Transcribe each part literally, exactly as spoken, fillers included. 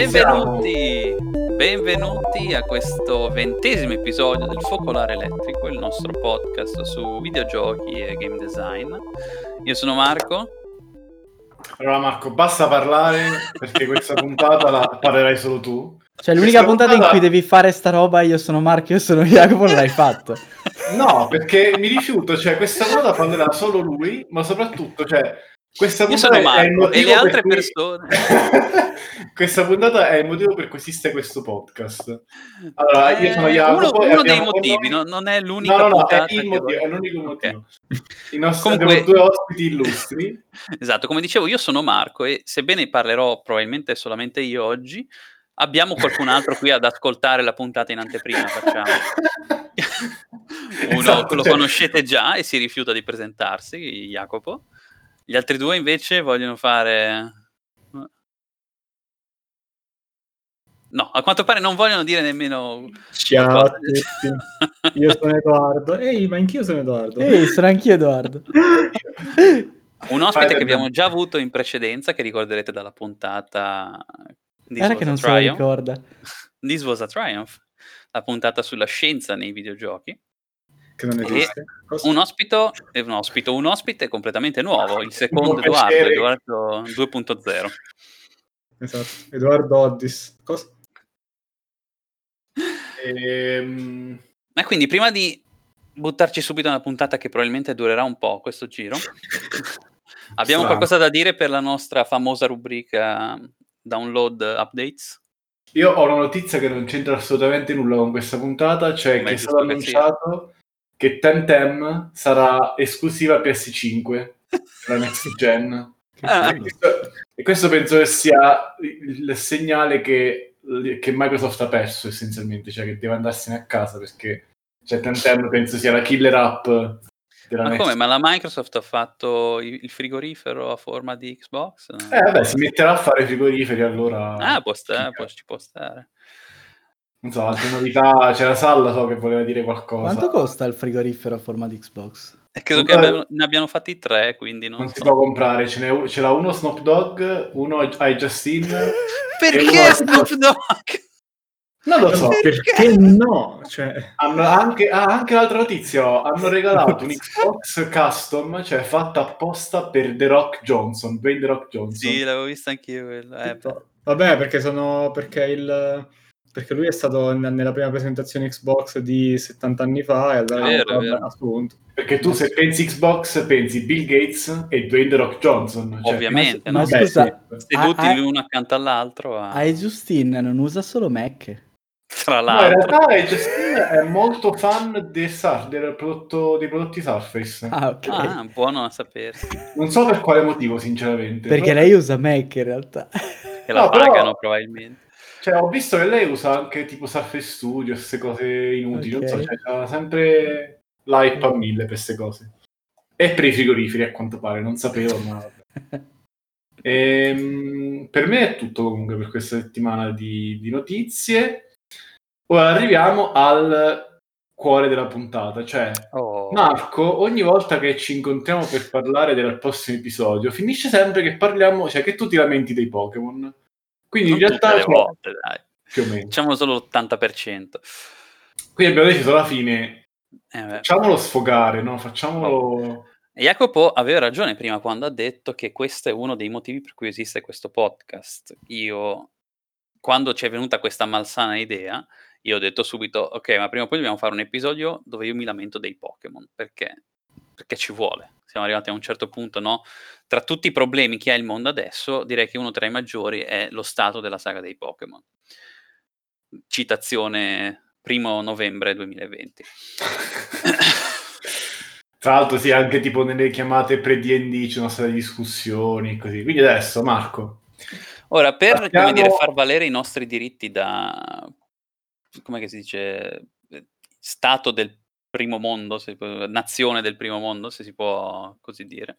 siamo. Benvenuti, benvenuti a questo ventesimo episodio del Focolare Elettrico, il nostro podcast su videogiochi e game design. Io sono Marco. Allora Marco, basta parlare perché questa puntata la parlerai solo tu. Cioè l'unica Questa puntata in puntata- cui devi fare sta roba, io sono Marco, io sono Jacopo, non l'hai fatto. No, perché mi rifiuto, cioè questa puntata parlerà solo lui, ma soprattutto, cioè, questa Io puntata sono è il Marco motivo e le altre per cui... persone. Questa puntata è il motivo per cui esiste questo podcast. Allora, io sono Eh, Jacopo uno, e uno dei abbiamo con motivi, noi- no- non è No, l'unica no, no, è puntata il che motivo, voglio- è l'unico Ok. motivo. I nostri, Comunque- abbiamo due ospiti illustri. Esatto, come dicevo, io sono Marco e sebbene parlerò probabilmente solamente io oggi, abbiamo qualcun altro qui ad ascoltare la puntata in anteprima, facciamo. Uno Esatto, lo cioè- conoscete già e si rifiuta di presentarsi, Jacopo. Gli altri due invece vogliono fare... No, a quanto pare non vogliono dire nemmeno... Ciao a qualcosa. tutti, io sono Edoardo. Ehi, ma anch'io sono Edoardo. Ehi, sono anch'io Edoardo. Un ospite Vai, che abbiamo Bernardo. già avuto in precedenza, che ricorderete dalla puntata This Era Was che a non se lo Triumph. ricorda. This Was a Triumph, la puntata sulla scienza nei videogiochi. Che non E esiste. Cosa? un ospito, eh, un ospito, un ospite completamente nuovo, il secondo Un Edoardo, piacere. Edoardo due punto zero. Esatto, Edoardo Oddis. Cosa? Ehm, Ma quindi prima di buttarci subito una puntata che probabilmente durerà un po' questo giro, abbiamo Strano. qualcosa da dire per la nostra famosa rubrica download updates? Io ho una notizia che non c'entra assolutamente nulla con questa puntata, cioè Come che è è stato giusto che sia. annunciato che Temtem sarà esclusiva P S cinque, la next gen. Che Ah. E questo, e questo penso che sia il, il segnale che, che Microsoft ha perso essenzialmente, cioè che deve andarsene a casa perché cioè, Temtem penso sia la killer app della Ma next come? Ma la Microsoft ha fatto i- il frigorifero a forma di Xbox? Eh vabbè, si metterà a fare frigoriferi allora. Ah, può stare, può- ci può stare. Non so, altre novità, c'era Salla so che voleva dire qualcosa. Quanto costa il frigorifero a forma di Xbox? E credo che Eh, abbiamo- ne abbiano fatti tre, quindi non, Non so. si può comprare, ce n'è, ce l'ha uno Snoop Dogg, uno I Justin. e Perché uno- Snoop Dogg? Non lo so. Perché no? Cioè, Hanno anche, ah, anche l'altra notizia, oh, hanno regalato un Xbox custom, cioè fatta apposta per The Rock Johnson, Dwayne The Rock Johnson. Sì, l'avevo vista anch'io quello. Eh, beh. vabbè, perché sono perché il perché lui è stato n- nella prima presentazione Xbox di settanta anni fa e allora È vero, vabbè, è vero. appunto. Perché tu se pensi Xbox pensi Bill Gates e Dwayne The Rock Johnson. Cioè, Ovviamente, Ma no? Beh, scusa, sì. Seduti a- a- l'uno accanto all'altro. a- a Justin non usa solo Mac. Tra No, in l'altro. realtà I Justin è molto fan del, Sur- del prodotto, dei prodotti Surface. Ah, ok. Ah, buono a sapersi. Non so per quale motivo, sinceramente. Perché Però- lei usa Mac in realtà. Che la No, però- pagano probabilmente. Cioè, ho visto che lei usa anche tipo Surface Studio, queste cose inutili, non so, Ok. cioè, ha sempre l'hype a mille per queste cose. E per i frigoriferi, a quanto pare, non sapevo, ma vabbè. Ehm, per me è tutto comunque per questa settimana di, di notizie. Ora arriviamo al cuore della puntata, cioè Oh. Marco, ogni volta che ci incontriamo per parlare del prossimo episodio, finisce sempre che parliamo, cioè che tu ti lamenti dei Pokémon. Quindi Non in tutte realtà le cioè, volte, dai. più o meno. Diciamo solo l'ottanta per cento. Quindi abbiamo deciso alla fine, Eh, beh. facciamolo sfogare, no? Facciamolo... E Jacopo aveva ragione prima quando ha detto che questo è uno dei motivi per cui esiste questo podcast. Io, quando ci è venuta questa malsana idea, io ho detto subito, ok, ma prima o poi dobbiamo fare un episodio dove io mi lamento dei Pokémon, perché? Perché ci vuole. Siamo arrivati a un certo punto, no? Tra tutti i problemi che ha il mondo adesso, direi che uno tra i maggiori è lo stato della saga dei Pokémon. Citazione primo novembre duemilaventi. Tra l'altro sì, anche tipo nelle chiamate pre-D and D ci sono state discussioni, così. Quindi adesso, Marco... Ora, per Partiamo- come dire, far valere i nostri diritti da, come si dice, eh, stato del primo mondo, se può- nazione del primo mondo, se si può così dire,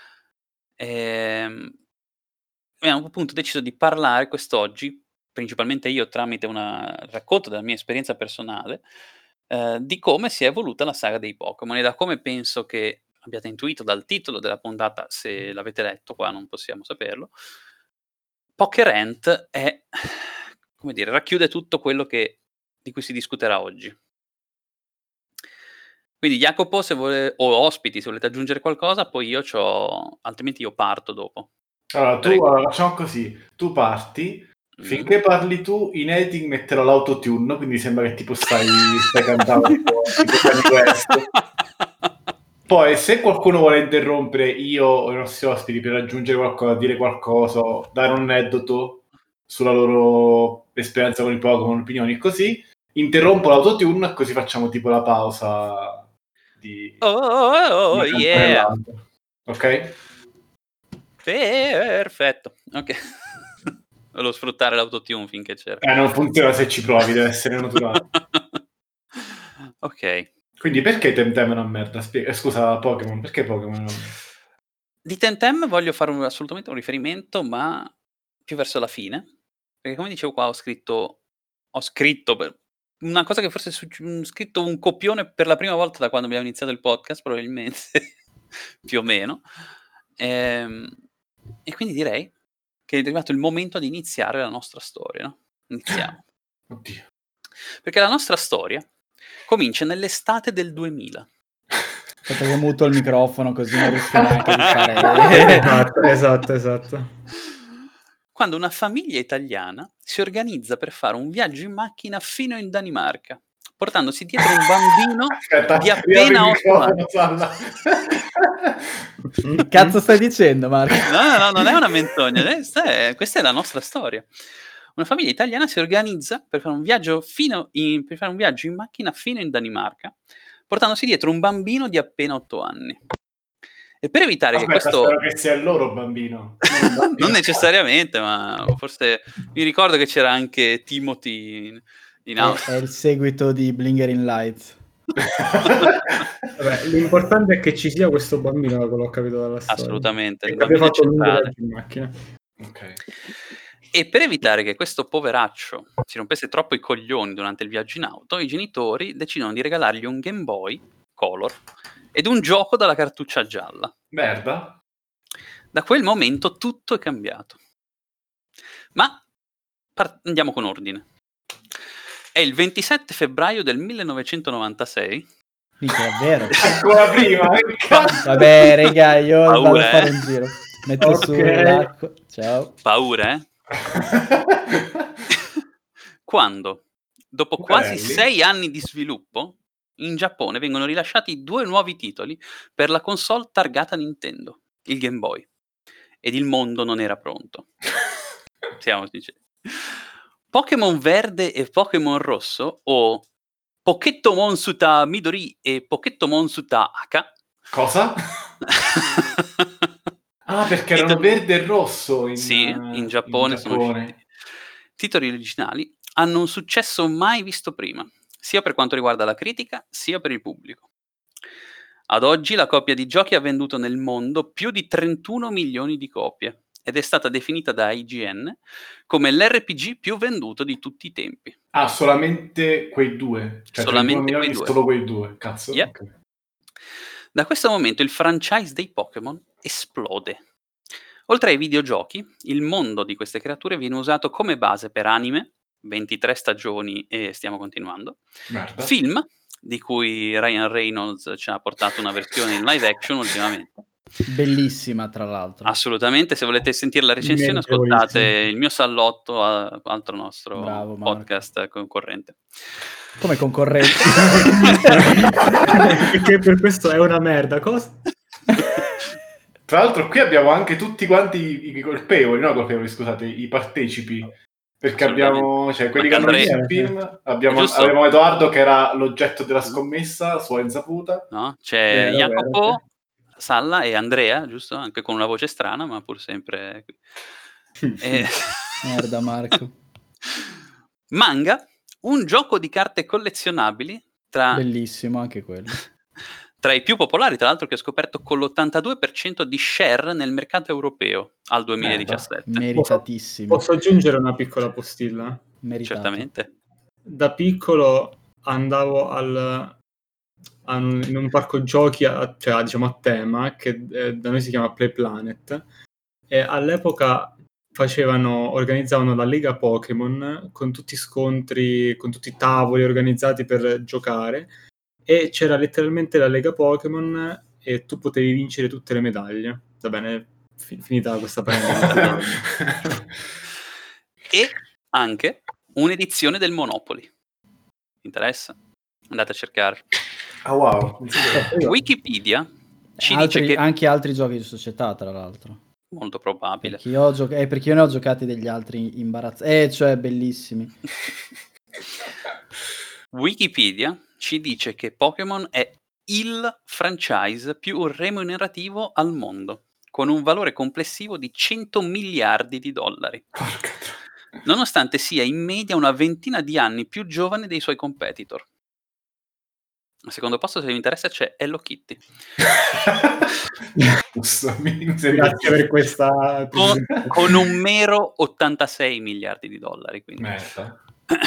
ehm, abbiamo appunto deciso di parlare quest'oggi, principalmente io tramite una racconto della mia esperienza personale, eh, di come si è evoluta la saga dei Pokémon e da come penso che abbiate intuito dal titolo della puntata, se l'avete letto qua non possiamo saperlo, Poker Rant è, come dire, racchiude tutto quello che, di cui si discuterà oggi. Quindi Jacopo, se vuole, o ospiti, se volete aggiungere qualcosa, poi io c'ho, altrimenti io parto dopo. Allora, tu Prego. allora, facciamo così, tu parti, Mm. finché parli tu, in editing metterò l'autotune, quindi sembra che tipo stai, stai cantando tipo, tipo Kanye West. Poi, se qualcuno vuole interrompere io o i nostri ospiti per aggiungere qualcosa, dire qualcosa, dare un aneddoto sulla loro esperienza con i Pokémon, opinioni e così, interrompo l'autotune, così facciamo tipo la pausa di Oh, oh, oh, una canzone yeah. all'altra. Ok? Perfetto. Ok. Volevo sfruttare l'autotune finché c'era. Eh, non funziona se ci provi, deve essere naturale. Ok. Quindi perché Temtem è una merda? Spiega. Eh, scusa, Pokémon, perché Pokémon è una merda? Di Temtem voglio fare un, assolutamente un riferimento, ma più verso la fine. Perché come dicevo qua, ho scritto... Ho scritto... Per, una cosa che forse è succ- ho scritto un copione per la prima volta da quando abbiamo iniziato il podcast, probabilmente. Più o meno. Ehm, e quindi direi che è arrivato il momento di iniziare la nostra storia, no? Iniziamo. Oddio. Perché la nostra storia comincia nell'estate del duemila. Aspetta che muto il microfono così non rischio neanche di fare... Esatto, esatto, esatto. Quando una famiglia italiana si organizza per fare un viaggio in macchina fino in Danimarca, portandosi dietro un bambino Aspetta, di riapri il appena otto anni. microfono, Salla. Che cazzo stai dicendo, Marco? No, no, no, non è una menzogna, questa è, questa è la nostra storia. Una famiglia italiana si organizza per fare un viaggio fino in, per fare un viaggio in macchina fino in Danimarca, portandosi dietro un bambino di appena otto anni. E per evitare Aspetta, che questo... spero che sia il loro bambino. non necessariamente, ma forse mi ricordo che c'era anche Timothy in, in auto. È, è il seguito di Blingering Lights. Vabbè, l'importante è che ci sia questo bambino, da quello che ho capito dalla storia. Assolutamente, E il che abbia bambino è fatto un lungo centrale. viaggio in macchina. Ok. E per evitare che questo poveraccio si rompesse troppo i coglioni durante il viaggio in auto, i genitori decidono di regalargli un Game Boy Color ed un gioco dalla cartuccia gialla. Merda. Da quel momento tutto è cambiato. Ma par- andiamo con ordine. È il ventisette febbraio del millenovecentonovantasei. Minchia, davvero? Ancora prima. che cazzo? Vabbè, raga, io Paura, vado a fare eh? un giro. Metto Ok. su l'acqua. Ciao. Paura, eh? Quando, dopo quasi Cuccarelli. sei anni di sviluppo, in Giappone vengono rilasciati due nuovi titoli per la console targata Nintendo, il Game Boy. Ed il mondo non era pronto. Stiamo dicendo. Pokémon Verde e Pokémon Rosso, o Pokémon Suta Midori e Pokémon Suta Aka. Cosa? Ah, perché erano Titoli- verde e rosso in, Sì, eh, in Giappone, in sono Giappone. usciti. Titoli originali hanno un successo mai visto prima, sia per quanto riguarda la critica, sia per il pubblico. Ad oggi la coppia di giochi ha venduto nel mondo più di trentuno milioni di copie ed è stata definita da I G N come l'R P G più venduto di tutti i tempi. Ah, solamente quei due. Cioè, Solamente trentuno milioni, quei due. solo quei due. Cazzo. Yep. Ok. Da questo momento il franchise dei Pokémon esplode. Oltre ai videogiochi, il mondo di queste creature viene usato come base per anime, ventitré stagioni e stiamo continuando, Merda. film, di cui Ryan Reynolds ci ha portato una versione in live action ultimamente. Bellissima, tra l'altro. Assolutamente, se volete sentire la recensione ascoltate il mio Sallotto, a- altro nostro Bravo, Marco. podcast concorrente. Come concorrente. Perché per questo è una merda. Cosa? Tra l'altro qui abbiamo anche tutti quanti i, i colpevoli, no colpevoli, scusate, i partecipi. Perché Assolutamente. abbiamo, cioè, quelli che Anche hanno visto il Andrea. film, abbiamo, Giusto? avevamo Edoardo che era l'oggetto della scommessa, sua insaputa. No? C'è Vero, Jacopo, vero, Salla e Andrea, giusto? Anche con una voce strana, ma pur sempre... E... Merda, Marco. Manga, un gioco di carte collezionabili tra... Bellissimo anche quello. tra i più popolari, tra l'altro, che ho scoperto con l'ottantadue per cento di share nel mercato europeo al duemiladiciassette. Meritatissimo. Posso aggiungere una piccola postilla? Meritato. Certamente. Da piccolo andavo al, a un- in un parco giochi, a, cioè a, diciamo a tema, che eh, da noi si chiama Play Planet, e all'epoca facevano, organizzavano la Lega Pokémon con tutti scontri, con tutti i tavoli organizzati per giocare, e c'era letteralmente la Lega Pokémon e tu potevi vincere tutte le medaglie. Va bene, fi- finita questa parentesi. E anche un'edizione del Monopoly. Interessa? Andate a cercare. Ah, wow. Non sapevo. Wikipedia ci Altri- dice che Anche altri giochi di società, tra l'altro. molto probabile. Perché io, ho gioca- eh, perché io ne ho giocati degli altri imbarazzanti, eh, cioè bellissimi. Wikipedia ci dice che Pokémon è il franchise più remunerativo al mondo, con un valore complessivo di cento miliardi di dollari, Porca tro- nonostante sia in media una ventina di anni più giovane dei suoi competitor. Al secondo posto, se vi interessa, c'è Hello Kitty, Giusto, mi Grazie per questa con, con un mero ottantasei miliardi di dollari. Quindi. merda.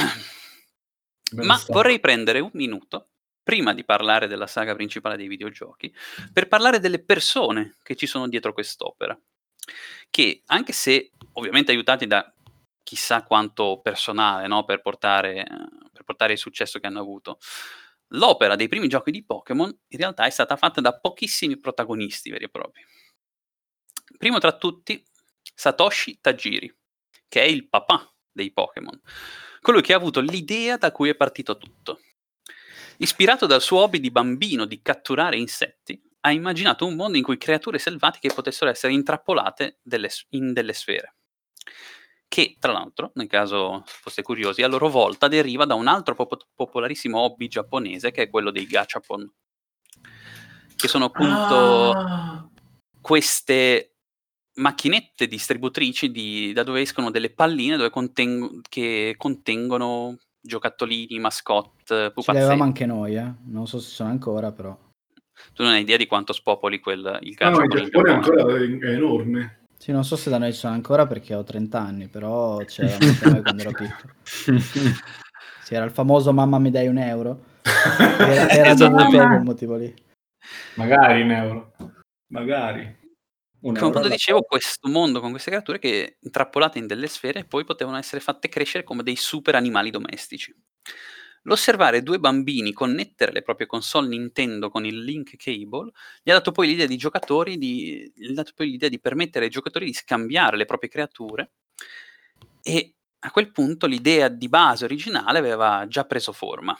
Ma vorrei prendere un minuto, prima di parlare della saga principale dei videogiochi, per parlare delle persone che ci sono dietro quest'opera, che anche se ovviamente aiutati da chissà quanto personale, no, per portare, per portare il successo che hanno avuto, l'opera dei primi giochi di Pokémon in realtà è stata fatta da pochissimi protagonisti veri e propri. Primo tra tutti, Satoshi Tajiri, che è il papà dei Pokémon, colui che ha avuto l'idea da cui è partito tutto. Ispirato dal suo hobby di bambino di catturare insetti, ha immaginato un mondo in cui creature selvatiche potessero essere intrappolate delle, in delle sfere, che tra l'altro, nel caso foste curiosi, a loro volta deriva da un altro pop- popolarissimo hobby giapponese, che è quello dei gachapon, che sono appunto Ah, queste macchinette distributrici di, da dove escono delle palline dove contengo- che contengono giocattolini, mascotte, Ce l'avevamo pupazzetti. anche noi, eh. Non so se ci sono ancora, però. Tu non hai idea di quanto spopoli quel, il no, calcio il con il Giappone è Giappone. ancora è enorme. Sì, non so se da noi ci sono ancora perché ho trenta anni, però c'erano anche noi quando ero piccolo. Sì, era il famoso mamma mi dai un euro. Era, era dovuto a Esattamente. quel motivo lì. Magari in euro. Magari. Un Come euro appunto alla dicevo, volta. questo mondo con queste creature che intrappolate in delle sfere poi potevano essere fatte crescere come dei super animali domestici. L'osservare due bambini connettere le proprie console Nintendo con il Link Cable gli ha dato poi l'idea di giocatori di, gli ha dato poi l'idea di permettere ai giocatori di scambiare le proprie creature, e a quel punto l'idea di base originale aveva già preso forma.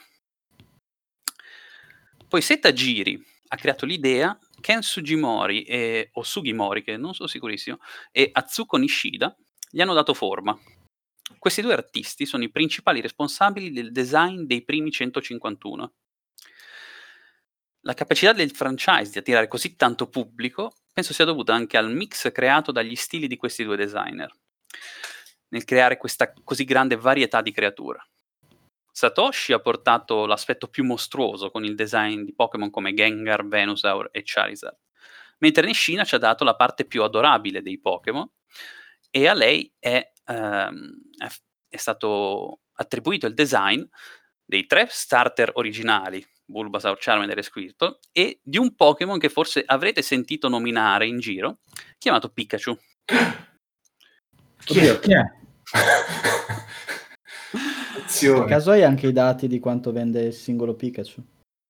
Poi se Tajiri ha creato l'idea, Ken Sugimori e, o Sugimori, che non sono sicurissimo, e Atsuko Nishida gli hanno dato forma. Questi due artisti sono i principali responsabili del design dei primi centocinquantuno. La capacità del franchise di attirare così tanto pubblico penso sia dovuta anche al mix creato dagli stili di questi due designer, nel creare questa così grande varietà di creature. Satoshi ha portato l'aspetto più mostruoso con il design di Pokémon come Gengar, Venusaur e Charizard, mentre Nishina ci ha dato la parte più adorabile dei Pokémon, e a lei è, ehm, è, è stato attribuito il design dei tre starter originali, Bulbasaur, Charmander e Squirtle, e di un Pokémon che forse avrete sentito nominare in giro, chiamato Pikachu. Chi Oddio, è? chi è? Per Attenzione. caso hai anche i dati di quanto vende il singolo Pikachu?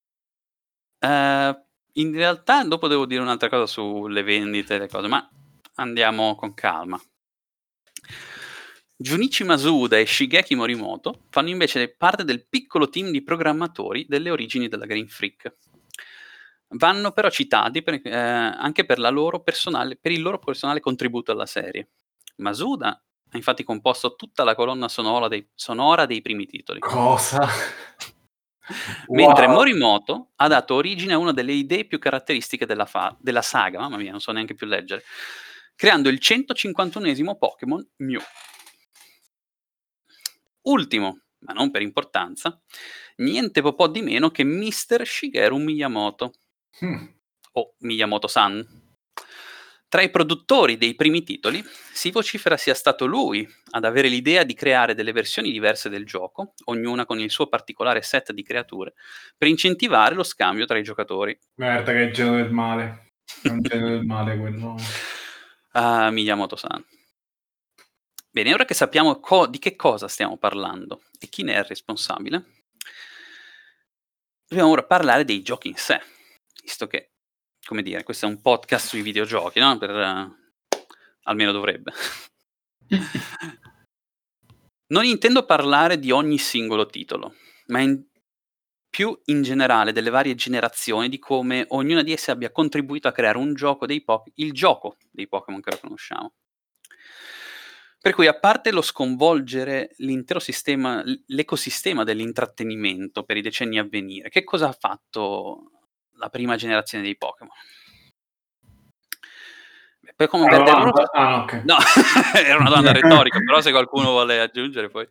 Eh, in realtà dopo devo dire un'altra cosa sulle vendite e le cose, ma andiamo con calma. Junichi Masuda e Shigeki Morimoto fanno invece parte del piccolo team di programmatori delle origini della Game Freak. Vanno però citati per, eh, anche per, la loro personale, per il loro personale contributo alla serie. Masuda ha infatti composto tutta la colonna sonora dei, sonora dei primi titoli. Cosa? Mentre Wow. Morimoto ha dato origine a una delle idee più caratteristiche della, fa- della saga, mamma mia, non so neanche più leggere, creando il centocinquantunesimo Pokémon Mew. Ultimo, ma non per importanza, niente po' di meno che mister Shigeru Miyamoto, Hmm. o Miyamoto-san. Tra i produttori dei primi titoli si vocifera sia stato lui ad avere l'idea di creare delle versioni diverse del gioco, ognuna con il suo particolare set di creature, per incentivare lo scambio tra i giocatori. Merda, che è il genio del male. È un genio del male quello. Ah, Miyamoto-san. Bene, ora che sappiamo co- di che cosa stiamo parlando e chi ne è il responsabile, dobbiamo ora parlare dei giochi in sé, visto che, come dire, questo è un podcast sui videogiochi, no? Per, eh, almeno dovrebbe. Non intendo parlare di ogni singolo titolo, ma in- più in generale delle varie generazioni, di come ognuna di esse abbia contribuito a creare un gioco dei po- il gioco dei Pokémon che ora conosciamo. Per cui, a parte lo sconvolgere l'intero sistema, l- l'ecosistema dell'intrattenimento per i decenni a venire, che cosa ha fatto la prima generazione dei Pokémon? Beh, Pokémon Una Verde e domanda? Rosso... Ah, ok. No, era una domanda retorica, però se qualcuno vuole aggiungere poi...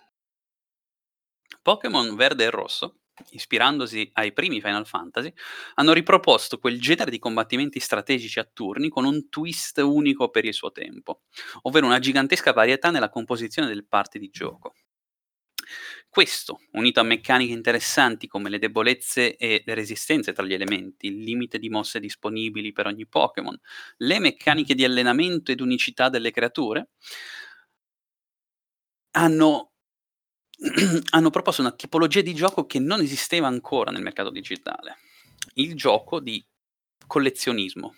Pokémon Verde e Rosso, ispirandosi ai primi Final Fantasy, hanno riproposto quel genere di combattimenti strategici a turni con un twist unico per il suo tempo, ovvero una gigantesca varietà nella composizione delle parti di gioco. Questo, unito a meccaniche interessanti come le debolezze e le resistenze tra gli elementi, il limite di mosse disponibili per ogni Pokémon, le meccaniche di allenamento ed unicità delle creature, hanno hanno proposto una tipologia di gioco che non esisteva ancora nel mercato digitale: il gioco di collezionismo.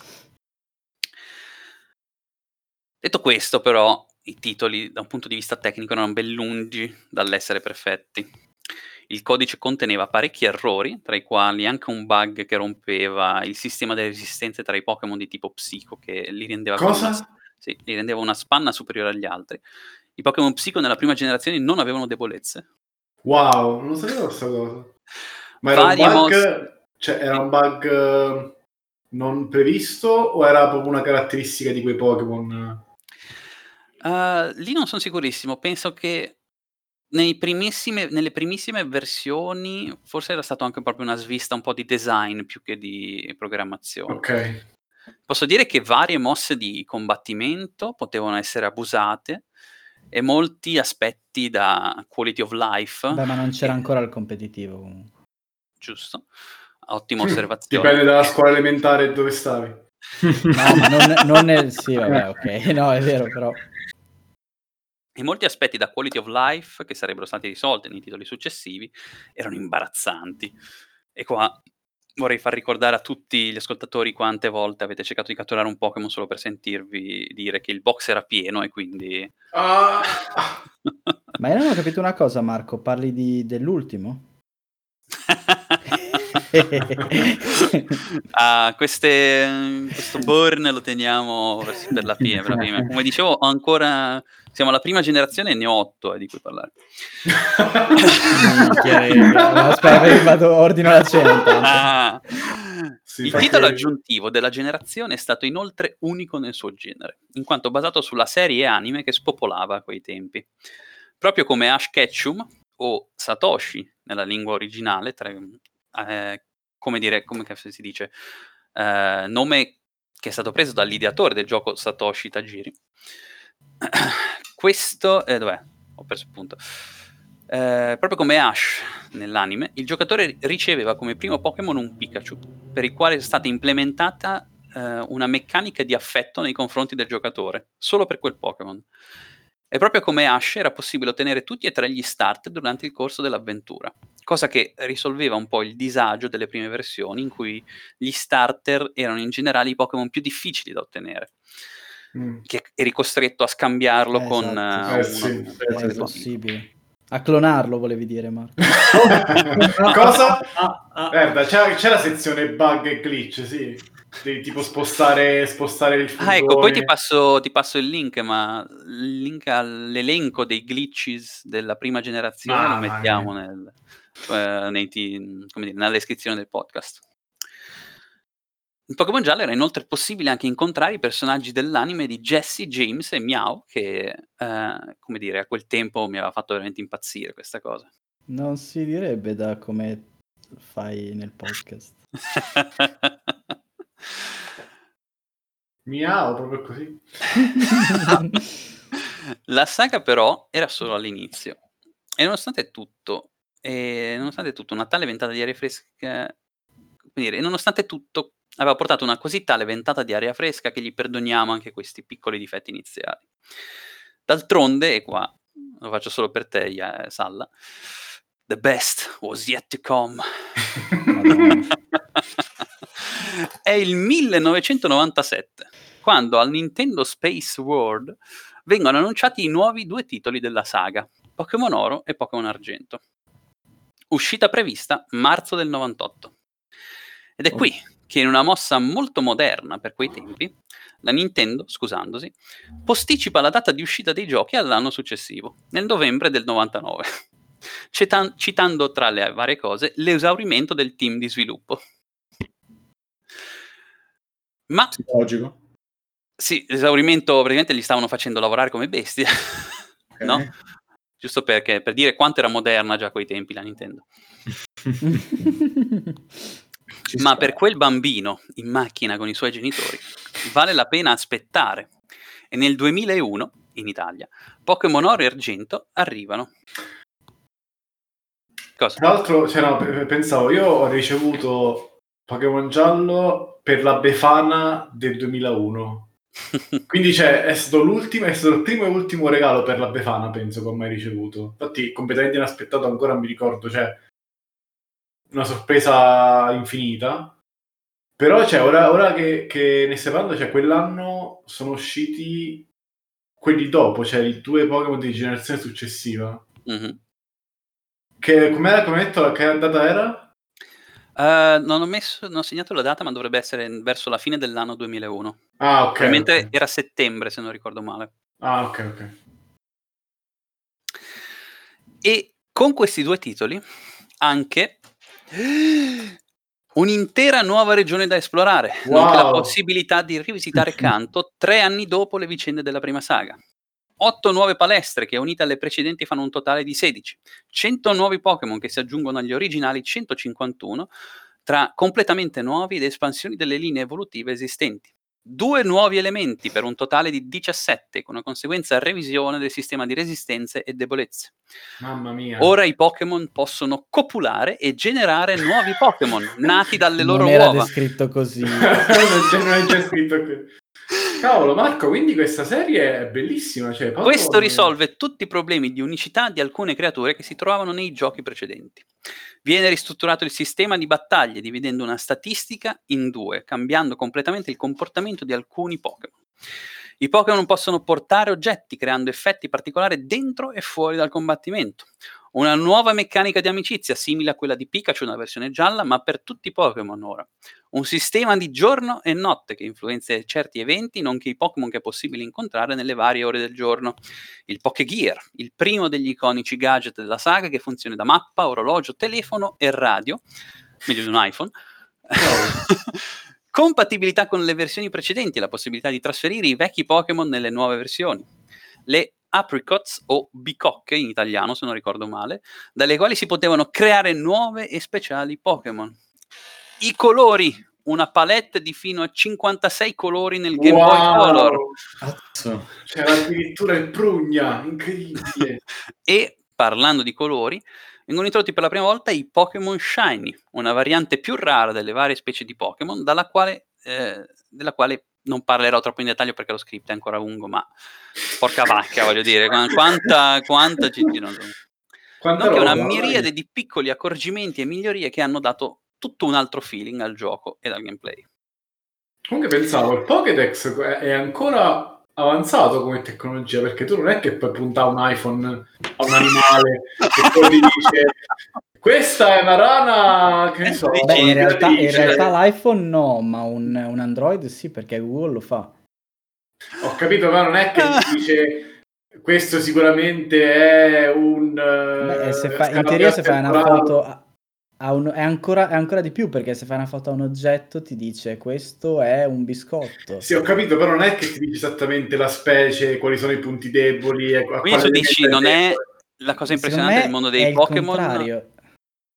Detto questo, però, i titoli da un punto di vista tecnico erano ben lungi dall'essere perfetti. Il codice conteneva parecchi errori, tra i quali anche un bug che rompeva il sistema delle resistenze tra i Pokémon di tipo psico, che li rendeva con una, Cosa? sì, li rendeva una spanna superiore agli altri. I Pokémon psico nella prima generazione non avevano debolezze. Wow, non sapevo questa cosa. Ma era un Varie mosse. bug? Cioè, era Sì. un bug eh, non previsto o era proprio una caratteristica di quei Pokémon? Uh, lì non sono sicurissimo, penso che nei primissime, nelle primissime versioni forse era stato anche proprio una svista un po' di design più che di programmazione. Ok. Posso dire che varie mosse di combattimento potevano essere abusate e molti aspetti da quality of life, Beh, ma non c'era che- ancora il competitivo comunque. giusto, ottima Mm, osservazione. Dipende dalla scuola elementare dove stavi. No, ma non, non nel... Sì, vabbè, ok. No, è vero, però... E molti aspetti da quality of life, che sarebbero stati risolti nei titoli successivi, erano imbarazzanti. E qua vorrei far ricordare a tutti gli ascoltatori quante volte avete cercato di catturare un Pokémon solo per sentirvi dire che il box era pieno e quindi... Ah! Ma io non ho capito una cosa, Marco. Parli di... dell'ultimo? Ah, queste, questo burn lo teniamo per, per la fine, per la fine. Come dicevo, ho ancora siamo alla prima generazione e ne ho otto eh, di cui parlare. No, aspetta, io vado, ordino la cena intanto. Ah. Sì, Il fa titolo che- aggiuntivo della generazione è stato inoltre unico nel suo genere, in quanto basato sulla serie anime che spopolava a quei tempi. Proprio come Ash Ketchum o Satoshi nella lingua originale, tra, eh, come dire, come che si dice, eh, nome che è stato preso dall'ideatore del gioco Satoshi Tajiri. Questo, eh, dov'è? Ho perso il punto. Eh, proprio come Ash nell'anime, il giocatore riceveva come primo Pokémon un Pikachu, per il quale è stata implementata eh, una meccanica di affetto nei confronti del giocatore, solo per quel Pokémon. E proprio come Ash era possibile ottenere tutti e tre gli start durante il corso dell'avventura, cosa che risolveva un po' il disagio delle prime versioni, in cui gli starter erano in generale i Pokémon più difficili da ottenere, Mm. che eri costretto a scambiarlo Eh, con esatto, eh, sì. uno Eh, di sì, È sì. impossibile. A clonarlo volevi dire, Marco. Cosa? Ah, ah, ah. Guarda, c'è, c'è la sezione bug e glitch, sì. Devi tipo spostare, spostare il furgone. Ah, ecco, poi ti passo, ti passo il link, ma il link all'elenco dei glitches della prima generazione lo Mamma mettiamo mia. nel, eh, nei ti- come dire, nella descrizione del podcast. In Pokémon Giallo era inoltre possibile anche incontrare i personaggi dell'anime di Jessie, James e Meow, che, eh, come dire, a quel tempo mi aveva fatto veramente impazzire questa cosa. Non si direbbe da come fai nel podcast. Miau, proprio così. La saga però era solo all'inizio e nonostante tutto, e nonostante tutto una tale ventata di aria fresca, come dire, e nonostante tutto aveva portato una così tale ventata di aria fresca che gli perdoniamo anche questi piccoli difetti iniziali. D'altronde, e qua lo faccio solo per te, eh, Salla, the best was yet to come. È il millenovecentonovantasette, quando al Nintendo Space World vengono annunciati i nuovi due titoli della saga, Pokémon Oro e Pokémon Argento. Uscita prevista marzo del novantotto. Ed è qui che in una mossa molto moderna per quei tempi, la Nintendo, scusandosi, posticipa la data di uscita dei giochi all'anno successivo, nel novembre del novantanove, citan- citando tra le varie cose l'esaurimento del team di sviluppo. Ma logico. sì, l'esaurimento praticamente li stavano facendo lavorare come bestie, Okay. no? Giusto perché, per dire quanto era moderna già a quei tempi la Nintendo. Ci Ma sta. per quel bambino in macchina con i suoi genitori vale la pena aspettare. E nel duemilauno, in Italia, Pokémon Oro e Argento arrivano. Cosa? Tra l'altro, cioè, no, pe- pensavo, io ho ricevuto Pokémon Giallo per la Befana del duemilauno. Quindi cioè, è stato l'ultimo, è stato il primo e ultimo regalo per la Befana, penso, che ho mai ricevuto. Infatti, completamente inaspettato, ancora mi ricordo, cioè, una sorpresa infinita. Però, cioè, ora, ora che, che ne stai parlando, cioè, quell'anno sono usciti quelli dopo, cioè, i due Pokémon di generazione successiva. Mhm. Che, com'era, come hai detto, che data era? Eh, non ho messo, non ho segnato la data, ma dovrebbe essere verso la fine dell'anno duemilauno. Ah, ok. Probabilmente ok. era settembre, se non ricordo male. Ah, ok, ok. E con questi due titoli anche un'intera nuova regione da esplorare, Wow. nonché la possibilità di rivisitare Kanto tre anni dopo le vicende della prima saga. Otto nuove palestre che unite alle precedenti fanno un totale di sedici. cento nuovi Pokémon che si aggiungono agli originali centocinquantuno, tra completamente nuovi ed espansioni delle linee evolutive esistenti. Due nuovi elementi per un totale di diciassette, con una conseguenza revisione del sistema di resistenze e debolezze. Mamma mia. Ora i Pokémon possono copulare e generare nuovi Pokémon nati dalle loro Non era uova. descritto così. non, c'è, non è già scritto qui. Cavolo, Marco, quindi questa serie è bellissima. Cioè, Pokémon- Questo risolve tutti i problemi di unicità di alcune creature che si trovavano nei giochi precedenti. Viene ristrutturato il sistema di battaglie, dividendo una statistica in due, cambiando completamente il comportamento di alcuni Pokémon. I Pokémon possono portare oggetti, creando effetti particolari dentro e fuori dal combattimento. Una nuova meccanica di amicizia, simile a quella di Pikachu nella versione gialla, ma per tutti i Pokémon ora. Un sistema di giorno e notte che influenza certi eventi, nonché i Pokémon che è possibile incontrare nelle varie ore del giorno. Il Pokégear, il primo degli iconici gadget della saga che funziona da mappa, orologio, telefono e radio, meglio di un iPhone. Compatibilità con le versioni precedenti, la possibilità di trasferire i vecchi Pokémon nelle nuove versioni. Le apricots o bicocche in italiano, se non ricordo male, dalle quali si potevano creare nuove e speciali Pokémon. I colori, una palette di fino a cinquantasei colori nel Game Boy Color. Cazzo. C'era addirittura il Prugna, incredibile. E parlando di colori, vengono introdotti per la prima volta i Pokémon Shiny, una variante più rara delle varie specie di Pokémon, dalla quale, eh, della quale non parlerò troppo in dettaglio perché lo script è ancora lungo, ma porca vacca, voglio dire, quanta, quanta ci girano. Quanta Nonché una roba, miriade dai. di piccoli accorgimenti e migliorie che hanno dato tutto un altro feeling al gioco e al gameplay. Comunque pensavo, il Pokédex è ancora avanzato come tecnologia, perché tu non è che puoi puntare un iPhone a un animale e poi ti dice questa è una rana, che ne so, Beh, in realtà, in migratrice. realtà l'iPhone no, ma un, un Android sì, perché Google lo fa. Ho capito, ma non è che ti dice questo sicuramente è un Beh, se uh, fa, in teoria se fai una foto a, a un, è, ancora, è ancora di più, perché se fai una foto a un oggetto ti dice questo è un biscotto. Sì, ho capito, però non è che ti dice esattamente la specie, quali sono i punti deboli. A Quindi tu dici, non è la cosa Secondo impressionante me del mondo è dei il Pokémon? contrario.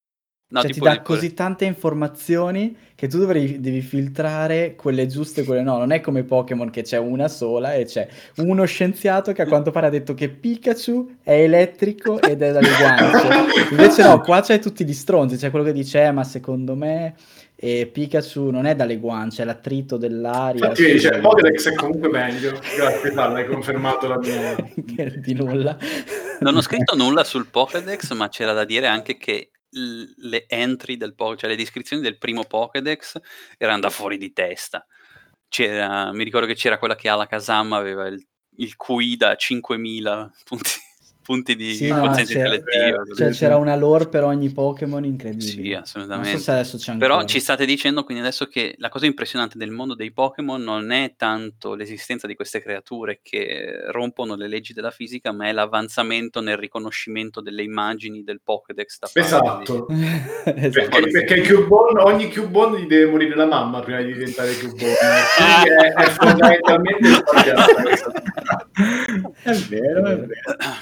No, Cioè ti ti puoi dà così tante informazioni che tu dovrei, devi filtrare quelle giuste e quelle no. Non è come Pokémon che c'è una sola e c'è uno scienziato che a quanto pare ha detto che Pikachu è elettrico ed è dalle guance. Invece no, qua c'è tutti gli stronzi. C'è quello che dice, eh, ma secondo me eh, Pikachu non è dalle guance, è l'attrito dell'aria. Infatti vedi, sì, cioè, Pokédex è comunque meglio. Grazie, Sal, hai confermato la mia... che di nulla. Non ho scritto nulla sul Pokédex, ma c'era da dire anche che l- le entry del Pokédex, cioè le descrizioni del primo Pokédex erano da fuori di testa. C'era, mi ricordo che c'era quella che Alakazam aveva il, il Q I da cinquemila punti, punti di Sì, no, quoziente c'era, intellettivo. cioè, c'era una lore per ogni Pokémon Sì, incredibile. Non so assolutamente. se adesso c'è Però ancora. ci state dicendo quindi adesso che la cosa impressionante del mondo dei Pokémon non è tanto l'esistenza di queste creature che rompono le leggi della fisica, ma è l'avanzamento nel riconoscimento delle immagini del Pokédex da parte Esatto. di... Esatto. Perché, perché il Cubone, ogni Cubone gli deve morire la mamma prima di diventare Cubone. Quindi è, è fondamentalmente sbagliata questa cosa. È vero, è vero.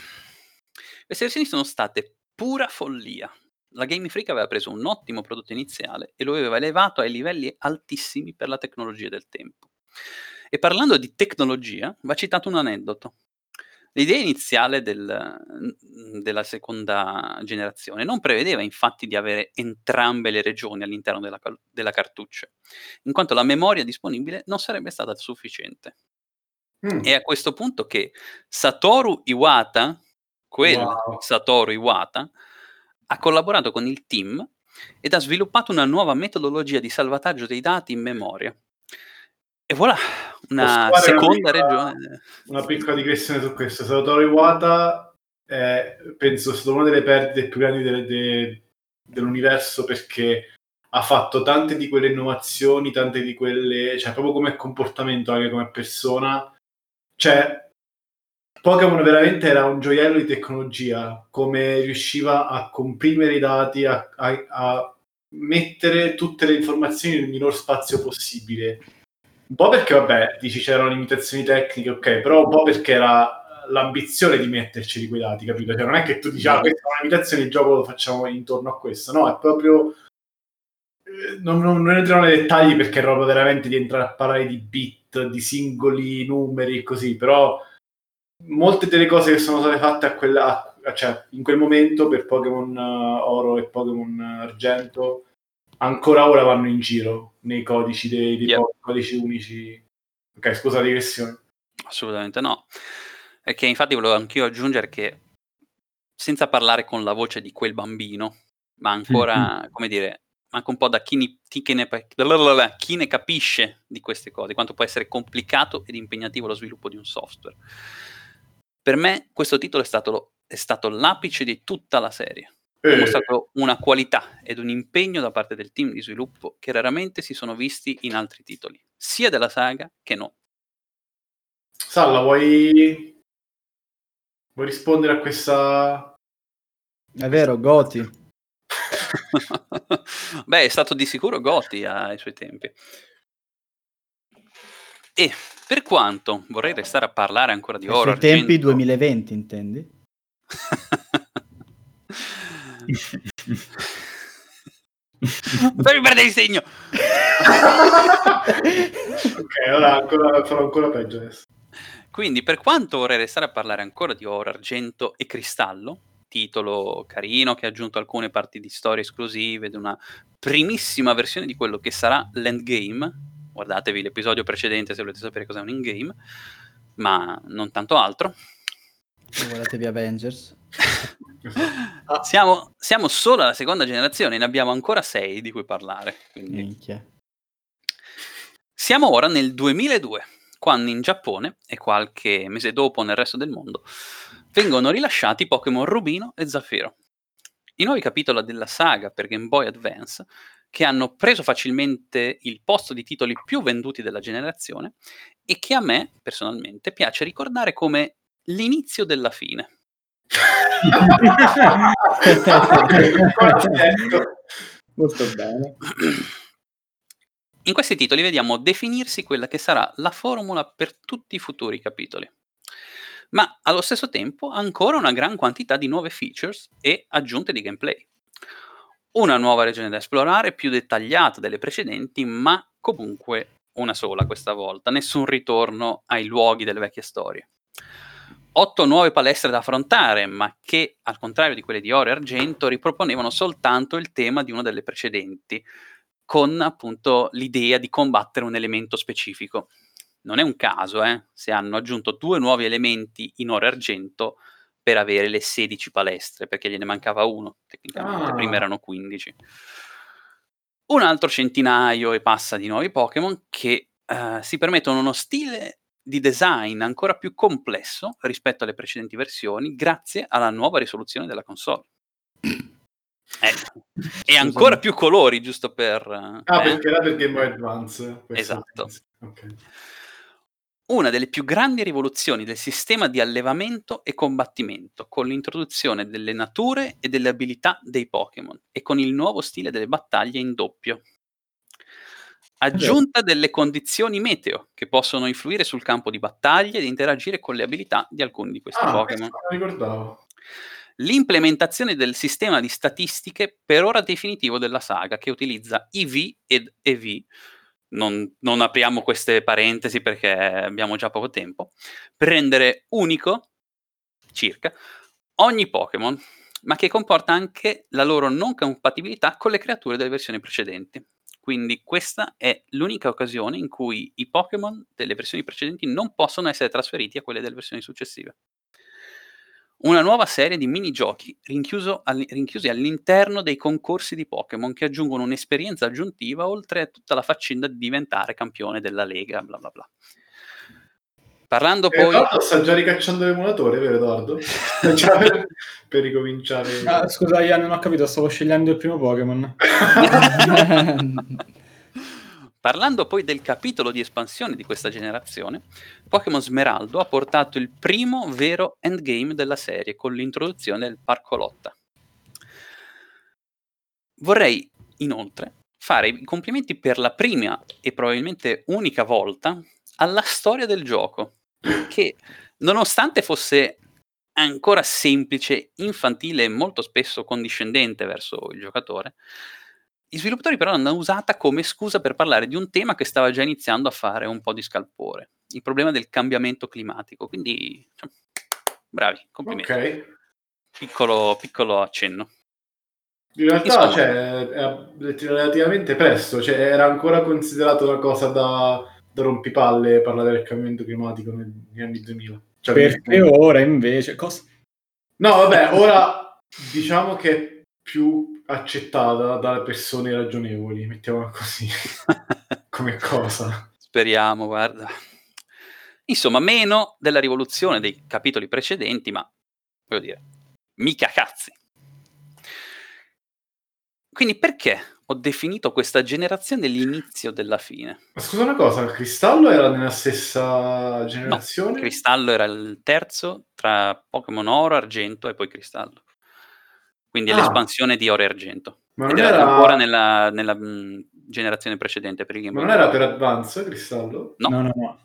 Queste versioni sono state pura follia. La Game Freak aveva preso un ottimo prodotto iniziale e lo aveva elevato ai livelli altissimi per la tecnologia del tempo. E parlando di tecnologia, va citato un aneddoto. L'idea iniziale del, della seconda generazione non prevedeva infatti di avere entrambe le regioni all'interno della, della cartuccia, in quanto la memoria disponibile non sarebbe stata sufficiente. Mm. È a questo punto che Satoru Iwata, quel Wow. Satoru Iwata, ha collaborato con il team ed ha sviluppato una nuova metodologia di salvataggio dei dati in memoria. E voilà, una Posso fare una seconda piccola, regione. una piccola digressione su questo. Satoru Iwata è, penso, sia stata una delle perdite più grandi delle- de- dell'universo, perché ha fatto tante di quelle innovazioni, tante di quelle, cioè proprio come comportamento, anche come persona. Cioè, Pokémon veramente era un gioiello di tecnologia, come riusciva a comprimere i dati, a, a- a mettere tutte le informazioni nel minor spazio possibile. Un po' perché, vabbè, dici c'erano limitazioni tecniche, ok, però un po' perché era l'ambizione di metterci di quei dati, capito? Cioè, non è che tu dici, ah, questa è una limitazione, il gioco lo facciamo intorno a questo, no, è proprio... eh, Non, non, non entriamo nei dettagli perché è proprio veramente di entrare a parlare di bit, di singoli numeri e così, però molte delle cose che sono state fatte a quella, a- cioè, in quel momento per Pokémon uh, Oro e Pokémon uh, Argento ancora ora vanno in giro nei codici dei, dei Yep. po- codici unici. Ok, scusa la digressione. Assolutamente no. E che infatti volevo anch'io aggiungere che, senza parlare con la voce di quel bambino, ma ancora, come dire, anche un po' da chi, ni- chi che ne, pa- chi ne capisce di queste cose, quanto può essere complicato ed impegnativo lo sviluppo di un software. Per me questo titolo è stato, lo- è stato l'apice di tutta la serie. Ha Eh, mostrato una qualità ed un impegno da parte del team di sviluppo che raramente si sono visti in altri titoli, sia della saga che no. Salla, vuoi, vuoi rispondere a questa... È vero, Goti. Beh, è stato di sicuro Gotti ai suoi tempi. E per quanto vorrei restare a parlare ancora di Ai Oro suoi tempi Argento... duemilaventi, intendi? Fammi perdere il segno! Ok, allora ancora, farò ancora peggio adesso. Quindi, per quanto vorrei restare a parlare ancora di Oro, Argento e Cristallo, titolo carino che ha aggiunto alcune parti di storie esclusive ed una primissima versione di quello che sarà l'endgame, guardatevi l'episodio precedente se volete sapere cos'è un endgame, ma non tanto altro. Guardatevi Avengers. siamo, siamo solo alla seconda generazione, ne abbiamo ancora sei di cui parlare. Quindi... Minchia. Siamo ora nel duemiladue, quando in Giappone e qualche mese dopo nel resto del mondo vengono rilasciati Pokémon Rubino e Zaffiro, i nuovi capitoli della saga per Game Boy Advance, che hanno preso facilmente il posto di titoli più venduti della generazione e che a me, personalmente, piace ricordare come l'inizio della fine. Molto bene. In questi titoli vediamo definirsi quella che sarà la formula per tutti i futuri capitoli, ma allo stesso tempo ancora una gran quantità di nuove features e aggiunte di gameplay. Una nuova regione da esplorare, più dettagliata delle precedenti, ma comunque una sola questa volta. Nessun ritorno ai luoghi delle vecchie storie. Otto nuove palestre da affrontare, ma che, al contrario di quelle di oro e argento, riproponevano soltanto il tema di una delle precedenti, con appunto l'idea di combattere un elemento specifico. Non è un caso, eh, se hanno aggiunto due nuovi elementi in oro e argento per avere le sedici palestre, perché gliene mancava uno, tecnicamente, Ah. prima erano quindici. Un altro centinaio e passa di nuovi Pokémon che eh, si permettono uno stile di design ancora più complesso rispetto alle precedenti versioni, grazie alla nuova risoluzione della console. Ecco. E ancora più colori, giusto per... Ah, eh? perché era per Game Boy Advance. questo Esatto. senso. Ok. Una delle più grandi rivoluzioni del sistema di allevamento e combattimento, con l'introduzione delle nature e delle abilità dei Pokémon, e con il nuovo stile delle battaglie in doppio. Aggiunta delle condizioni meteo, che possono influire sul campo di battaglia ed interagire con le abilità di alcuni di questi Ah, Pokémon. questo non ricordavo. L'implementazione del sistema di statistiche per ora definitivo della saga, che utilizza I V ed E V. Non, non apriamo queste parentesi perché abbiamo già poco tempo, per rendere unico, circa, ogni Pokémon, ma che comporta anche la loro non compatibilità con le creature delle versioni precedenti. Quindi questa è l'unica occasione in cui i Pokémon delle versioni precedenti non possono essere trasferiti a quelle delle versioni successive. Una nuova serie di minigiochi rinchiuso all- rinchiusi all'interno dei concorsi di Pokémon, che aggiungono un'esperienza aggiuntiva oltre a tutta la faccenda di diventare campione della Lega, bla bla bla. Parlando Eh, poi... Edoardo sta già ricacciando l'emulatore, vero Edoardo? Già per, per ricominciare. Ah, scusa, Ian, non ho capito, stavo scegliendo il primo Pokémon. Parlando poi del capitolo di espansione di questa generazione, Pokémon Smeraldo ha portato il primo vero endgame della serie con l'introduzione del Parco Lotta. Vorrei inoltre fare i complimenti per la prima e probabilmente unica volta alla storia del gioco, che nonostante fosse ancora semplice, infantile e molto spesso condiscendente verso il giocatore, gli sviluppatori però l'hanno usata come scusa per parlare di un tema che stava già iniziando a fare un po' di scalpore, il problema del cambiamento climatico. Quindi, cioè, bravi, complimenti. Ok. Piccolo, piccolo accenno. In realtà, Insomma, cioè, è relativamente presto, cioè, era ancora considerato una cosa da, da rompipalle parlare del cambiamento climatico negli anni duemila. Cioè, Perché nel- ora invece... Cosa? No, vabbè, ora diciamo che è più accettata dalle persone ragionevoli, mettiamola così, come cosa. speriamo, guarda. Insomma, meno della rivoluzione dei capitoli precedenti, ma, voglio dire, mica cazzi. Quindi perché ho definito questa generazione l'inizio della fine? Ma scusa una cosa, il cristallo era nella stessa No, generazione? Cristallo era il terzo tra Pokémon Oro, Argento e poi Cristallo. Quindi è Ah, l'espansione di Oro e Argento. ma Ed non era era, ancora nella, nella mh, generazione precedente per il Game ma Boy non era Color. per Advance, cristallo? No. No, no, no.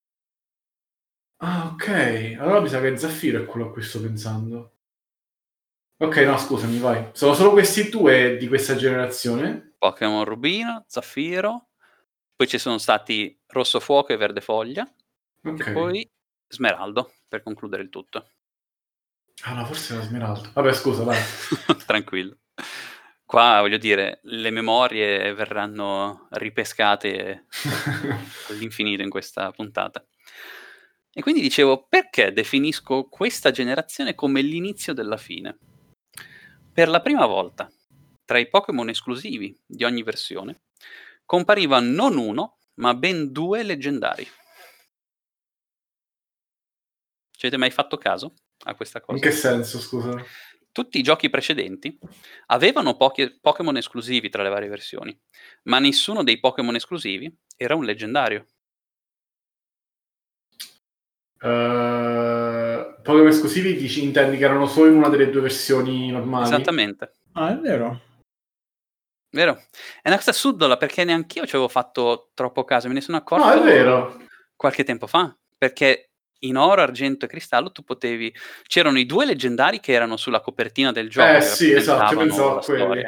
Ah, ok. Allora mi sa che Zaffiro è quello a cui sto pensando. Ok, no, scusami, vai. Sono solo questi due di questa generazione? Pokémon Rubino, Zaffiro, poi ci sono stati Rosso Fuoco e Verde Foglia, Ok. e poi Smeraldo, per concludere il tutto. Ah no, forse era Smeraldo. Vabbè, scusa, vai. Tranquillo. Qua, voglio dire, le memorie verranno ripescate all'infinito in questa puntata. E quindi dicevo, perché definisco questa generazione come l'inizio della fine? Per la prima volta, tra i Pokémon esclusivi di ogni versione, compariva non uno, ma ben due leggendari. Ci avete mai fatto caso a questa cosa? In che senso, scusa? Tutti i giochi precedenti avevano pochi Pokémon esclusivi tra le varie versioni, ma nessuno dei Pokémon esclusivi era un leggendario. Uh, Pokémon esclusivi dici, intendi che erano solo in una delle due versioni normali? Esattamente. Ah, è vero. Vero? È una cosa subdola perché neanch'io ci avevo fatto troppo caso, me ne sono No, accorto è vero. qualche tempo fa, perché in Oro, Argento e Cristallo tu potevi... C'erano i due leggendari che erano sulla copertina del gioco, Eh che sì, esatto, io rappresentavano pensavo la a quelli. storia.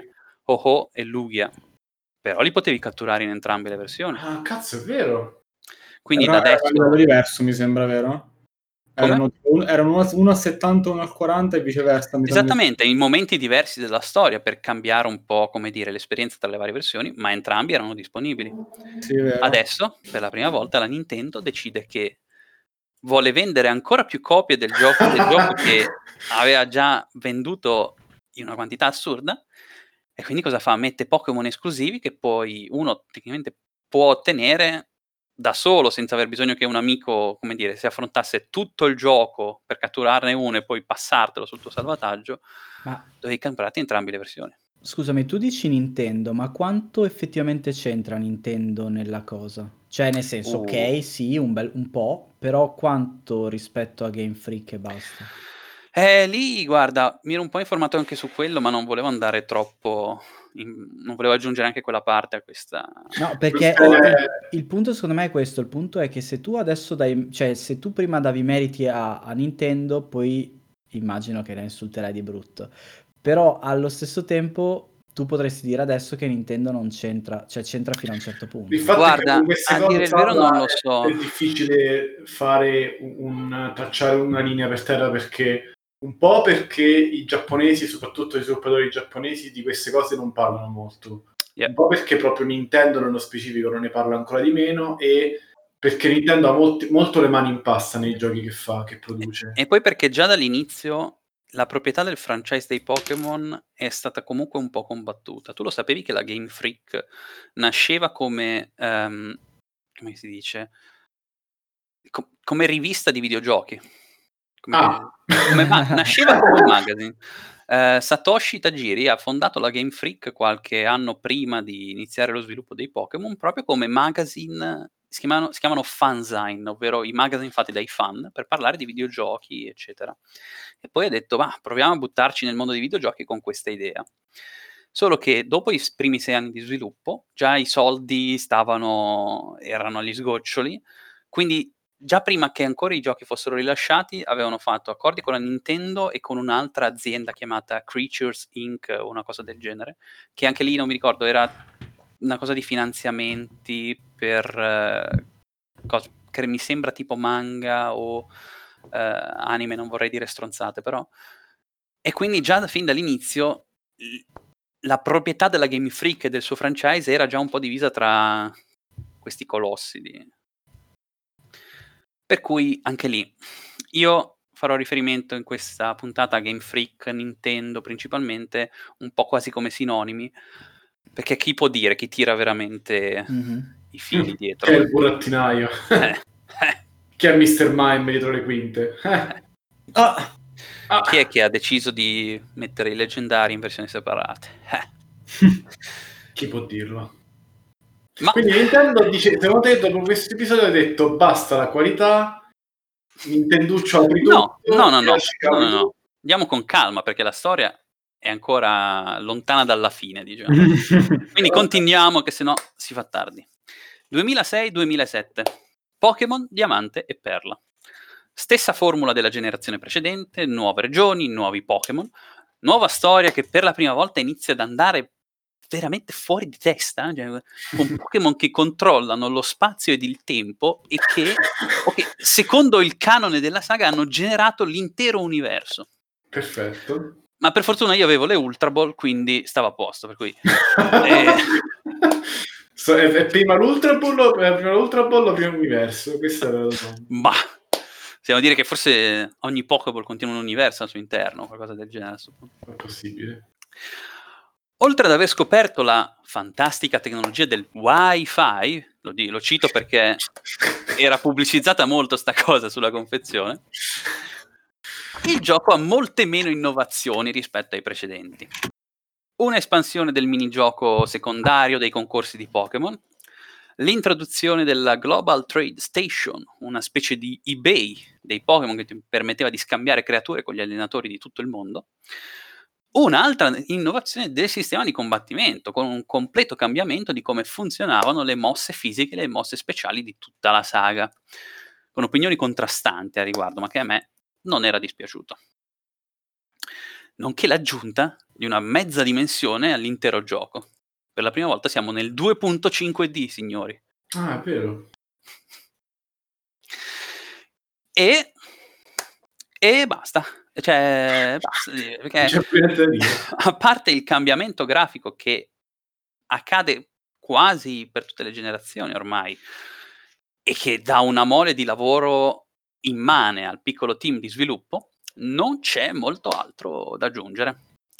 Ho-Oh e Lugia, però li potevi catturare in entrambe le versioni. Ah, cazzo, è vero. Quindi Però da era a livello adesso... diverso, mi sembra, vero? Come? Erano, un- erano uno, uno a settanta e uno a quaranta e viceversa. mi sa- Esattamente, in momenti diversi della storia per cambiare un po', come dire, l'esperienza tra le varie versioni, ma entrambi erano disponibili. Sì, è vero. Adesso, per la prima volta, la Nintendo decide che vuole vendere ancora più copie del gioco, del gioco che aveva già venduto in una quantità assurda, e quindi cosa fa? Mette Pokémon esclusivi che poi uno tecnicamente può ottenere da solo, senza aver bisogno che un amico, come dire, si affrontasse tutto il gioco per catturarne uno e poi passartelo sul tuo salvataggio. Ma Dovevi comprarti entrambe le versioni. scusami, tu dici Nintendo, ma quanto effettivamente c'entra Nintendo nella cosa? Cioè, nel senso, Uh. ok, sì, un, bel, un po', però quanto rispetto a Game Freak e basta? Eh, lì, guarda, mi ero un po' informato anche su quello, ma non volevo andare troppo... in- non volevo aggiungere anche quella parte a questa... No, perché Queste- il, il punto secondo me è questo, il punto è che se tu adesso dai, cioè se tu prima davi meriti a, a Nintendo, poi immagino che la insulterai di brutto, però allo stesso tempo tu potresti dire adesso che Nintendo non c'entra, cioè c'entra fino a un certo punto. Il fatto Guarda, è che con queste a cose, dire il vero Sandra, non lo è- so. è difficile fare un, un- tracciare una linea per terra, perché un po' perché i giapponesi, soprattutto gli sviluppatori giapponesi, di queste cose non parlano molto. Yeah. Un po' perché proprio Nintendo nello specifico non ne parla ancora di meno, e perché Nintendo ha molti- molto le mani in pasta nei giochi che fa, che produce. E poi perché già dall'inizio la proprietà del franchise dei Pokémon è stata comunque un po' combattuta. Tu lo sapevi che la Game Freak nasceva come, ehm, come si dice, Co- come rivista di videogiochi? Come, Ah. come ma- nasceva come un magazine. Eh, Satoshi Tajiri ha fondato la Game Freak qualche anno prima di iniziare lo sviluppo dei Pokémon proprio come magazine, si chiamano, si chiamano fanzine, ovvero i magazine fatti dai fan per parlare di videogiochi, eccetera. E poi ha detto, ma proviamo a buttarci nel mondo dei videogiochi con questa idea. Solo che dopo i s- primi sei anni di sviluppo, già i soldi stavano, erano agli sgoccioli, quindi già prima che ancora i giochi fossero rilasciati, avevano fatto accordi con la Nintendo e con un'altra azienda chiamata Creatures incorporated o una cosa del genere, che anche lì non mi ricordo, era una cosa di finanziamenti per eh, cos- che mi sembra tipo manga o eh, anime, non vorrei dire stronzate, però. E quindi già da- fin dall'inizio l- la proprietà della Game Freak e del suo franchise era già un po' divisa tra questi colossi di... Per cui anche lì io farò riferimento in questa puntata a Game Freak, Nintendo principalmente, un po' quasi come sinonimi, perché chi può dire, chi tira veramente Mhm. i fili Che dietro? è il burattinaio. Eh, eh, Che è mister Mime dietro le quinte. Eh. Ah, Ah. Chi è che ha deciso di mettere i leggendari in versioni separate? Eh. Chi può dirlo? Ma Quindi Nintendo dice, secondo te dopo questo episodio ha detto basta la qualità, Nintenduccio apri no, tutto, no, no, e no, lasci che no, no, apri no. tutto. Andiamo con calma perché la storia è ancora lontana dalla fine, diciamo. Quindi continuiamo che sennò si fa tardi. duemilasei duemilasette. Pokémon Diamante e Perla. Stessa formula della generazione precedente, nuove regioni, nuovi Pokémon, nuova storia che per la prima volta inizia ad andare veramente fuori di testa, cioè, con Pokémon che controllano lo spazio ed il tempo e che, okay, secondo il canone della saga, hanno generato l'intero universo. Perfetto. Ma per fortuna io avevo le Ultra Ball, quindi stavo a posto, per cui... eh, So, è, è prima l'Ultra Ball o è prima l'Ultra Ball o prima l'universo? Questa era la domanda. bah, possiamo dire che forse ogni Pokéball contiene un universo al suo interno, qualcosa del genere. A sto punto. È possibile. Oltre ad aver scoperto la fantastica tecnologia del Wi-Fi, lo, di- lo cito perché era pubblicizzata molto sta cosa sulla confezione, il gioco ha molte meno innovazioni rispetto ai precedenti. Un'espansione del minigioco secondario dei concorsi di Pokémon, l'introduzione della Global Trade Station, una specie di eBay dei Pokémon che ti permetteva di scambiare creature con gli allenatori di tutto il mondo, un'altra innovazione del sistema di combattimento, con un completo cambiamento di come funzionavano le mosse fisiche e le mosse speciali di tutta la saga, con opinioni contrastanti a riguardo, ma che a me non era dispiaciuto. nonché l'aggiunta di una mezza dimensione all'intero gioco. Per la prima volta siamo nel due punto cinque D, signori. Ah, è vero. E, e basta. Cioè, basta dire, perché Non c'è più niente da dire. a parte il cambiamento grafico che accade quasi per tutte le generazioni ormai e che dà una mole di lavoro immane al piccolo team di sviluppo, non c'è molto altro da aggiungere.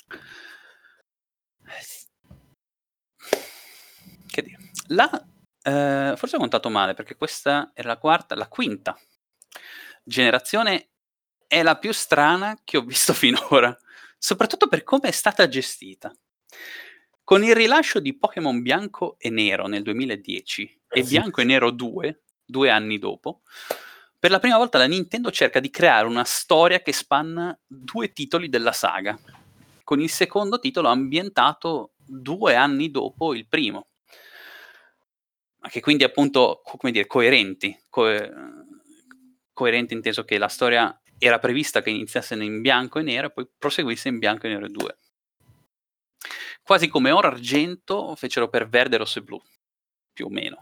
Che dire, la, eh, forse ho contato male perché questa era la quarta, la quinta generazione è la più strana che ho visto finora, soprattutto per come è stata gestita. Con il rilascio di Pokémon Bianco e Nero nel duemiladieci Eh e sì. Bianco e Nero due, due anni dopo, per la prima volta la Nintendo cerca di creare una storia che spanna due titoli della saga, con il secondo titolo ambientato due anni dopo il primo, ma che quindi appunto, come dire, coerenti, co- coerenti inteso che la storia era prevista che iniziasse in bianco e nero e poi proseguisse in bianco e nero due. Quasi come oro argento fecero per verde, rosso e blu, più o meno.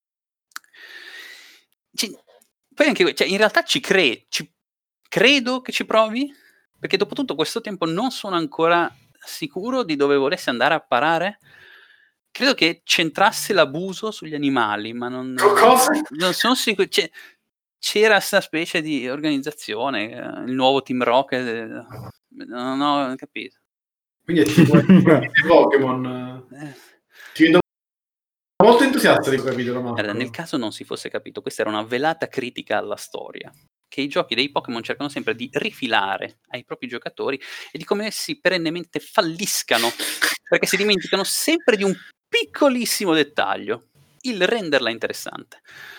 Ci, poi anche, cioè, in realtà ci, cre- ci credo che ci provi, perché dopo tutto questo tempo non sono ancora sicuro di dove volesse andare a parare. Credo che centrasse l'abuso sugli animali, ma non, Cosa? non sono sicuro. C'è, c'era questa specie di organizzazione, eh, il nuovo Team Rocket, eh, non ho capito. Quindi è tipo i Pokémon. Eh. Ti vedo molto entusiasta di capitolo, Marco. Guarda, nel caso non si fosse capito, questa era una velata critica alla storia, che i giochi dei Pokémon cercano sempre di rifilare ai propri giocatori e di come essi perennemente falliscano, perché si dimenticano sempre di un piccolissimo dettaglio, il renderla interessante.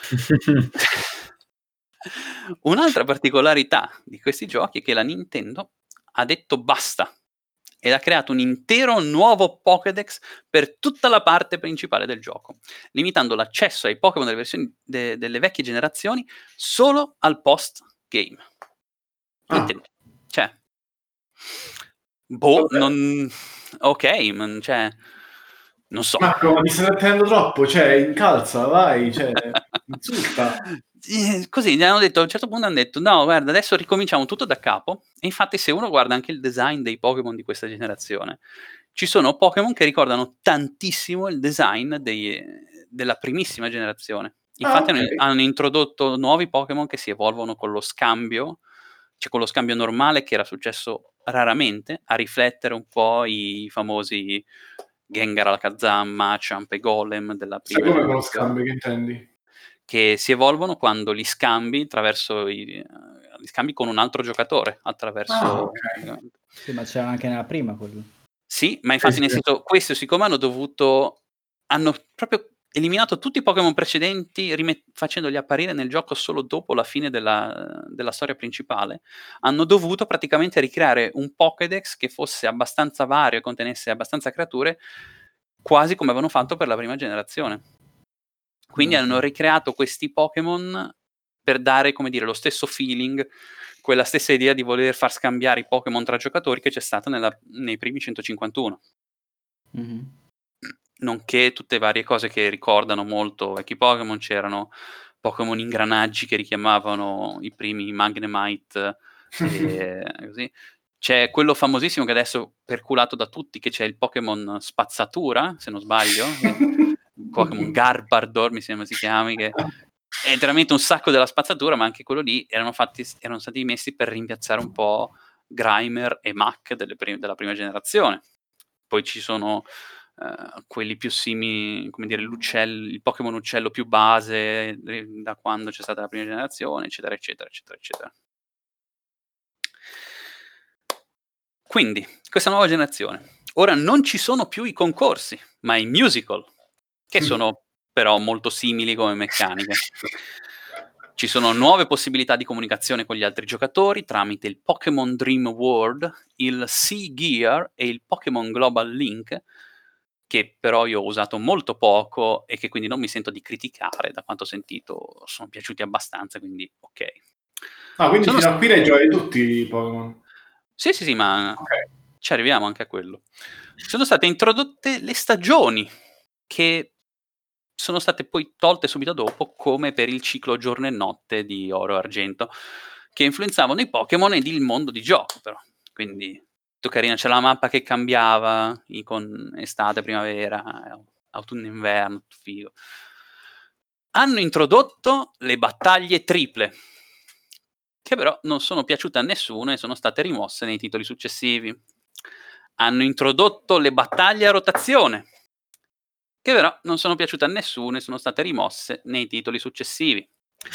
Un'altra particolarità di questi giochi è che la Nintendo ha detto basta ed ha creato un intero nuovo Pokédex per tutta la parte principale del gioco, limitando l'accesso ai Pokémon delle versioni de- delle vecchie generazioni solo al post-game. Ah. Nintendo. Cioè, boh, Vabbè. non... ok, ma cioè, non so. Marco, ma mi stai trattenendo troppo, cioè, incalza, vai, cioè, insulta. Eh, Così gli hanno detto, a un certo punto hanno detto, no, guarda, adesso ricominciamo tutto da capo. E infatti se uno guarda anche il design dei Pokémon di questa generazione, ci sono Pokémon che ricordano tantissimo il design dei- della primissima generazione. Infatti Ah, ok. hanno, hanno introdotto nuovi Pokémon che si evolvono con lo scambio, cioè con lo scambio normale che era successo raramente, a riflettere un po' i famosi Gengar, Alakazam, Machamp e Golem della Sai prima come con lo generazione, scambio che intendi? che si evolvono quando li scambi attraverso i, eh, li scambi con un altro giocatore attraverso Ah, ok. Sì, ma c'era anche nella prima quello. Sì, ma infatti Sì, nel sì. senso, questo siccome hanno dovuto hanno proprio eliminato tutti i Pokémon precedenti rimet- facendoli apparire nel gioco solo dopo la fine della, della storia principale, hanno dovuto praticamente ricreare un Pokédex che fosse abbastanza vario e contenesse abbastanza creature, quasi come avevano fatto per la prima generazione. Quindi Ok. hanno ricreato questi Pokémon per dare, come dire, lo stesso feeling, quella stessa idea di voler far scambiare i Pokémon tra giocatori che c'è stata nella- nei primi centocinquantuno. Mhm. Nonché tutte varie cose che ricordano molto vecchi Pokémon. C'erano Pokémon ingranaggi che richiamavano i primi Magnemite e così. C'è quello famosissimo che adesso è perculato da tutti, che c'è il Pokémon spazzatura, se non sbaglio, Pokémon Garbardor mi sembra si chiami, che è veramente un sacco della spazzatura, ma anche quello lì erano, fatti, erano stati messi per rimpiazzare un po' Grimer e Mach delle prim- della prima generazione. Poi ci sono eh, quelli più simili, come dire, l'uccello, il Pokémon uccello più base eh, da quando c'è stata la prima generazione, eccetera, eccetera, eccetera, eccetera. Quindi, questa nuova generazione. Ora non ci sono più i concorsi, ma i musical, che sono però molto simili come meccaniche. Ci sono nuove possibilità di comunicazione con gli altri giocatori tramite il Pokémon Dream World, il Sea Gear e il Pokémon Global Link, che però io ho usato molto poco e che quindi non mi sento di criticare, da quanto ho sentito sono piaciuti abbastanza, quindi ok. Ah, quindi Sono fino s- a qui hai giocato tutti i Pokémon. Sì, sì, sì, ma Ok. ci arriviamo anche a quello. Sono state introdotte le stagioni, che sono state poi tolte subito dopo, come per il ciclo giorno e notte di Oro e Argento, che influenzavano i Pokémon ed il mondo di gioco, però. Quindi, tu carina, c'è la mappa che cambiava i- con estate, primavera, autunno, inverno, tutto figo. Hanno introdotto le battaglie triple, che però non sono piaciute a nessuno e sono state rimosse nei titoli successivi. Hanno introdotto le battaglie a rotazione, che però non sono piaciute a nessuno e sono state rimosse nei titoli successivi.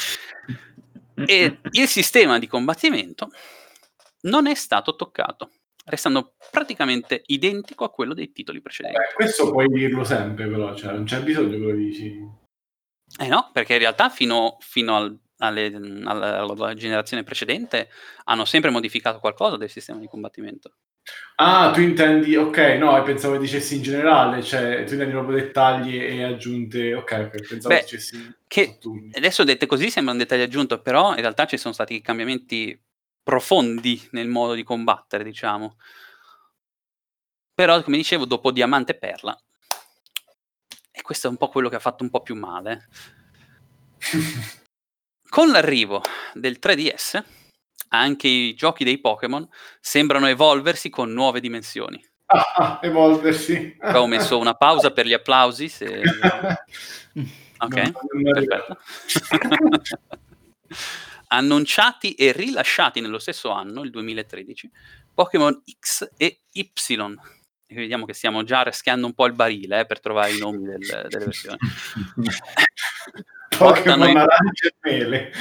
E il sistema di combattimento non è stato toccato, restando praticamente identico a quello dei titoli precedenti. Beh, questo puoi dirlo sempre, però, cioè, non c'è bisogno che lo dici. Eh no, perché in realtà fino, fino al- alle- alla, alla generazione precedente hanno sempre modificato qualcosa del sistema di combattimento. Ah, tu intendi, ok, no, pensavo dicessi in generale, cioè tu intendi proprio dettagli e aggiunte, ok, ok, pensavo Beh, dicessi che sotturni. adesso dette così sembra un dettaglio aggiunto, però in realtà ci sono stati cambiamenti profondi nel modo di combattere, diciamo. Però, come dicevo, dopo Diamante e Perla, e questo è un po' quello che ha fatto un po' più male. Con l'arrivo del tre D S, anche i giochi dei Pokémon sembrano evolversi con nuove dimensioni. Ah, ah, evolversi. Qua ho messo una pausa per gli applausi, se... Ok, Non- non perfetto. Annunciati e rilasciati nello stesso anno, il duemilatredici, Pokémon X e Y. E vediamo che stiamo già raschiando un po' il barile eh, per trovare i nomi del- delle versioni. Portano Pokémon i- arancia e mele.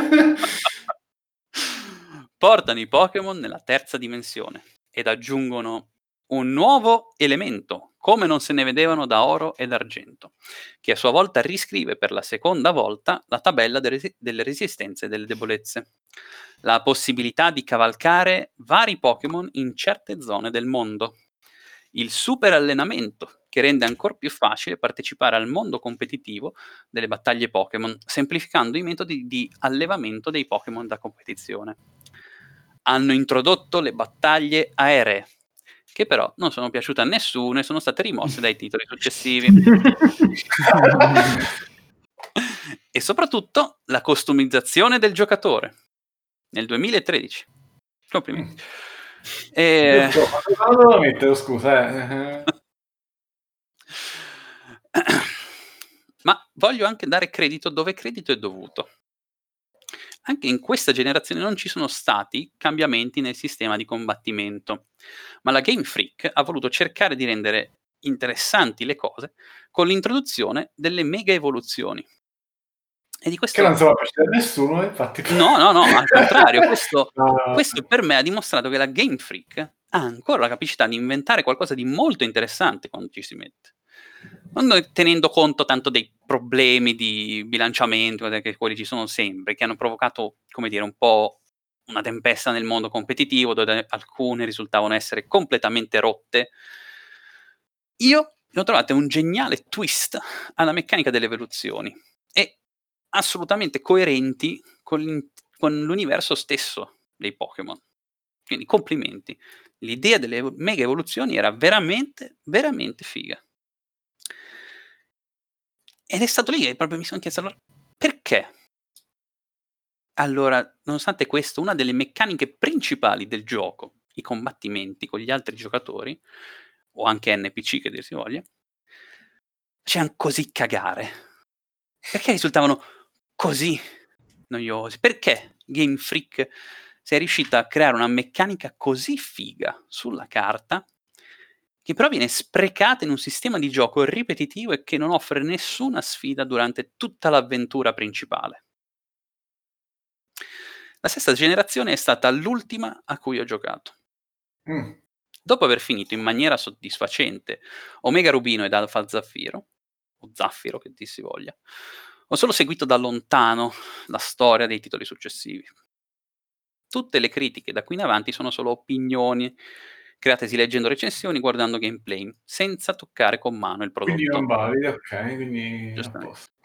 Portano i Pokémon nella terza dimensione ed aggiungono un nuovo elemento, come non se ne vedevano da Oro ed Argento, che a sua volta riscrive per la seconda volta la tabella de resi- delle resistenze e delle debolezze. La possibilità di cavalcare vari Pokémon in certe zone del mondo. Il super allenamento, che rende ancora più facile partecipare al mondo competitivo delle battaglie Pokémon, semplificando i metodi di allevamento dei Pokémon da competizione. Hanno introdotto le battaglie aeree, che però non sono piaciute a nessuno e sono state rimosse dai titoli successivi. E soprattutto la customizzazione del giocatore nel duemilatredici. Complimenti. E... Io sto- quando lo metto, scusa, eh. Ma voglio anche dare credito dove credito è dovuto. Anche in questa generazione non ci sono stati cambiamenti nel sistema di combattimento, ma la Game Freak ha voluto cercare di rendere interessanti le cose con l'introduzione delle mega evoluzioni. E di Che questo... non sono piaciuto a nessuno, infatti. No, no, no, al contrario, questo, No, no. questo per me ha dimostrato che la Game Freak ha ancora la capacità di inventare qualcosa di molto interessante quando ci si mette. Non tenendo conto tanto dei problemi di bilanciamento, che quelli ci sono sempre, che hanno provocato, come dire, un po' una tempesta nel mondo competitivo, dove alcune risultavano essere completamente rotte. Io ne ho trovato un geniale twist alla meccanica delle evoluzioni e assolutamente coerenti con, l'in- con l'universo stesso dei Pokémon. Quindi complimenti. L'idea delle evo- mega evoluzioni era veramente, veramente figa. Ed è stato lì che proprio mi sono chiesto, allora, perché? Allora, nonostante questo, una delle meccaniche principali del gioco, i combattimenti con gli altri giocatori, o anche N P C che dir si voglia, facevano così cagare. Perché risultavano così noiosi? Perché Game Freak si è riuscita a creare una meccanica così figa sulla carta, che però viene sprecata in un sistema di gioco ripetitivo e che non offre nessuna sfida durante tutta l'avventura principale? La sesta generazione è stata l'ultima a cui ho giocato. Mm. Dopo aver finito in maniera soddisfacente Omega Rubino ed Alfa Zaffiro, o Zaffiro che dir si voglia, ho solo seguito da lontano la storia dei titoli successivi. Tutte le critiche da qui in avanti sono solo opinioni, createsi leggendo recensioni, guardando gameplay, senza toccare con mano il Quindi non prodotto. validi, ok, quindi a Giustamente. posto.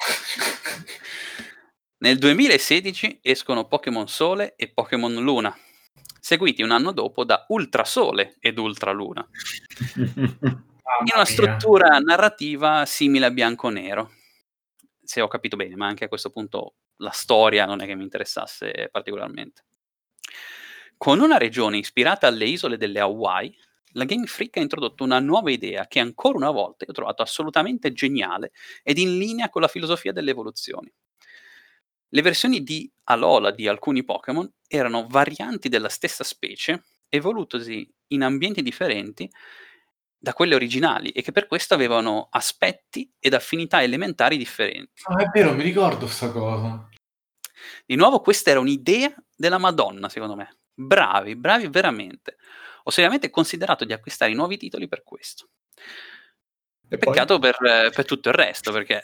Nel duemilasedici escono Pokémon Sole e Pokémon Luna, seguiti un anno dopo da Ultrasole ed Ultraluna, in Mamma una mia. struttura narrativa simile a Bianconero, se ho capito bene, ma anche a questo punto la storia non è che mi interessasse particolarmente. Con una regione ispirata alle isole delle Hawaii, la Game Freak ha introdotto una nuova idea che ancora una volta io ho trovato assolutamente geniale ed in linea con la filosofia delle evoluzioni. Le versioni di Alola di alcuni Pokémon erano varianti della stessa specie, evolutosi in ambienti differenti da quelle originali e che per questo avevano aspetti ed affinità elementari differenti. Ah, è vero, mi ricordo sta cosa. Di nuovo, questa era un'idea della Madonna, secondo me. Bravi, bravi veramente. Ho seriamente considerato di acquistare i nuovi titoli per questo. E poi? Peccato per, per tutto il resto, perché...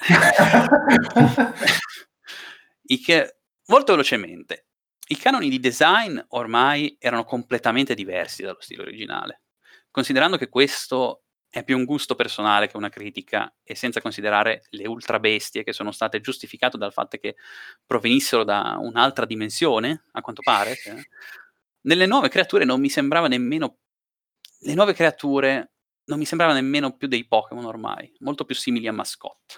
I che... Molto velocemente, i canoni di design ormai erano completamente diversi dallo stile originale. Considerando che questo è più un gusto personale che una critica, e senza considerare le ultra bestie che sono state giustificate dal fatto che provenissero da un'altra dimensione, a quanto pare, cioè, nelle nuove creature non mi sembrava nemmeno le nuove creature non mi sembrava nemmeno più dei Pokémon ormai, molto più simili a mascotte.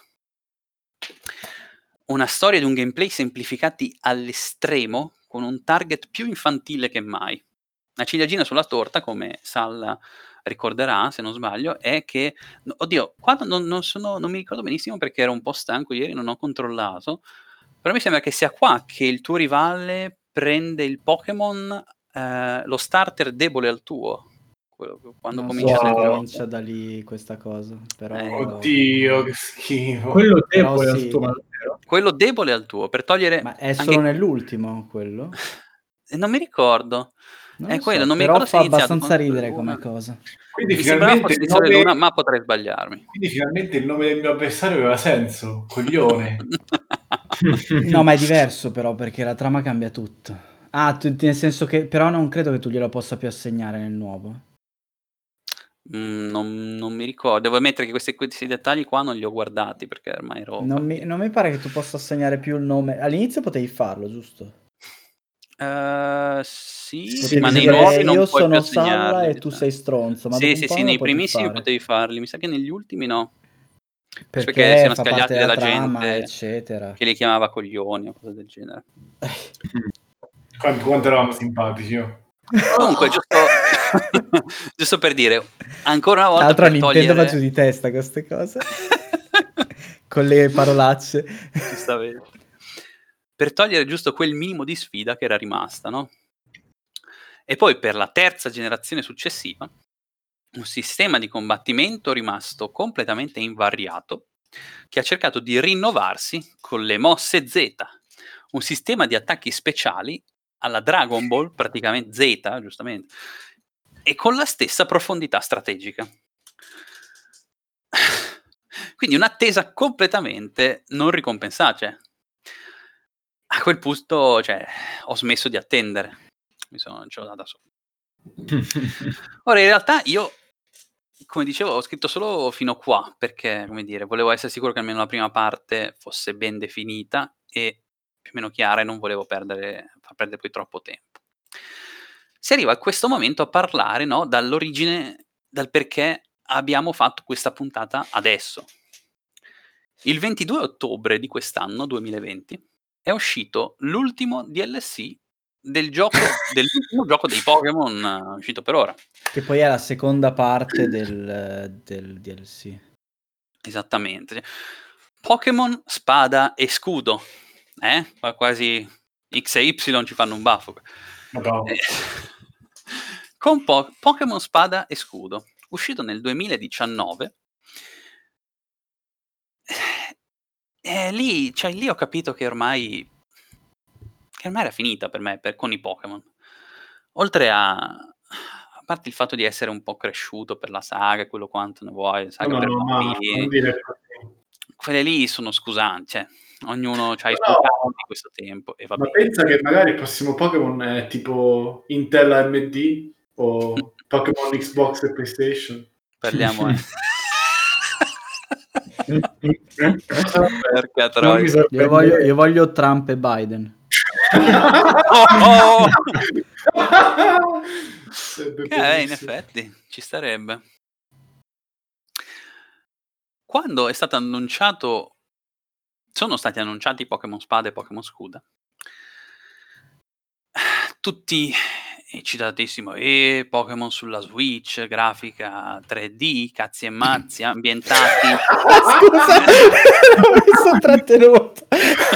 Una storia di un gameplay semplificati all'estremo, con un target più infantile che mai. La ciliegina sulla torta, come Sal ricorderà, se non sbaglio, è che... Oddio, qua non, non, sono, non mi ricordo benissimo perché ero un po' stanco ieri, non ho controllato, però mi sembra che sia qua che il tuo rivale prende il Pokémon, eh, lo starter debole al tuo, quando non comincia so se nel gioco. comincia da lì questa cosa, però... Eh, Oddio, che schifo. Quello Però debole al sì. tuo, ma davvero? Quello debole al tuo, per togliere... Ma è anche... solo nell'ultimo quello? Non mi ricordo. Non È lo quello, so, non mi però ricordo se fa è iniziato abbastanza con ridere Luna. come cosa. Quindi Mi sembrava finalmente, fosse il iniziato nome... Luna, ma potrei sbagliarmi. Quindi finalmente il nome del mio avversario aveva senso, coglione. No, ma è diverso però perché la trama cambia tutto. Ah, tu- nel senso che però non credo che tu glielo possa più assegnare nel nuovo. Mm, non, non mi ricordo, devo ammettere che questi, questi dettagli qua non li ho guardati perché ormai ero... Non mi, non mi pare che tu possa assegnare più il nome. All'inizio potevi farlo, giusto? Uh, sì, Potevi ma nei dire, nuovi non io puoi più sono Salla assegnarli. e tu sei stronzo, ma Sì, dopo un sì, po' sì, non lo nei puoi più primissimi fare. potevi farli, mi sa che negli ultimi no. Perché, Perché siano fa scagliati parte della della trama, gente eccetera. che li chiamava coglioni o cose del genere. Quanto, quanto eravamo simpatici io. Comunque, giusto, giusto per dire, ancora una Tra volta l'altro a per Nintendo togliere... va giù di testa queste cose. Con le parolacce. Giustamente. Per togliere giusto quel minimo di sfida che era rimasta, no? E poi per la terza generazione successiva, un sistema di combattimento rimasto completamente invariato, che ha cercato di rinnovarsi con le mosse Z, un sistema di attacchi speciali alla Dragon Ball, praticamente Z, giustamente, e con la stessa profondità strategica. Quindi un'attesa completamente non ricompensata. Cioè, a quel punto, cioè, ho smesso di attendere. Mi sono, ce l'ho data solo. Ora, in realtà, io, come dicevo, ho scritto solo fino a qua, perché, come dire, volevo essere sicuro che almeno la prima parte fosse ben definita e più o meno chiara e non volevo perdere, far perdere poi troppo tempo. Si arriva a questo momento a parlare, no, dall'origine, dal perché abbiamo fatto questa puntata adesso. Il ventidue ottobre di quest'anno, duemilaventi, è uscito l'ultimo D L C del gioco dell'ultimo gioco dei Pokémon uh, uscito per ora. Che poi è la seconda parte del, del D L C. Esattamente. Pokémon Spada e Scudo. Eh? Quasi X e Y ci fanno un baffo. Eh, con po- Pokémon Spada e Scudo, uscito nel duemiladiciannove. Eh, lì, cioè, lì ho capito che ormai che ormai era finita per me per, con i Pokémon. Oltre a a parte il fatto di essere un po' cresciuto per la saga, quello quanto ne vuoi, saga No, per no, ma bambini, non dire così. quelle lì sono scusanti, cioè, ognuno c'ha i No, suoi casi di questo tempo e va ma bene. pensa che magari il prossimo Pokémon è tipo Intel A M D o Pokémon Xbox e PlayStation. Parliamo, eh. Porca Non mi troia. Io voglio, io voglio Trump e Biden. Oh, oh! Sarebbe Eh, in bellissimo. effetti, ci starebbe. Quando è stato annunciato sono stati annunciati Pokémon Spada e Pokémon Scuda, tutti eccitatissimo, "Eh, Pokémon sulla Switch, grafica tre D, cazzi e mazzi, ambientati" Scusa, mi sono trattenuto.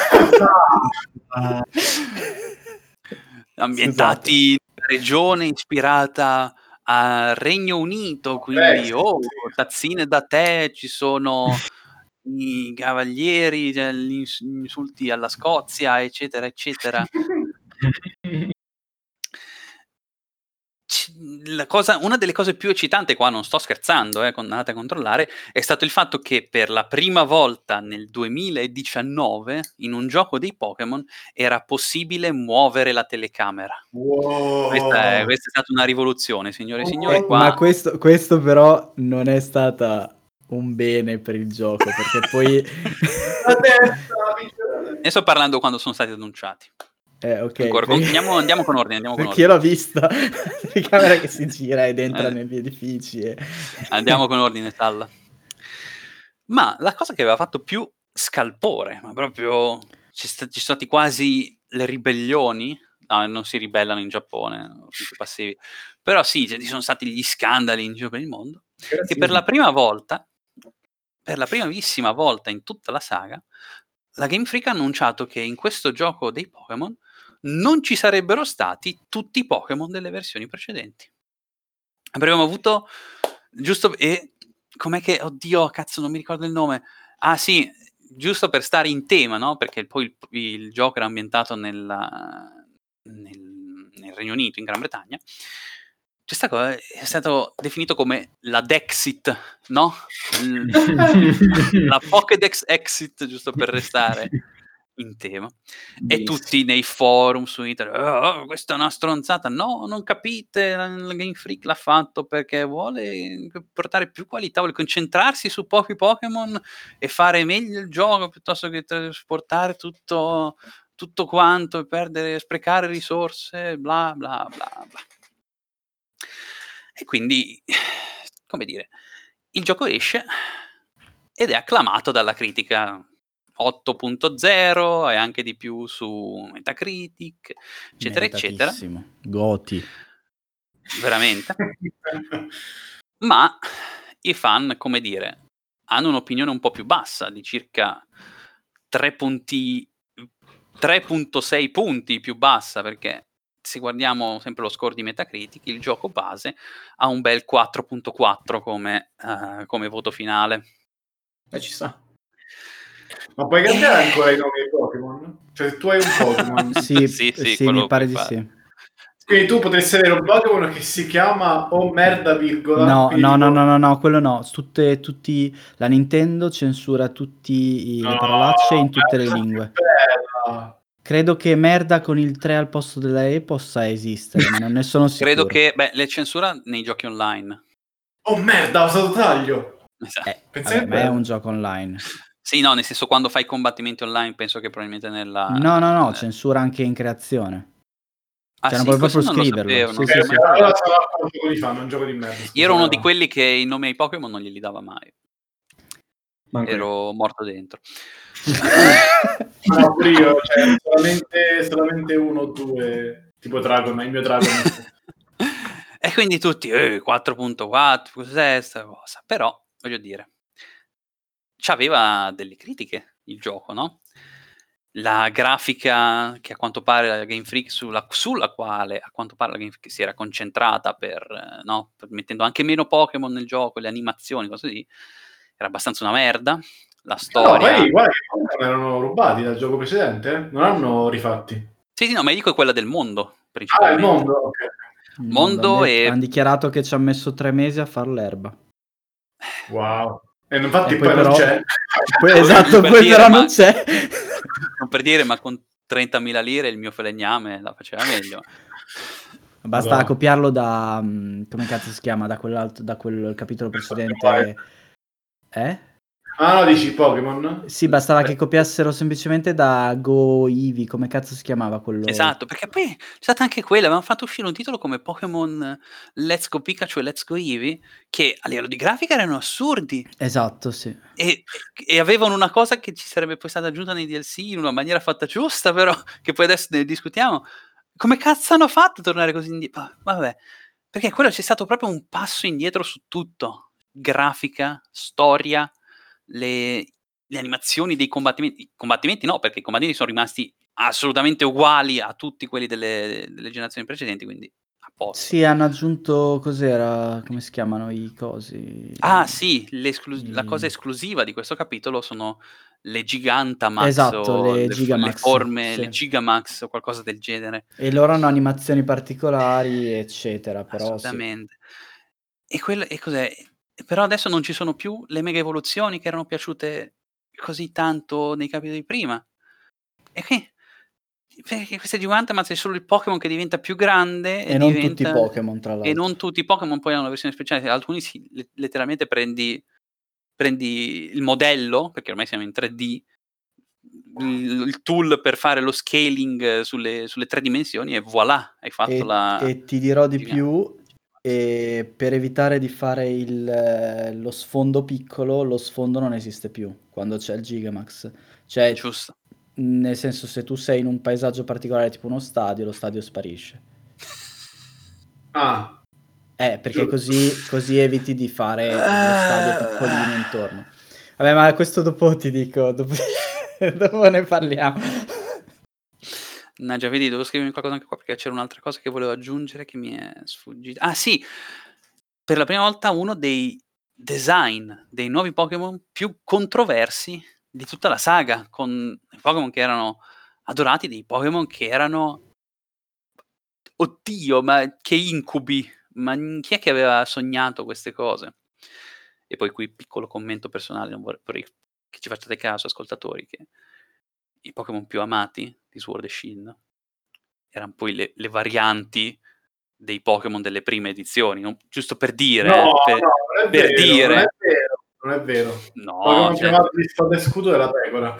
ambientati in una regione ispirata al Regno Unito, quindi Brexit, oh, sì. tazzine da tè, ci sono i cavalieri, cioè gli ins insulti alla Scozia, eccetera, eccetera. C la cosa una delle cose più eccitanti, qua non sto scherzando, eh, con andate a controllare, è stato il fatto che per la prima volta nel duemiladiciannove, in un gioco dei Pokémon, era possibile muovere la telecamera. Questa è Wow. questa è stata una rivoluzione, signore e Eh, signori, ma qua questo, questo però non è stata un bene per il gioco, perché poi... La testa, la piccola- ne sto parlando quando sono stati annunciati. Eh, ok. Ancora, con perché- andiamo andiamo con ordine, andiamo con Perché io ordine. l'ho vista, la telecamera che si gira ed entra Eh. negli edifici. E... Andiamo con ordine, Salla. Ma la cosa che aveva fatto più scalpore, ma proprio ci sta ci sono stati quasi le ribellioni, no, non si ribellano in Giappone, sono più passivi, però sì, cioè ci sono stati gli scandali in giro per il mondo, che per la prima volta, per la primissima volta in tutta la saga, la Game Freak ha annunciato che in questo gioco dei Pokémon non ci sarebbero stati tutti i Pokémon delle versioni precedenti. Avremmo avuto giusto e com'è che oddio, cazzo, non mi ricordo il nome. Ah sì, giusto per stare in tema, no, perché poi il p il gioco era ambientato nella nel nel Regno Unito, in Gran Bretagna. Questa cosa è stato definito come la Dexit, no, l la Pokédex Exit, giusto per restare in tema. E Bellissimo. tutti nei forum su internet: "Oh, questa è una stronzata". No, non capite, la la Game Freak l'ha fatto perché vuole p portare più qualità, vuole concentrarsi su pochi Pokémon e fare meglio il gioco piuttosto che trasportare tutto tutto quanto e perdere sprecare risorse, bla, bla, bla, bla. E quindi, come dire, il gioco esce ed è acclamato dalla critica otto punto zero e anche di più su Metacritic, eccetera, eccetera. Meritatissimo. Goti. Veramente. Ma i fan, come dire, hanno un'opinione un po' più bassa, di circa tre punti tre punto sei punti più bassa, perché se guardiamo sempre lo score di Metacritic, il gioco base ha un bel quattro punto quattro come, ehm, come voto finale. Eh, ci sta. Ma puoi cambiare ancora i nomi dei Pokémon? Cioè, se tu hai un Pokémon, Sì, Sì, sì, sì, quello mi pare puoi di fare. sì. quindi tu potresti avere un Pokémon che si chiama o merda, virgola. No, quindi no, no, tipo- no, no, no, quello no. Tutte, tutti, la Nintendo censura tutti i- le No, parolacce in tutte le merda, lingue. che bella. Credo che merda con il tre al posto della E possa esistere, ma non ne sono sicuro. Credo che, beh, le censura nei giochi online. Oh merda, ho usato taglio. Esatto. Eh, Pensate vabbè, ma è bello. un gioco online. Sì, no, nel senso quando fai combattimenti online penso che probabilmente nella No, no, no, nel- censura anche in creazione. Ah Cioè, non sì, puoi questo proprio non lo scriverlo. sapevo, Sì, non sì, Ok, sì. sapevo. allora sono d'accordo con i fan, è un gioco di merda. Io ero uno di scusa. quelli che i nomi ai Pokémon non glieli dava mai. Manco io. Ero morto dentro. No, pure io, cioè, solamente, solamente uno o due, tipo Dragon, il mio Dragon. E quindi tutti, eh, quattro punto quattro, cos'è sta cosa? Però, voglio dire, c'aveva delle critiche il gioco, no? La grafica che a quanto pare la Game Freak sulla sulla quale a quanto pare la Game Freak si era concentrata per eh, no, per mettendo anche meno Pokémon nel gioco, le animazioni, cose così, era abbastanza una merda. La No, storia poi guarda che i Pokémon erano rubati dal gioco precedente, eh? Non hanno rifatti. sì, sì, no, ma io dico è quella del mondo, Ah, il principalmente. mondo? Ok. Il Mondo hanno, e hanno dichiarato che ci ha messo tre mesi a far l'erba. Wow. E infatti E poi poi non però- c'è. Poi, esatto, per poi dire, però ma- non c'è. non per dire, ma con trentamila lire il mio falegname la faceva meglio. Basta No. copiarlo da... mm, come cazzo si chiama? Da quell'altro, da quel capitolo precedente. Eh? Ah, no, dici Pokémon? Sì, bastava che copiassero semplicemente da Go Eevee, come cazzo si chiamava quello? Esatto, perché poi c'è stata anche quella, avevano fatto uscire un titolo come Pokémon Let's Go Pikachu e Let's Go Eevee, che a livello di grafica erano assurdi. Esatto, sì. E, e avevano una cosa che ci sarebbe poi stata aggiunta nei D L C in una maniera fatta giusta, però, che poi adesso ne discutiamo. Come cazzo hanno fatto a tornare così indietro? Vabbè, perché quello c'è stato proprio un passo indietro su tutto. Grafica, storia, le, le animazioni dei combattimenti. I combattimenti no, perché i combattimenti sono rimasti assolutamente uguali a tutti quelli delle, delle generazioni precedenti, quindi a posto. Sì, hanno aggiunto, cos'era, come si chiamano i cosi? Ah sì, l'esclu- I- la cosa esclusiva di questo capitolo sono le Gigantamax Esatto, o le le, f- le Gigamax, forme, sì. le Gigamax o qualcosa del genere. E loro hanno animazioni particolari, eccetera, però sì. Assolutamente. E, quello, e cos'è? Però adesso non ci sono più le mega evoluzioni che erano piaciute così tanto nei capitoli prima. E qui, perché queste Gigantamax è solo il Pokémon che diventa più grande e, E non tutti i diventa... Pokémon, tra E l'altro. non tutti i Pokémon poi hanno una versione speciale, alcuni si, le- letteralmente prendi, prendi il modello, perché ormai siamo in tre D, il, il tool per fare lo scaling eh, sulle, sulle tre dimensioni e voilà, hai fatto E, la... e ti dirò di gigante. più, e per evitare di fare il, eh, lo sfondo piccolo, lo sfondo non esiste più quando c'è il Gigamax. Cioè, Giusto. nel senso, se tu sei in un paesaggio particolare, tipo uno stadio, lo stadio sparisce. Ah, Eh, perché giusto. così, così eviti di fare lo stadio piccolino intorno. Vabbè, ma questo dopo ti dico, dopo, dopo ne parliamo. No, già vedi, devo scrivermi qualcosa anche qua perché c'era un'altra cosa che volevo aggiungere che mi è sfuggita. Ah sì, per la prima volta uno dei design dei nuovi Pokémon più controversi di tutta la saga, con i Pokémon che erano adorati, dei Pokémon che erano... Oddio, ma che incubi! Ma n- chi è che aveva sognato queste cose? E poi qui piccolo commento personale, non vorrei, vorrei che ci facciate caso, ascoltatori, che i Pokémon più amati di Sword e Shield erano poi le, le varianti dei Pokémon delle prime edizioni, non- giusto per dire, No, eh, per, no, non è per vero, non è dire, vero, non è vero. no, Pokémon cioè, chiamato di spada e scudo della pecora.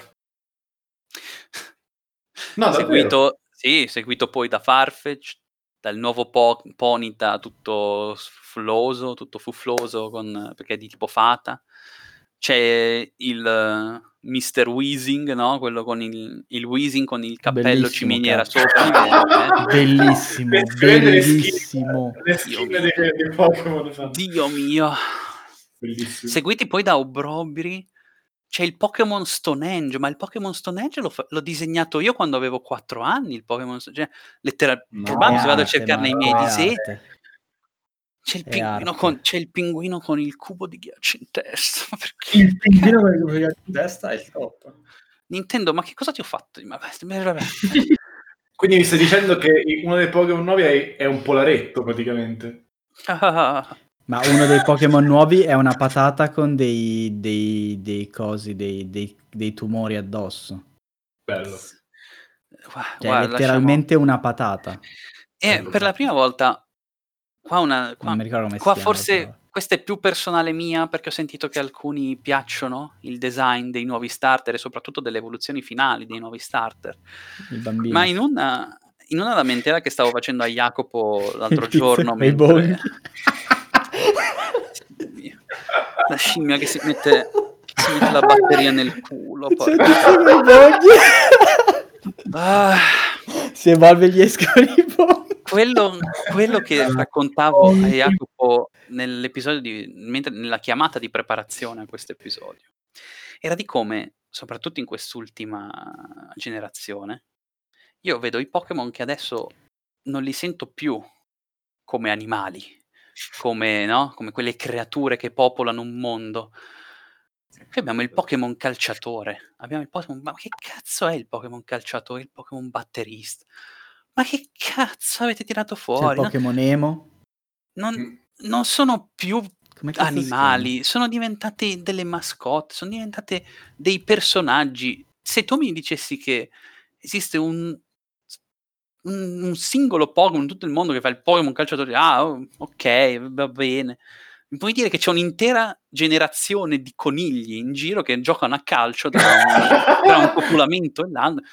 No, davvero. seguito, sì, seguito poi da Farfetch, dal nuovo po- Ponyta tutto sfloso, tutto fuffloso, con, perché è di tipo fata. C'è il uh, mister Weezing, no? Quello con il, il Weezing con il cappello Bellissimo, ciminiera cazzo. sopra, eh? Bellissimo, Descrivete le skin, bellissimo. le Dio skin mio. dei, dei Pokémon. fanno. Dio mio. Bellissimo. Seguiti poi da Obrobri, c'è il Pokémon Stonehenge, ma il Pokémon Stonehenge l'ho, fa- l'ho disegnato io quando avevo quattro anni, il Pokémon Sto- cioè, lettera- No, probabilmente se vado a arte, cercare nei Marco, miei è disegni, arte. c'è il, È pinguino arte. con, c'è il pinguino con il cubo di ghiaccio in testa. Ma perché? Il pinguino con il cubo in testa è il top. Nintendo, ma che cosa ti ho fatto? Ma vabbè, vabbè. Quindi mi stai dicendo che uno dei Pokémon nuovi è, è un polaretto praticamente. Ma uno dei Pokémon nuovi è una patata con dei, dei, dei cosi, dei, dei, dei tumori addosso. Bello. Gua- Cioè, guarda, letteralmente una patata. E Bello, per la bello. prima volta, qua, una, qua, Non mi ricordo come si qua chiama, forse però. questa è più personale mia perché ho sentito che alcuni piacciono il design dei nuovi starter e soprattutto delle evoluzioni finali dei nuovi starter. Il bambino. Ma in una, in una lamentela che stavo facendo a Jacopo l'altro Il tizio giorno coi mentre... bonghi. Dio mio. La scimmia che si mette, si mette la batteria nel culo. C'è il porca- tizio coi bonghi. Ah, Si evolve gli escono i bonghi. quello, quello che raccontavo a Jacopo nell'episodio di, mentre, nella chiamata di preparazione a questo episodio era di come, soprattutto in quest'ultima generazione, io vedo i Pokémon che adesso non li sento più come animali, come, no? Come quelle creature che popolano un mondo. Qui abbiamo il Pokémon calciatore, abbiamo il Pokémon... Ma che cazzo è il Pokémon calciatore, il Pokémon batterista? Ma che cazzo avete tirato C'è il fuori? No- Pokémon Emo. non, Mm. non sono più Come cazzo si animali, sono diventati delle mascotte, sono diventate dei personaggi. Se tu mi dicessi che esiste un, un, un singolo Pokémon in tutto il mondo che fa il Pokémon calciatore, ah, oh, ok, va bene. mi puoi dire che c'è un'intera generazione di conigli in giro che giocano a calcio tra un, tra un popolamento e l'altro.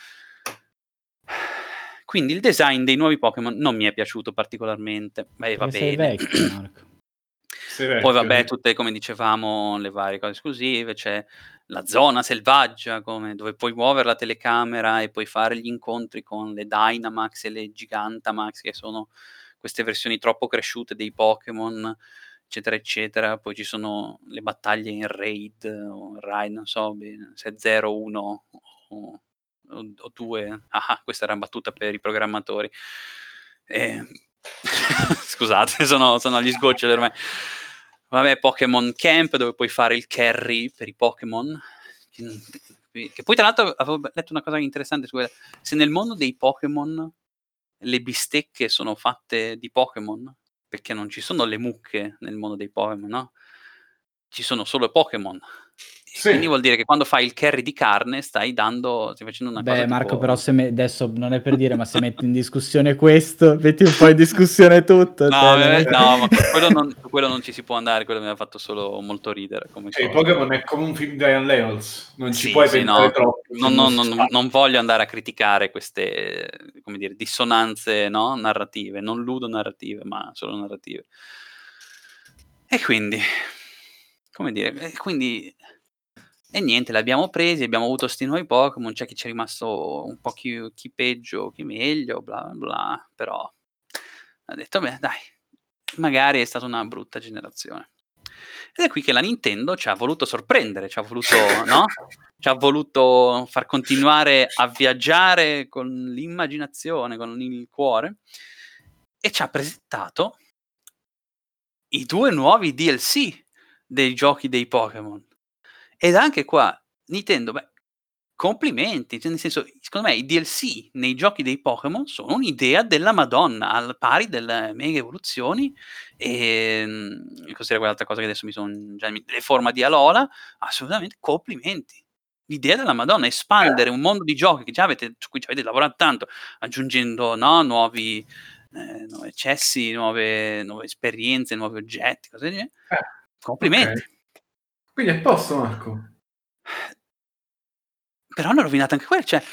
Quindi il design dei nuovi Pokémon non mi è piaciuto particolarmente. Beh, va Perché sei bene. vecchio, Marco. Sei vecchio, Poi vabbè, sì. tutte, come dicevamo, le varie cose esclusive, c'è la zona selvaggia, come, dove puoi muovere la telecamera e puoi fare gli incontri con le Dynamax e le Gigantamax, che sono queste versioni troppo cresciute dei Pokémon, eccetera, eccetera. Poi ci sono le battaglie in raid, o in raid, non so, bene, se è zero, uno o, o, o due. Ah, questa era una battuta per i programmatori. Eh, scusate, sono, sono agli sgoccioli ormai. Vabbè, Pokémon Camp, dove puoi fare il carry per i Pokémon. Che poi, tra l'altro, avevo letto una cosa interessante su quella. Se nel mondo dei Pokémon le bistecche sono fatte di Pokémon, perché non ci sono le mucche nel mondo dei Pokémon, no? Ci sono solo Pokémon. E Sì. quindi vuol dire che quando fai il carry di carne stai dando, stai facendo una Beh, cosa Marco, tipo... però se me- adesso non è per dire, ma se metti in discussione questo, metti un po' in discussione tutto. No, cioè, non vabbè, è- no, ma quello non, su quello non ci si può andare, quello mi ha fatto solo molto ridere come Cioè, i cosa. Pokémon è come un film di Ryan Reynolds, non ci Sì, puoi sì, pensare no. troppo. Non, se non- si non- fa. non voglio andare a criticare queste, come dire, dissonanze, no? Narrative, non ludonarrative, ma solo narrative. E quindi, come dire, e quindi, e niente, l'abbiamo presi, abbiamo avuto sti nuovi Pokémon, c'è chi ci è rimasto un po' chi, chi peggio, chi meglio, bla bla, però ha detto, beh, dai, magari è stata una brutta generazione. Ed è qui che la Nintendo ci ha voluto sorprendere, ci ha voluto, no? Ci ha voluto far continuare a viaggiare con l'immaginazione, con il cuore, e ci ha presentato i due nuovi D L C dei giochi dei Pokémon. Ed anche qua, Nintendo, beh, complimenti, cioè nel senso, secondo me i D L C nei giochi dei Pokémon sono un'idea della Madonna, al pari delle mega evoluzioni e mh, considera quell'altra cosa che adesso mi sono già le forma di Alola, assolutamente complimenti. L'idea della Madonna, espandere un mondo di giochi che già avete, su cui ci avete lavorato tanto, aggiungendo, no, nuovi eh, nuovi accessi, nuove, nuove esperienze, nuovi oggetti, cose del genere. Eh, Complimenti. ok. Quindi è a posto, Marco. Però hanno rovinato anche quello, cioè...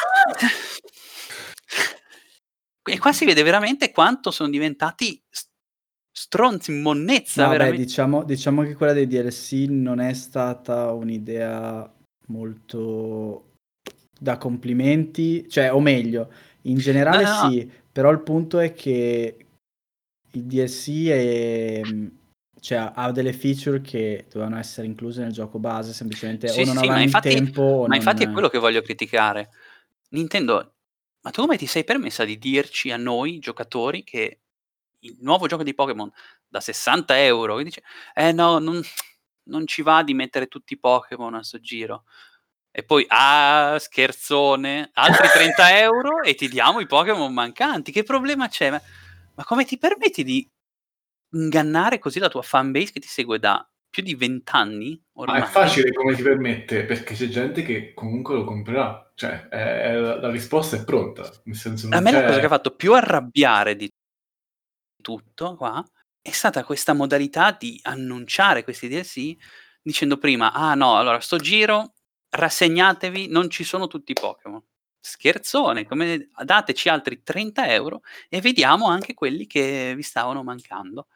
E qua si vede veramente quanto sono diventati s- stronzi, monnezza, No, beh, veramente. diciamo, diciamo che quella dei D L C non è stata un'idea molto da complimenti, cioè, o meglio, in generale No, no, no. sì, però il punto è che il D L C è, cioè, ha delle feature che dovevano essere incluse nel gioco base, semplicemente Sì, o sì, non sì, ma avevano il infatti, tempo o ma infatti è non... quello che voglio criticare. Nintendo, ma tu come ti sei permessa di dirci a noi, giocatori, che il nuovo gioco di Pokémon da sessanta euro, e dice, eh no, non, non ci va di mettere tutti i Pokémon a sto giro. E poi, ah, scherzone, altri trenta euro e ti diamo i Pokémon mancanti. Che problema c'è? Ma, ma come ti permetti di ingannare così la tua fanbase che ti segue da più di vent'anni Ma è ormai? facile come ti permette, perché c'è gente che comunque lo comprerà. Cioè, è- è- la risposta è pronta. Nel senso, A non me la cosa c'è... che ha fatto più arrabbiare di tutto qua è stata questa modalità di annunciare questi D L C dicendo prima: "Ah no, allora sto giro rassegnatevi, non ci sono tutti i Pokémon". Scherzone, come dateci altri trenta euro e vediamo anche quelli che vi stavano mancando.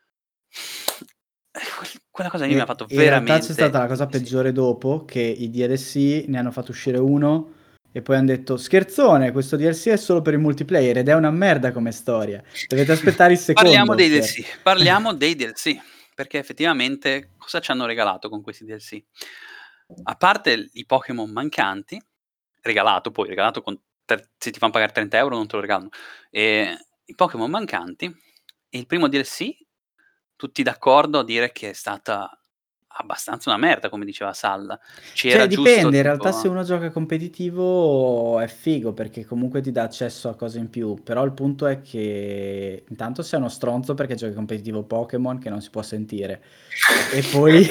Eh, quel quella cosa lì mi ha E fatto in realtà c'è veramente stata la cosa infastidire. peggiore dopo, che i D L C ne hanno fatto uscire uno e poi hanno detto scherzone, questo D L C è solo per il multiplayer ed è una merda come storia, dovete aspettare il Parliamo secondo dei per... D L C, parliamo dei D L C, perché effettivamente cosa ci hanno regalato con questi D L C? A parte i Pokémon mancanti, regalato poi, regalato con tre se ti fan pagare trenta euro non te lo regalano, ehm, i Pokémon mancanti e il primo D L C, tutti d'accordo a dire che è stata abbastanza una merda, come diceva Salla. Cioè C'era giusto dipende, in realtà se tipo uno gioca competitivo è figo perché comunque ti dà accesso a cose in più, però il punto è che intanto sei uno stronzo perché giochi competitivo Pokémon che non si può sentire e poi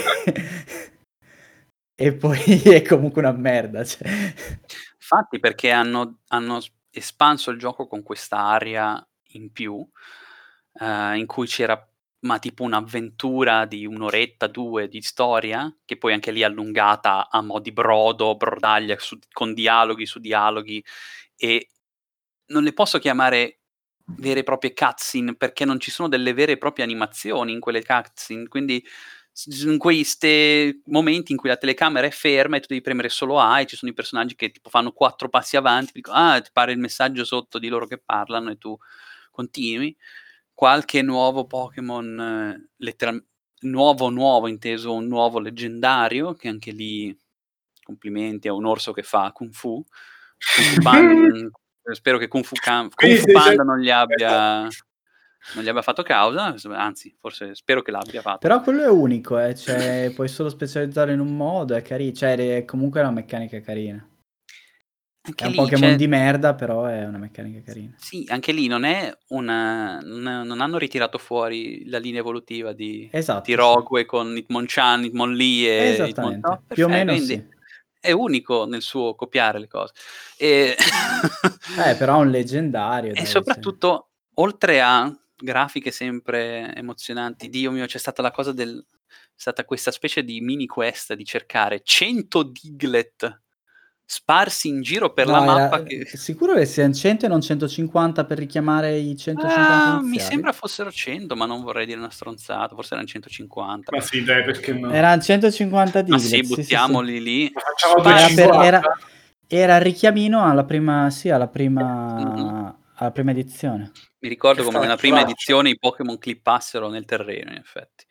e poi è comunque una merda, cioè. Infatti perché hanno hanno s espanso il gioco con questa aria in più, ehm, in cui c'era ma tipo un'avventura di un'oretta, due di storia, che poi anche lì allungata a mo' di brodo, brodaglia, su- con dialoghi su dialoghi, e non le posso chiamare vere e proprie cutscene perché non ci sono delle vere e proprie animazioni in quelle cutscene, quindi s- in questi momenti in cui la telecamera è ferma e tu devi premere solo A e ci sono i personaggi che tipo fanno quattro passi avanti, dico, ah, ti pare il messaggio sotto di loro che parlano e tu continui. Qualche nuovo Pokémon, eh, letteral- nuovo nuovo inteso un nuovo leggendario, che anche lì complimenti a un orso che fa Kung Fu. Kung Fu Panda, non- spero che Kung Fu, Cam- Kung Quindi Fu sei- Panda non gli Esatto. abbia, non gli abbia fatto causa, anzi, forse spero che l'abbia fatto. Però quello è unico, eh, cioè puoi solo specializzare in un modo, è carino, cioè è comunque una meccanica carina. Anche È un lì Pokémon c'è- di merda, però è una meccanica carina. Sì, anche lì non è una, non, non hanno ritirato fuori la linea evolutiva di, Esatto, di sì. Rogue con Hitmonchan, Hitmonlee e Hitmon... Esattamente, no, più o perfetto, meno quindi sì. è unico nel suo copiare le cose. E, Eh, però è un leggendario, e dai, soprattutto, oltre a grafiche sempre emozionanti, Dio mio, c'è stata la cosa del... è stata questa specie di mini quest di cercare cento Diglett sparsi in giro per cioè. la No, mappa era che... sicuro che siano cento e non centocinquanta per richiamare i centocinquanta Ah, mi iniziali? sembra fossero cento, ma non vorrei dire una stronzata, forse erano centocinquanta. Ma sì, dai, perché no? Erano centocinquanta Ma sì, Diglett, sì, sì, sì. buttiamoli lì. Ma facciamo Era, per, duecentocinquanta? era, era il richiamino alla prima, sì, alla Mhm. prima, alla prima edizione. Mi ricordo Che come nella prima faccia. edizione i Pokémon clippassero nel terreno, in effetti.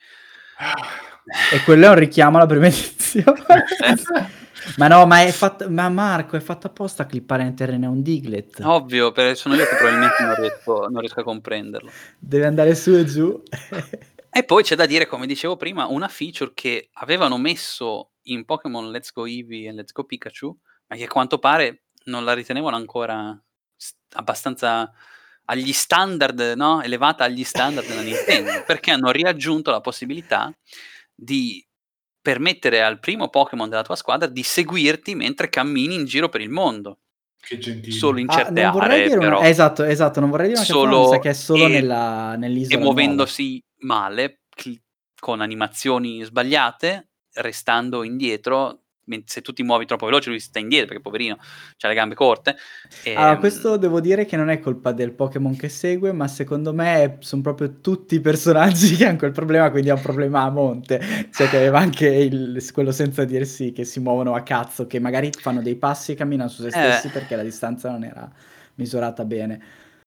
E quello è un richiamo alla prima edizione. Ma no, ma è fatto, ma Marco, è fatto apposta a clippare nel terreno un Diglett. Ovvio, per- sono io che probabilmente non riesco, non riesco a comprenderlo. Deve andare su e giù. E poi c'è da dire, come dicevo prima, una feature che avevano messo in Pokémon Let's Go Eevee e Let's Go Pikachu, ma che a quanto pare non la ritenevano ancora s- abbastanza agli standard, no? Elevata agli standard della Nintendo, perché hanno riaggiunto la possibilità di permettere al primo Pokémon della tua squadra di seguirti mentre cammini in giro per il mondo. Che gentili. Solo in Ah, certe non vorrei aree, dire una... però. Esatto, esatto, non vorrei dire una cazzata, ma mi sa Solo che è solo e, nella, e nell'isola nuova. muovendosi male, cl- con animazioni sbagliate, restando indietro. men- Se tu ti muovi troppo veloce, lui sta indietro perché poverino ha le gambe corte. Allora, Ehm, questo devo dire che non è colpa del Pokémon che segue, ma secondo me sono proprio tutti i personaggi che hanno quel problema, quindi è un problema a monte. Cioè che aveva anche il- quello senza D L C, che si muovono a cazzo, che magari fanno dei passi e camminano su se eh, stessi perché la distanza non era misurata bene.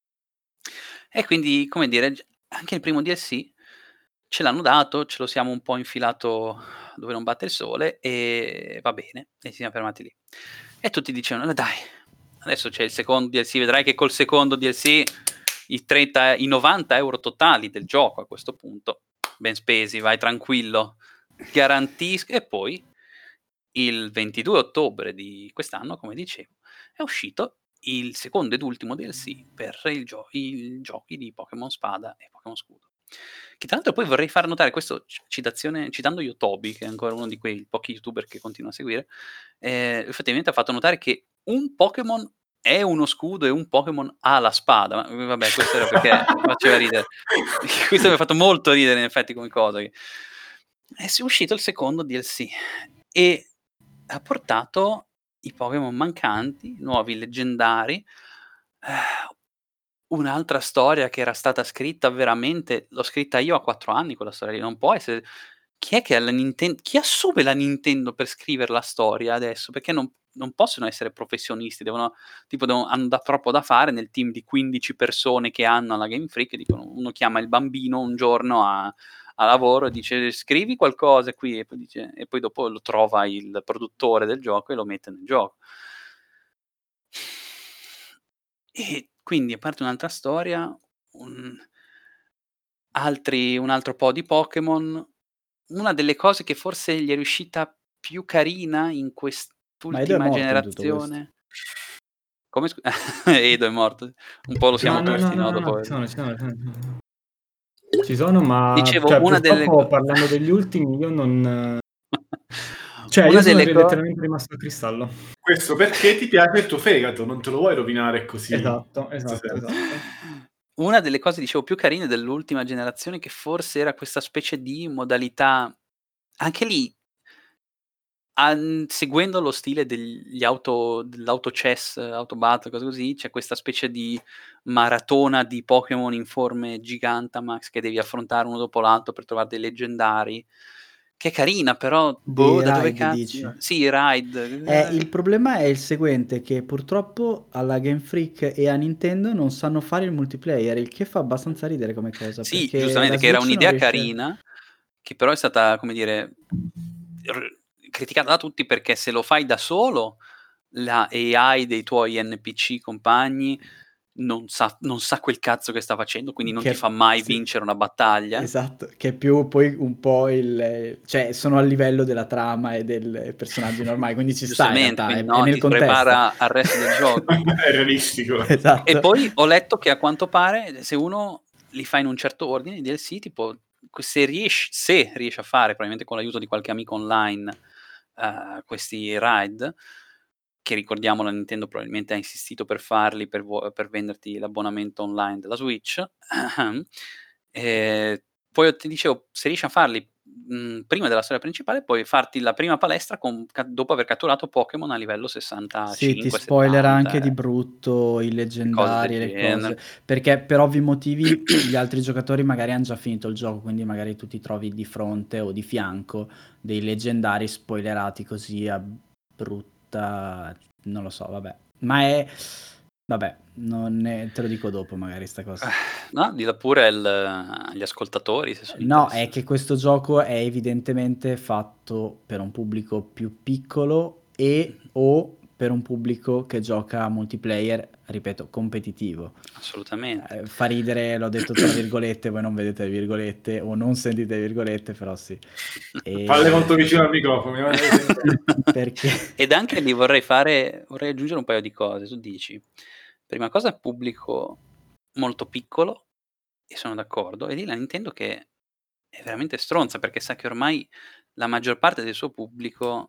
E quindi, come dire, gi- anche il primo D L C ce l'hanno dato, ce lo siamo un po' infilato dove non batte il sole e va bene, e ci siamo fermati lì. E tutti dicevano, "Eh, dai, adesso c'è il secondo D L C, vedrai che col secondo D L C i, trenta, i novanta euro totali del gioco a questo punto, ben spesi, vai tranquillo, garantisco." E poi il ventidue ottobre di quest'anno, come dicevo, è uscito il secondo ed ultimo D L C per il gio- i giochi di Pokémon Spada e Pokémon Scudo. Che tra l'altro poi vorrei far notare, questo c- citazione, citando Yotobi, che è ancora uno di quei pochi youtuber che continuo a seguire, eh, effettivamente ha fatto notare che un Pokémon è uno scudo e un Pokémon ha la spada. Ma eh, vabbè, questo era perché faceva ridere. Questo mi ha fatto molto ridere, in effetti, come cosa. che- È uscito il secondo D L C e ha portato i Pokémon mancanti, nuovi leggendari, eh, un'altra storia che era stata scritta veramente, l'ho scritta io a quattro anni quella storia lì, non può essere. Chi è che alla Ninten chi assume la Nintendo per scriver la storia adesso? Perché non non possono essere professionisti, devono tipo devono hanno da troppo da fare nel team di quindici persone che hanno alla Game Freak, dicono uno chiama il bambino un giorno a a lavoro e dice: "Scrivi qualcosa qui", e poi dice e poi dopo lo trova il produttore del gioco e lo mette nel gioco. E quindi, a parte un'altra storia, un altri un altro po' di Pokémon, una delle cose che forse gli è riuscita più carina in Ma Edo è quest'ultima morto in tutto questo. generazione. Come scu Edo è morto. Un po' lo siamo No, no, no, tutti, no, no, no, no, dopo ci sono, ci sono, ci sono. Ci sono, ma dicevo cioè, una delle co purtroppo parlando degli ultimi io non... Cioè, una io sono delle co letteralmente rimasto a cristallo. Questo perché ti piace il tuo fegato, non te lo vuoi rovinare così. Esatto, In questo esatto, senso. esatto. una delle cose, dicevo, più carine dell'ultima generazione, che forse era questa specie di modalità, anche lì, an- seguendo lo stile degli auto, dell'auto chess, auto battle, cose così, c'è questa specie di maratona di Pokémon in forme Gigantamax che devi affrontare uno dopo l'altro per trovare dei leggendari. Che è carina, però, boh, Di da dove Raid, cazzo? dici? Sì, Ride. Eh, il problema è il seguente, che purtroppo alla Game Freak e a Nintendo non sanno fare il multiplayer, il che fa abbastanza ridere come cosa, Sì, perché giustamente, la che era Switch non un'idea riesce... carina, che però è stata, come dire, r- criticata da tutti, perché se lo fai da solo, la A I dei tuoi N P C compagni non sa, non sa quel cazzo che sta facendo, quindi non Che- ti fa mai sì. vincere una battaglia. Esatto, che è più poi un po' il... cioè sono al livello della trama e dei personaggi normali, quindi ci sta in Giustamente, realtà, è, quindi è no, nel ti contesto. prepara al resto del gioco. È realistico. Esatto. E poi ho letto che a quanto pare, se uno li fa in un certo ordine, i D L C, tipo, se riesci, se riesci a fare, probabilmente con l'aiuto di qualche amico online, eh, questi raid, che ricordiamo la Nintendo probabilmente ha insistito per farli, per, vo- per venderti l'abbonamento online della Switch, e poi ti dicevo, se riesci a farli mh, prima della storia principale, puoi farti la prima palestra con, ca- dopo aver catturato Pokémon a livello Sì, ti sessantacinque spoiler anche settanta, di brutto i cose leggendari del e le genere. cose, perché per ovvi motivi gli altri giocatori magari hanno già finito il gioco, quindi magari tu ti trovi di fronte o di fianco dei leggendari spoilerati così a brutta, non lo so, vabbè. Ma è, vabbè, non ne- te lo dico dopo magari sta cosa. No, dilla pure al- agli ascoltatori se sono No, è interessati. che questo gioco è evidentemente fatto per un pubblico più piccolo e o per un pubblico che gioca multiplayer, ripeto, competitivo. Assolutamente. Eh, fa ridere, l'ho detto tra virgolette, voi non vedete le virgolette o non sentite le virgolette, però sì. E- Palle molto vicino al microfono. mi va di sentire. Perché? Ed anche lì vorrei fare, vorrei aggiungere un paio di cose. Tu dici, prima cosa, pubblico molto piccolo, e sono d'accordo, e lì la Nintendo che è veramente stronza, perché sa che ormai la maggior parte del suo pubblico,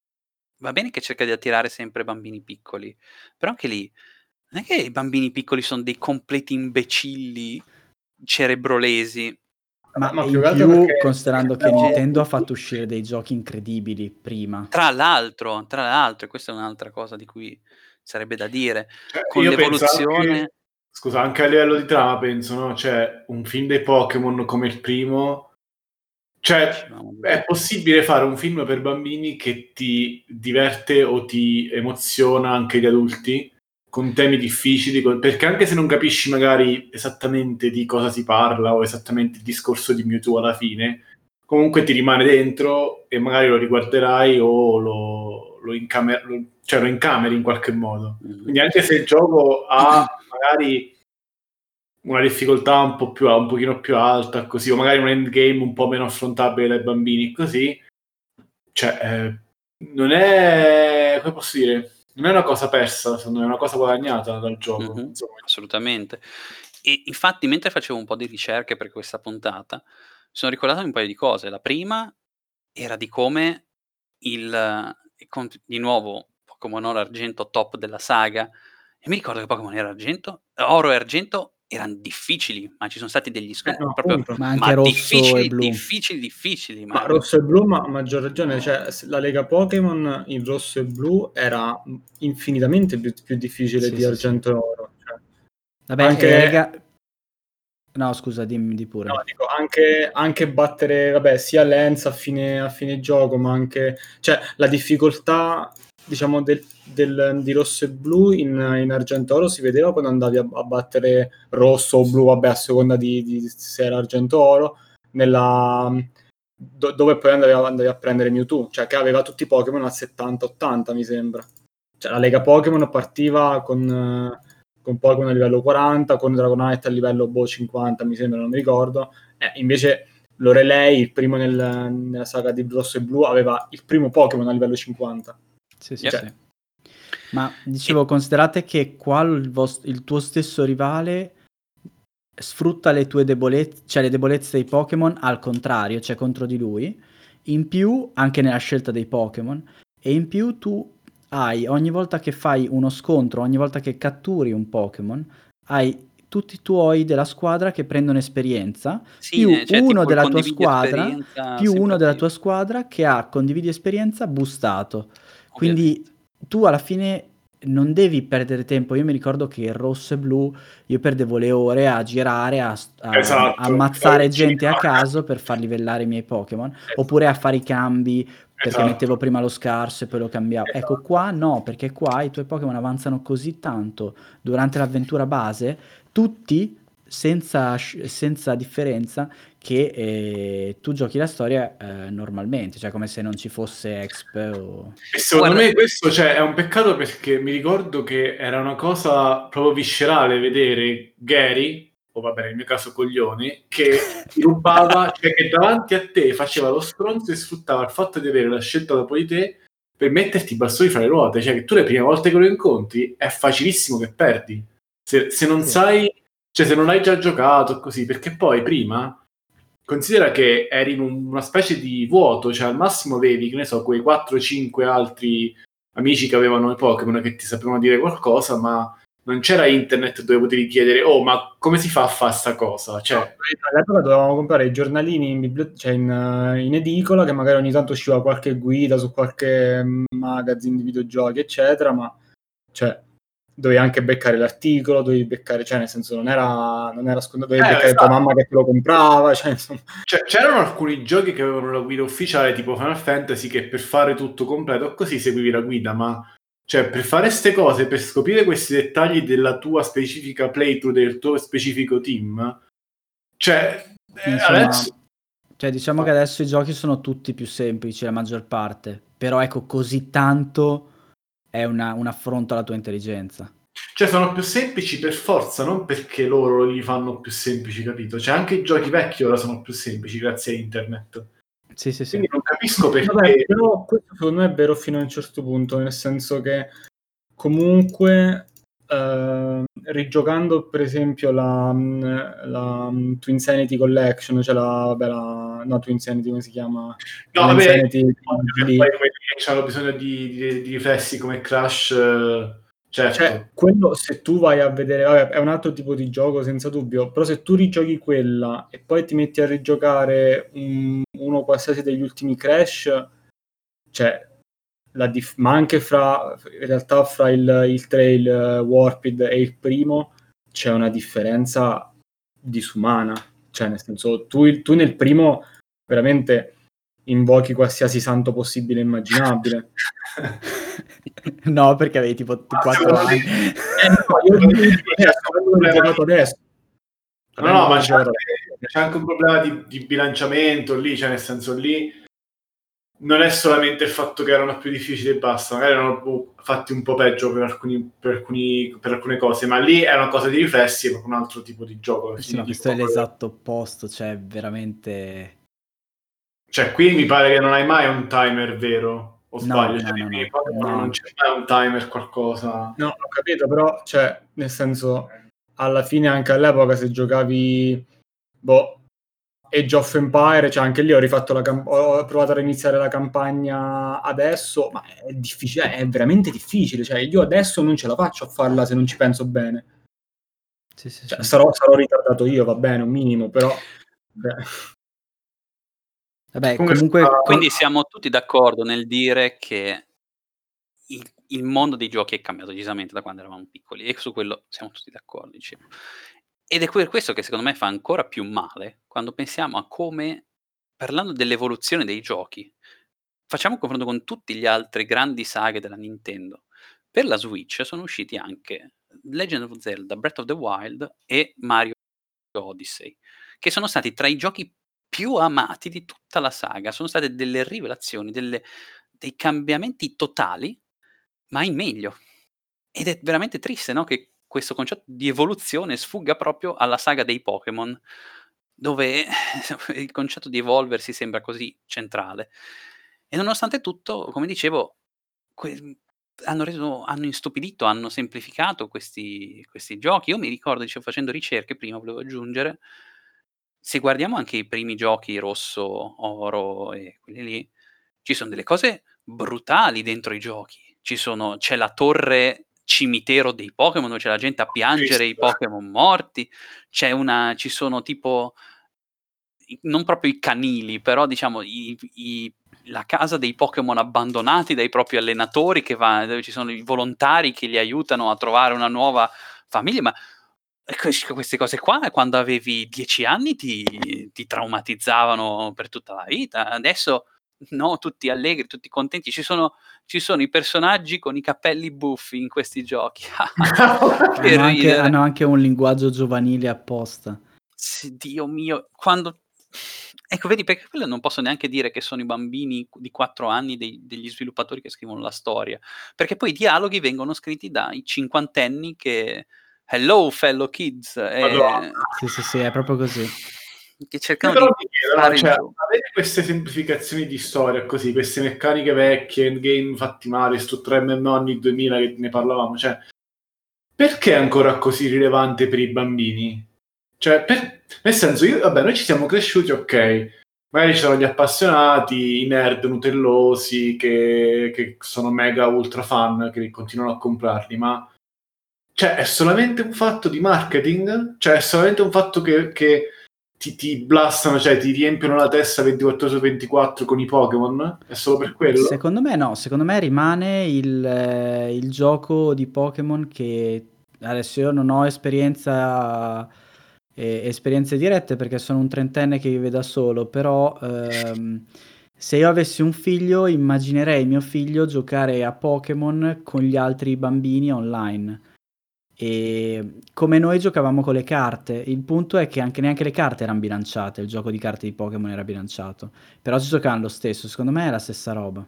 va bene che cerca di attirare sempre bambini piccoli, però anche lì non è che i bambini piccoli sono dei completi imbecilli cerebrolesi. Ma, Ma più in che altro più, perché- considerando che perché no, Nintendo ha fatto uscire dei giochi incredibili prima. Tra l'altro, tra l'altro, e questa è un'altra cosa di cui sarebbe da dire, Cioè, con io penso l'evoluzione... anche, scusa, anche a livello di trama penso, no? Cioè, un film dei Pokémon come il primo, cioè, Dicevamo, è possibile fare un film per bambini che ti diverte o ti emoziona anche gli adulti, con temi difficili, con- perché anche se non capisci magari esattamente di cosa si parla o esattamente il discorso di Mewtwo alla fine, comunque ti rimane dentro e magari lo riguarderai o lo, lo, incamer- lo- cioè lo incameri in qualche modo. Mhm. Quindi anche se il gioco ha magari una difficoltà un po' più un pochino più alta, così, o magari un endgame un po' meno affrontabile dai bambini, così, cioè, eh, non è, come posso dire, non è una cosa persa, secondo me, è una cosa guadagnata dal gioco. Mhm, Insomma. assolutamente. E infatti, mentre facevo un po' di ricerche per questa puntata, mi sono ricordato di un paio di cose. La prima era di come il, eh, con- di nuovo, Pokémon Oro e Argento, top della saga, e mi ricordo che Pokémon Ero Argento, Oro e Argento erano difficili, ma ci sono stati degli Eh, scontri no, proprio, appunto. Ma anche ma rosso e difficili, blu. difficili, difficili, ma Ma rosso e blu, ma a maggior ragione, cioè se la Lega Pokémon in rosso e blu era infinitamente più, più difficile Sì, di sì, argento e oro. Cioè, Vabbè, anche, e Lega... No, scusa, dimmi di pure. no, dico, anche, anche battere, vabbè, sia Lens a fine, a fine gioco, ma anche, cioè, la difficoltà, diciamo, del, del- di rosso e blu in, in argento e oro si vedeva quando andavi a, a battere rosso o blu, vabbè, a seconda di, di se era argento o oro, nella... do- dove poi andavi a, andavi a prendere Mewtwo, cioè che aveva tutti i Pokémon a settanta ottanta mi sembra. Cioè la Lega Pokémon partiva con, eh, con Pokémon a livello quaranta, con Dragonite a livello boh, cinquanta mi sembra, non mi ricordo. Eh, invece Lorelei, il primo nel, nella saga di Rosso e Blu, aveva il primo Pokémon a livello cinquanta. Sì, sì, Yep. sì. Ma dicevo, considerate che qua il, vos- il tuo stesso rivale sfrutta le tue debolezze, cioè le debolezze dei Pokémon al contrario, cioè contro di lui, in più anche nella scelta dei Pokémon, e in più tu hai, ogni volta che fai uno scontro, ogni volta che catturi un Pokémon, hai tutti i tuoi della squadra che prendono esperienza, Sì, più ne- cioè uno tipo il della tua condividi squadra, esperienza più sempre uno della attivo. tua squadra che ha condividi esperienza boostato. Quindi Ovviamente. tu alla fine non devi perdere tempo. Io mi ricordo che il rosso e blu io perdevo le ore a girare, a, a- Esatto, a ammazzare fare gente a giro. caso per far livellare i miei Pokémon, oppure a fare i cambi perché Esatto. mettevo prima lo scarso e poi lo cambiavo. Ecco, Esatto. qua no, perché qua i tuoi Pokémon avanzano così tanto durante l'avventura base, tutti senza, sc- senza differenza, che eh, tu giochi la storia eh, normalmente, cioè come se non ci fosse Exp o... E secondo Guarda, me questo, cioè, è un peccato, perché mi ricordo che era una cosa proprio viscerale vedere Gary, o vabbè nel mio caso Coglione, che ti rubava, cioè che davanti a te faceva lo stronzo e sfruttava il fatto di avere la scelta dopo di te per metterti i bastoni fra le ruote, cioè che tu le prime volte che lo incontri è facilissimo che perdi, se, se non Sì. sai, cioè se non hai già giocato così, perché poi prima considera che eri in un- una specie di vuoto, cioè al massimo avevi, che ne so, quei quattro cinque altri amici che avevano i Pokémon che ti sapevano dire qualcosa, ma non c'era internet dove potevi chiedere, oh, ma come si fa a fare sta cosa? Cioè, All'epoca dovevamo comprare i giornalini in, bibli- cioè in, eh, in edicola, che magari ogni tanto usciva qualche guida su qualche mm, magazine di videogiochi, eccetera, ma cioè, dovevi anche beccare l'articolo, dovevi beccare, cioè nel senso non era, non era scontato, dovevi Eh, beccare tua esatto. mamma che te lo comprava, cioè insomma. Cioè, c'erano alcuni giochi che avevano la guida ufficiale, tipo Final Fantasy, che per fare tutto completo così seguivi la guida, ma cioè, per fare queste cose, per scoprire questi dettagli della tua specifica playthrough, del tuo specifico team, cioè, eh, Insomma, adesso... cioè diciamo che adesso i giochi sono tutti più semplici, la maggior parte, però ecco, così tanto è una- un affronto alla tua intelligenza. Cioè, sono più semplici per forza, non perché loro li fanno più semplici, capito? Cioè, anche i giochi vecchi ora sono più semplici grazie a internet. Sì, sì, sì. Quindi non capisco perché... Vabbè, però questo secondo me è vero fino a un certo punto, nel senso che comunque eh, rigiocando per esempio la, la Twinsanity Collection, cioè la, vabbè, la no, Twinsanity come si chiama? No, La vabbè, Insanity che lì. poi quelli che hanno bisogno di, di, di riflessi come Crash, eh, certo. Cioè, quello se tu vai a vedere, vabbè, è un altro tipo di gioco senza dubbio, però se tu rigiochi quella e poi ti metti a rigiocare un- uno qualsiasi degli ultimi Crash, cioè, la dif- ma anche fra, in realtà fra il, il trail eh, Warped e il primo c'è una differenza disumana, cioè nel senso, tu, tu nel primo veramente invochi qualsiasi santo possibile e immaginabile. No, perché avevi tipo quattro Secondo me- anni. Eh, no, io lo dico C'è adesso, un avendo problema giocato di- adesso. No, no, ma c'è Giocato anche, c'è anche un problema di, di bilanciamento lì, cioè nel senso lì non è solamente il fatto che erano più difficili e basta, magari erano boh, fatti un po' peggio per, alcuni, per, alcuni, per alcune cose, ma lì è una cosa di riflessi, è proprio un altro tipo di gioco. alla Sì, fine, no, tipo, questo è l'esatto opposto, cioè veramente... cioè, qui mi pare che non hai mai un timer vero, o No, sbaglio? no, Cioè, no, nei no, Pokémon no. non c'è mai un timer, qualcosa. No, ho capito, però, cioè, nel senso, alla fine anche all'epoca se giocavi, boh, Age of Empire, cioè anche lì ho rifatto la cam- ho provato a riniziare la campagna adesso, ma è difficile, è veramente difficile, cioè io adesso non ce la faccio a farla se non ci penso bene. Sì, sì, Cioè, sì. sarò, sarò ritardato io, va bene, un minimo, però... beh. Vabbè, Comunque, comunque... sta- Quindi siamo tutti d'accordo nel dire che il, il mondo dei giochi è cambiato decisamente da quando eravamo piccoli, e su quello siamo tutti d'accordo, dicevo. Ed è per questo che secondo me fa ancora più male quando pensiamo a come, parlando dell'evoluzione dei giochi, facciamo un confronto con tutti gli altri grandi saghe della Nintendo. Per la Switch sono usciti anche Legend of Zelda, Breath of the Wild e Mario Odyssey, che sono stati tra i giochi più amati di tutta la saga. Sono state delle rivelazioni, delle- dei cambiamenti totali, ma in meglio. Ed è veramente triste, no, che questo concetto di evoluzione sfugga proprio alla saga dei Pokémon, dove il concetto di evolversi sembra così centrale. E nonostante tutto, come dicevo, que- hanno reso, hanno istupidito, hanno semplificato questi, questi giochi. Io mi ricordo, dicevo, facendo ricerche prima, volevo aggiungere, se guardiamo anche i primi giochi rosso, oro e quelli lì, ci sono delle cose brutali dentro i giochi. Ci sono, c'è la torre cimitero dei Pokémon dove c'è la gente a piangere i Triste. Pokémon morti, c'è una ci sono tipo i non proprio i canili, però diciamo i i la casa dei Pokémon abbandonati dai propri allenatori che va dove ci sono i volontari che li aiutano a trovare una nuova famiglia, ma e ques queste cose qua quando avevi dieci anni ti ti traumatizzavano per tutta la vita. Adesso no, tutti allegri, tutti contenti. Ci sono ci sono i personaggi con i capelli buffi in questi giochi. Che Hanno anche, ridere. hanno anche un linguaggio giovanile apposta. Sì, Dio mio, quando ecco vedi perché quello non posso neanche dire che sono i bambini di quattro anni dei degli sviluppatori che scrivono la storia, perché poi i dialoghi vengono scritti dai cinquantenni che "Hello fellow kids", Madonna. ehm, Sì, sì, sì, è proprio così. che Io cercano però di mi chiedo, no, fare il cioè, gioco. avere queste semplificazioni di storia così, queste meccaniche vecchie, endgame fatti male, strutture M M O anni duemila che ne parlavamo, cioè, perché è ancora così rilevante per i bambini? Cioè, per- nel senso, io, vabbè, noi ci siamo cresciuti, ok, magari ci sono gli appassionati, i nerd nutellosi che, che sono mega ultra fan, che continuano a comprarli, ma cioè, è solamente un fatto di marketing? Cioè, è solamente un fatto che, che ti, ti blastano, cioè ti riempiono la testa ventiquattro ore su ventiquattro con i Pokémon? È solo per quello? Secondo me no, secondo me rimane il, eh, il gioco di Pokémon che adesso io non ho esperienza, eh, esperienze dirette perché sono un trentenne che vive da solo, però ehm, se io avessi un figlio immaginerei mio figlio giocare a Pokémon con gli altri bambini online. E come noi giocavamo con le carte, il punto è che anche neanche le carte erano bilanciate, il gioco di carte di Pokémon era bilanciato, però ci giocavano lo stesso, secondo me è la stessa roba.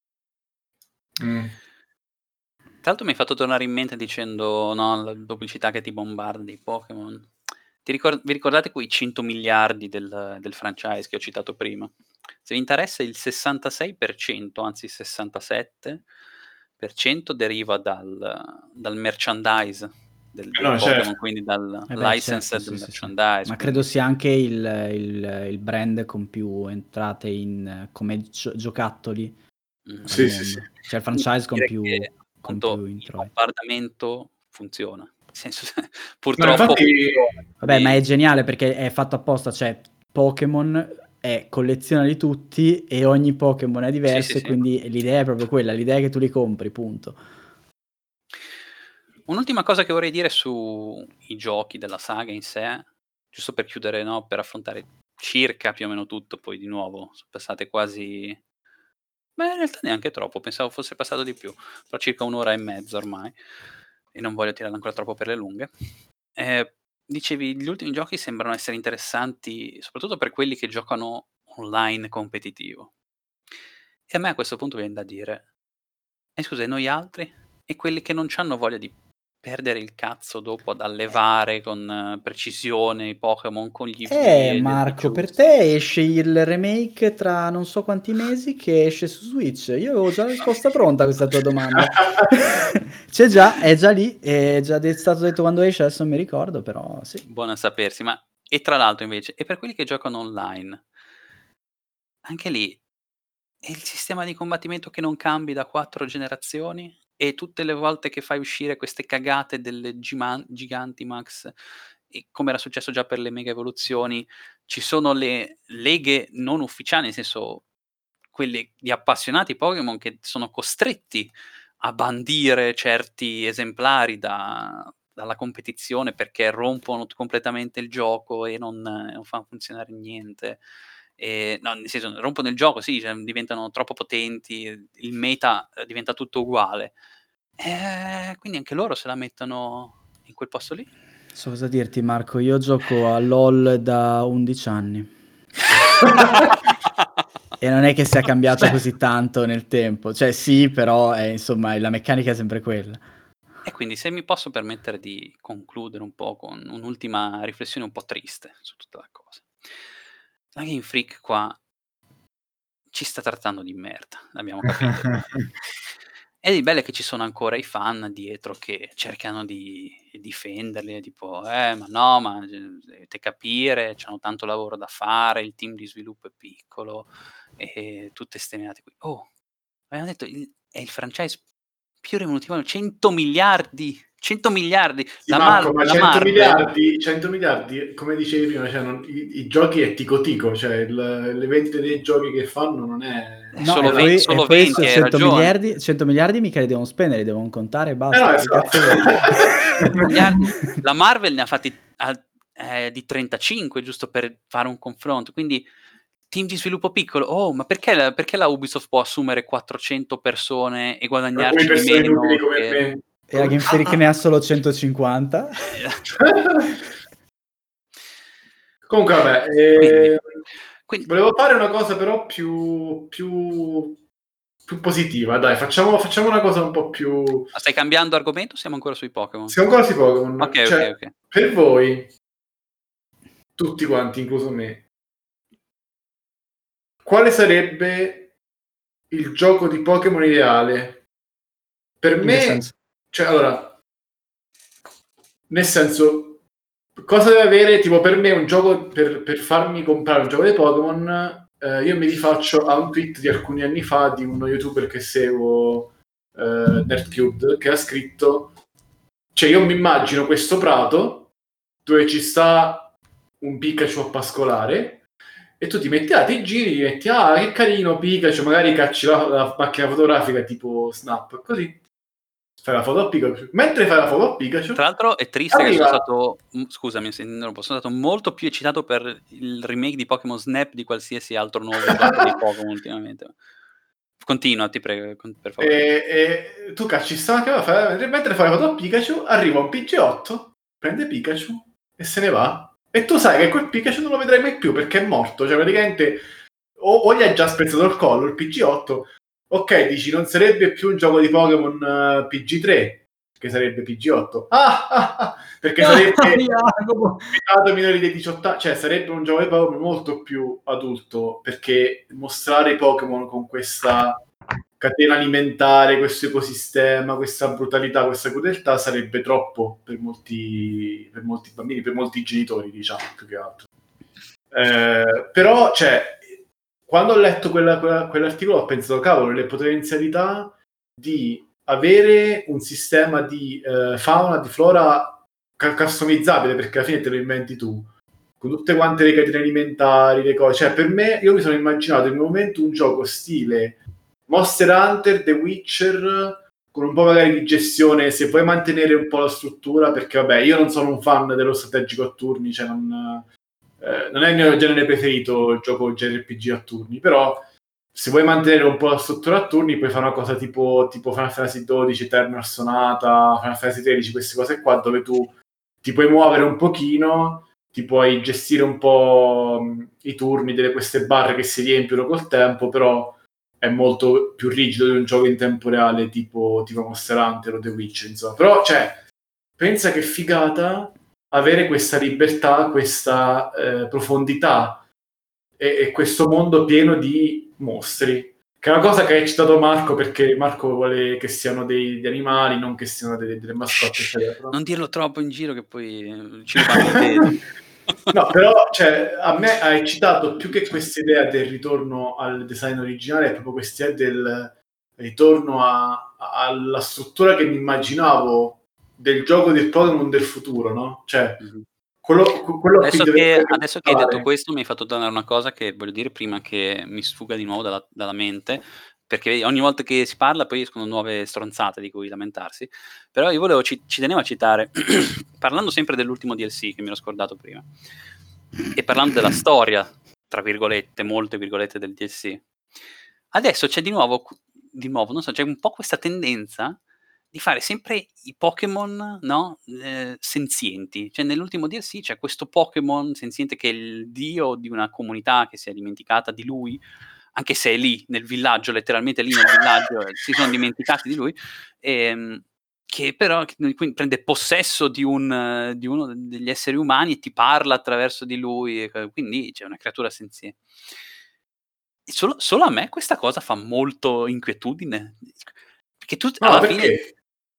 Mm. Tra l'altro mi hai fatto tornare in mente dicendo, no, la pubblicità che ti bombarda dei Pokémon. Ti ricor- vi ricordate quei cento miliardi del, del franchise che ho citato prima? Se vi interessa il sessantasei per cento, anzi il sessantasette per cento deriva dal, dal merchandise del- Eh dei no, Pokémon, certo. quindi dal Eh beh, license certo, del sì, sì, sì. merchandise. Ma credo Quindi sia anche il, il- il brand con più entrate in, eh, come gio- giocattoli mm. al Sì, sì, sì. mondo. Cioè il Quindi franchise con dire più, che con più appunto il introiti. bombardamento funziona. Nel senso, No, purtroppo infatti, funziona. Vabbè, ma è quindi- geniale perché è fatto apposta, cioè Pokémon è collezionali tutti e ogni Pokémon è Sì, sì, diverso e sì. quindi l'idea è proprio quella, l'idea è che tu li compri, punto. Un'ultima cosa che vorrei dire sui giochi della saga in sé, giusto per chiudere, no, per affrontare circa più o meno tutto, poi di nuovo son passate quasi beh, in realtà neanche troppo, pensavo fosse passato di più, però circa un' ora e mezza ormai, e non voglio tirarla ancora troppo per le lunghe. Ehm, dicevi gli ultimi giochi sembrano essere interessanti, soprattutto per quelli che giocano online competitivo. E a me a questo punto vien da dire: "E scusa, e noi altri? E quelli che non c'hanno voglia di perdere il cazzo dopo ad allevare con eh, precisione i Pokémon con gli Eh, ingredienti Marco, per giusti?" te esce il remake tra non so quanti mesi che esce su Switch. Io avevo già la risposta pronta a questa tua domanda. C'è già, è già lì, è già de- stato detto quando esce, adesso non mi ricordo, però sì. Buono a sapersi, ma e tra l'altro invece, e per quelli che giocano online? Anche lì, è il sistema di combattimento che non cambi da quattro generazioni? E tutte le volte che fai uscire queste cagate delle Giman Gigantimax, e come era successo già per le mega evoluzioni, ci sono le leghe non ufficiali, nel senso quelle di appassionati Pokémon che sono costretti a bandire certi esemplari da dalla competizione perché rompono t completamente il gioco e non non fan funzionare niente. Ehm, no, nel senso, rompono il gioco sì, cioè diventano troppo potenti, il meta, ehm, diventa tutto uguale. Ehm, quindi anche loro se la mettono in quel posto lì. So cosa dirti, Marco, io gioco a LOL da undici anni. E non è che sia cambiato così tanto nel tempo. Cioè sì, però eh, insomma la meccanica è sempre quella. E quindi se mi posso permettere di concludere un po' con un'ultima riflessione un po' triste su tutta la cosa. La Game Freak qua ci sta trattando di merda, l'abbiamo capito ormai. E il bello è che ci sono ancora i fan dietro che cercano di difenderli, tipo: "Eh, ma no, ma g dovete capire, c'hanno tanto lavoro da fare, il team di sviluppo è piccolo", e tutte 'ste menate qui. Oh, abbiamo detto il è il franchise più remunerativo, cento miliardi, cento miliardi. Sì, La, Marco, Mar- ma la cento Marvel, miliardi, cento miliardi, come dicevi prima, cioè non- i, i giochi è tico tico, cioè il- le vendite dei giochi che fanno non è... è No, solo, e ve- poi, solo e poi venti, su hai cento ragione. miliardi, cento miliardi mica li devono spendere, li devono contare e Eh basta. no, Che esatto. cazzo vuoi? Miliardi. La Marvel ne ha fatti a- eh, di trentacinque, giusto per fare un confronto. Quindi team di sviluppo piccolo. Oh, ma perché la, perché la Ubisoft può assumere quattrocento persone e Alcune guadagnarci di persone inutili meno come che... me. E la Game Freak ne ha solo centocinquanta. Comunque, vabbè, Quindi, eh, quindi volevo fare una cosa però più, più, più positiva. Dai, facciamo, facciamo una cosa un po' più... ah, stai cambiando argomento o siamo ancora sui Pokémon? Siamo ancora sui Pokémon. Ok, Cioè, ok, ok. per voi, tutti quanti, incluso me, quale sarebbe il gioco di Pokémon ideale? Per In che me, senso? cioè, allora, nel senso, cosa deve avere, tipo, per me un gioco, per, per farmi comprare un gioco dei Pokémon, eh, io mi rifaccio a un tweet di alcuni anni fa di uno youtuber che seguo, eh, Nerdcubed, che ha scritto, cioè io mi immagino questo prato dove ci sta un Pikachu a pascolare e tu ti metti, ah, ti giri, ti metti, ah, che carino Pikachu, magari cacci la, la macchina fotografica tipo Snap, così fai la foto a Pikachu. Mentre fai la foto a Pikachu, Tra l'altro è triste arriva... che sono stato, m- scusami se non sono stato molto più eccitato per il remake di Pokémon Snap di qualsiasi altro nuovo gioco dei Pokémon ultimamente. Continua, ti prego, con- per favore. E, e tu cacci sta macchina, fai, mentre fai la foto a Pikachu, arriva un P G otto, prende Pikachu e se ne va. E tu sai che quel Pikachu non lo vedrai mai più perché è morto, cioè praticamente o, o gli hai già spezzato il collo il P G otto. Ok, dici, non sarebbe più un gioco di Pokémon uh, P G tre, che sarebbe P G otto. Ah, ah, ah, perché sarebbe vietato minori di diciotto anni, cioè sarebbe un gioco di Pokémon molto più adulto, perché mostrare i Pokémon con questa catena alimentare, questo ecosistema, questa brutalità, questa crudeltà sarebbe troppo per molti, per molti bambini, per molti genitori, diciamo, più che altro. Eh, però, cioè, quando ho letto quella, quella, quell'articolo ho pensato, cavolo, le potenzialità di avere un sistema di eh, fauna, di flora ca- customizzabile, perché alla fine te lo inventi tu, con tutte quante le catene alimentari, le cose. Cioè, per me, io mi sono immaginato in un momento un gioco stile Monster Hunter, The Witcher, con un po' magari di gestione, se puoi mantenere un po' la struttura, perché vabbè, io non sono un fan dello strategico a turni, cioè non... Eh, non è il mio genere preferito il gioco J R P G a turni, però se vuoi mantenere un po' la struttura a turni puoi fare una cosa tipo, tipo Final Fantasy dodici, Eternal Sonata, Final Fantasy tredici, queste cose qua dove tu ti puoi muovere un pochino, ti puoi gestire un po' mh, i turni delle queste barre che si riempiono col tempo, però è molto più rigido di un gioco in tempo reale tipo, tipo Monster Hunter o The Witcher, insomma. Però, cioè, pensa che figata avere questa libertà, questa eh, profondità e, e questo mondo pieno di mostri, che è una cosa che hai citato Marco, perché Marco vuole che siano dei, dei animali, non che siano delle, delle mascotte. Eccetera. Non dirlo troppo in giro che poi ci rubano l'idea. No, però cioè, a me ha eccitato più che questa idea del ritorno al design originale, è proprio questa idea del ritorno a, a, alla struttura che mi immaginavo del gioco del Pokémon del futuro, no? Cioè, Mhm. quello, quello Adesso qui che, deve adesso che hai detto fare. questo mi hai fatto tornare una cosa che voglio dire prima che mi sfuga di nuovo dalla, dalla mente, perché ogni volta che si parla poi escono nuove stronzate di cui lamentarsi, però io volevo, ci, ci tenevo a citare, parlando sempre dell'ultimo D L C che mi ero scordato prima, e parlando della storia, tra virgolette, molte virgolette del D L C, adesso c'è di nuovo, di nuovo, non so, c'è un po' questa tendenza di fare sempre i Pokémon, no, eh, senzienti. Cioè nell'ultimo D L C c'è questo Pokémon senziente che è il dio di una comunità che si è dimenticata di lui, anche se è lì nel villaggio, letteralmente lì nel villaggio, eh, si sono dimenticati di lui, ehm, che però quindi prende possesso di, un, di uno degli esseri umani e ti parla attraverso di lui, e quindi c'è una creatura senziente. Solo, solo a me questa cosa fa molto inquietudine, perché tu No, alla perché? fine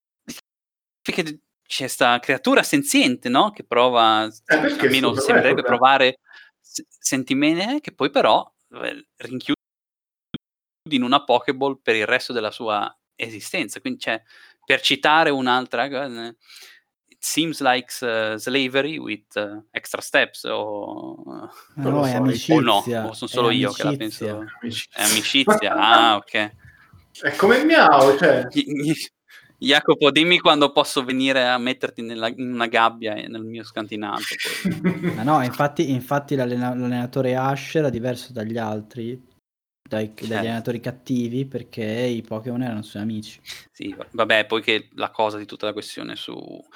perché c'è sta creatura senziente, no, che prova, Eh, perché, almeno scusa, qual è il sembrerebbe problema? provare s sentimenti, che poi però eh, rinchiude in una Pokéball per il resto della sua esistenza. Quindi, cioè, per citare un'altra cosa, it seems like uh, slavery with uh, extra steps, o, Ma Non no, lo è so, o no, amicizia. o sono È solo io che la amicizia. penso. Amicizia. È amicizia, ah, ok. È come miau, cioè. Jacopo, dimmi quando posso venire a metterti nella, in una gabbia e nel mio scantinato. Poi. Ma no, infatti, infatti l'allena- l'allenatore Ash era diverso dagli altri, dai, dagli Certo. allenatori cattivi, perché i Pokémon erano suoi amici. Sì, va- vabbè, poi che la cosa di tutta la questione su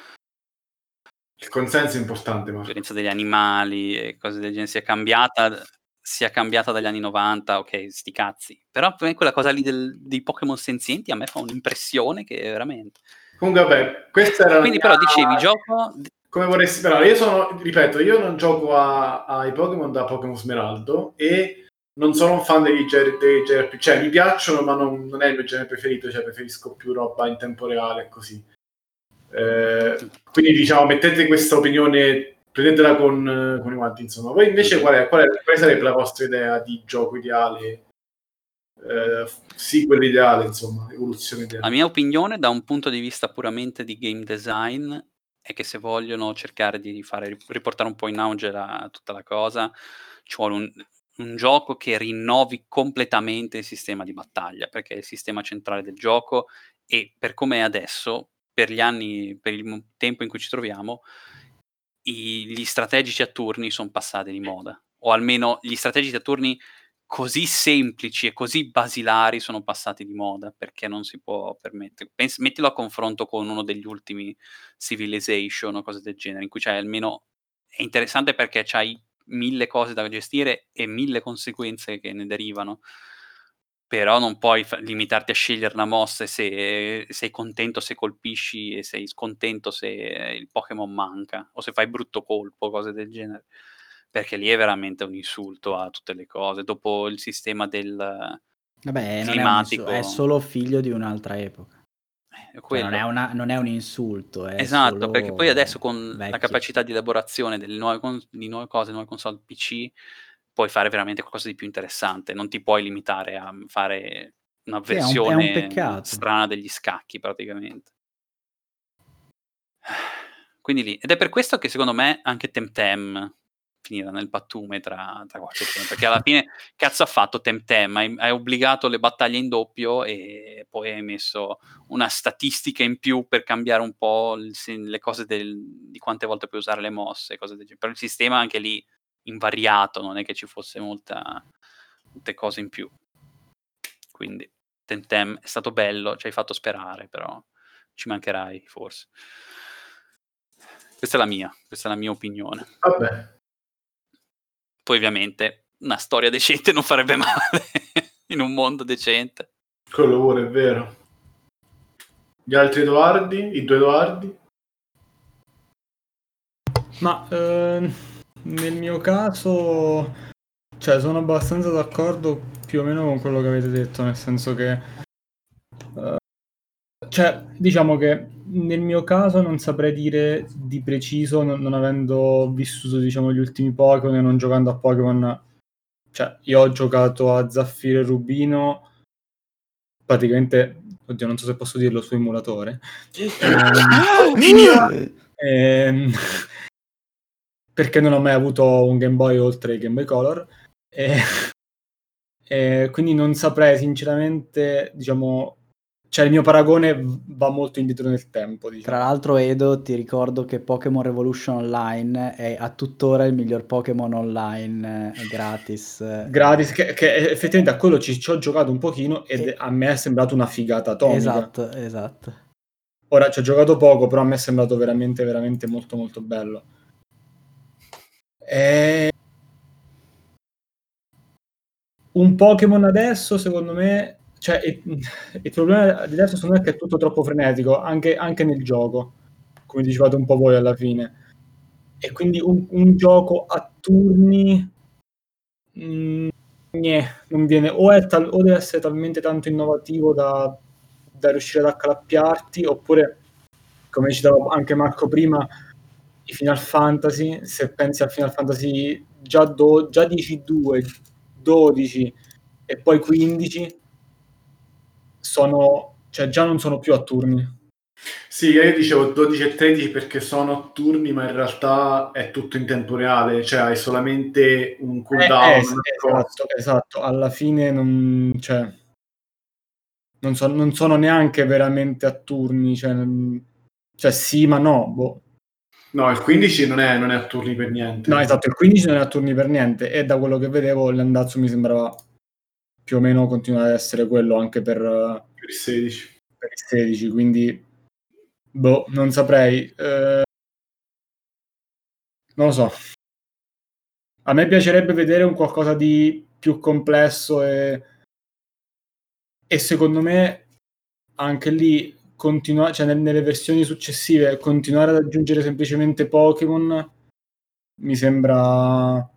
Il consenso è importante, Marco. violenza degli animali e cose del genere sia cambiata, sia cambiata dagli anni novanta, ok, sti cazzi. Però per me quella cosa lì del- dei Pokémon senzienti a me fa un'impressione che è veramente... Comunque, vabbè, questa era Quindi la però mia- dicevi, gioco... come vorresti sperare. Io sono, ripeto, io non gioco a- ai Pokémon da Pokémon Smeraldo e non sono un fan degli J R P G, cioè mi piacciono, ma non, non è il mio genere preferito, cioè preferisco più roba in tempo reale, così. Eh, quindi diciamo, mettete questa opinione, prendetela con, con i guanti, insomma. Voi invece qual è, qual è, quale sarebbe la vostra idea di gioco ideale? Eh, sì, quello ideale, insomma, evoluzione La ideale. mia opinione, da un punto di vista puramente di game design, è che se vogliono cercare di fare, riportare un po' in auge la, tutta la cosa, ci vuole un, un gioco che rinnovi completamente il sistema di battaglia, perché è il sistema centrale del gioco e per come è adesso, per gli anni, per il mo- tempo in cui ci troviamo, i- gli strategici a turni sono passati di moda, o almeno gli strategici a turni così semplici e così basilari sono passati di moda, perché non si può permettere. Pens- mettilo a confronto con uno degli ultimi Civilization o cose del genere, in cui c'hai almeno... È interessante perché c'hai mille cose da gestire e mille conseguenze che ne derivano, però non puoi fa- limitarti a scegliere una mossa e se sei contento se colpisci e sei scontento se il Pokémon manca, o se fai brutto colpo, cose del genere. Perché lì è veramente un insulto a tutte le cose. Dopo il sistema del Vabbè, non è, un climatico, insu- è solo figlio di un'altra epoca. è Cioè, non, è quello. una- non è un insulto, è Esatto, perché poi adesso solo con la vecchio. capacità di elaborazione delle nuove, cons- di nuove cose, nuove console P C, puoi fare veramente qualcosa di più interessante. Non ti puoi limitare a fare una Sì, è un, è un versione peccato. strana degli scacchi, praticamente. Quindi lì. Ed è per questo che secondo me anche Temtem finirà nel pattume tra, tra qualche tempo. Perché alla fine, cazzo ha fatto Temtem? Hai, hai obbligato le battaglie in doppio e poi hai messo una statistica in più per cambiare un po' il- se- le cose del, di quante volte puoi usare le mosse, cose del genere. Però il sistema anche lì invariato, non è che ci fosse molta, molte cose in più. Quindi Temtem è stato bello, ci hai fatto sperare, però ci mancherai forse. Questa è la mia, questa è la mia opinione. Vabbè. Poi ovviamente una storia decente non farebbe male in un mondo decente. Quello pure è vero. Gli altri Edoardi? I due Edoardi? Ma eh, nel mio caso, cioè, sono abbastanza d'accordo più o meno con quello che avete detto, nel senso che, eh, cioè, diciamo che nel mio caso non saprei dire di preciso, non, non avendo vissuto, diciamo, gli ultimi Pokémon e non giocando a Pokémon. Cioè, io ho giocato a Zaffiro e Rubino, praticamente, oddio, non so se posso dirlo su emulatore. Ehm, ehm, perché non ho mai avuto un Game Boy oltre il Game Boy Color. E, e quindi non saprei sinceramente, diciamo, cioè il mio paragone va molto indietro nel tempo, Tra diciamo. l'altro, Edo, ti ricordo che Pokémon Revolution Online è a tuttora il miglior Pokémon online eh, gratis. eh, Gratis, che, che effettivamente a quello ci, ci ho giocato un pochino ed E- a me è sembrato una figata atomica. Esatto, esatto. Ora ci ho giocato poco, però a me è sembrato veramente, veramente molto, molto bello. E... un Pokémon adesso, secondo me, cioè, il, il problema di adesso secondo me è che è tutto troppo frenetico, anche, anche nel gioco, come dicevate un po' voi alla fine. E quindi un, un gioco a turni mh, nie, non viene, o, è tal, o deve essere talmente tanto innovativo da, da riuscire ad accalappiarti, oppure, come diceva anche Marco prima, i Final Fantasy, se pensi al Final Fantasy già, do, già dieci due, dodici e poi quindici, sono, cioè già non sono più a turni. Sì, io dicevo dodici e tredici perché sono a turni, ma in realtà è tutto in tempo reale, cioè hai solamente un Eh, cooldown. eh, sì, esatto, esatto, alla fine non, cioè, non, so, non sono neanche veramente a turni, cioè, non- cioè sì ma no, boh. No, il quindici non è, non è a turni per niente. No, esatto, il quindici non è a turni per niente e da quello che vedevo l'andazzo mi sembrava più o meno continuare ad essere quello anche per, Per il sedici. per il sedici, quindi boh, non saprei. Eh, non lo so. A me piacerebbe vedere un qualcosa di più complesso e, e secondo me anche lì continua- cioè nel- nelle versioni successive continuare ad aggiungere semplicemente Pokémon mi sembra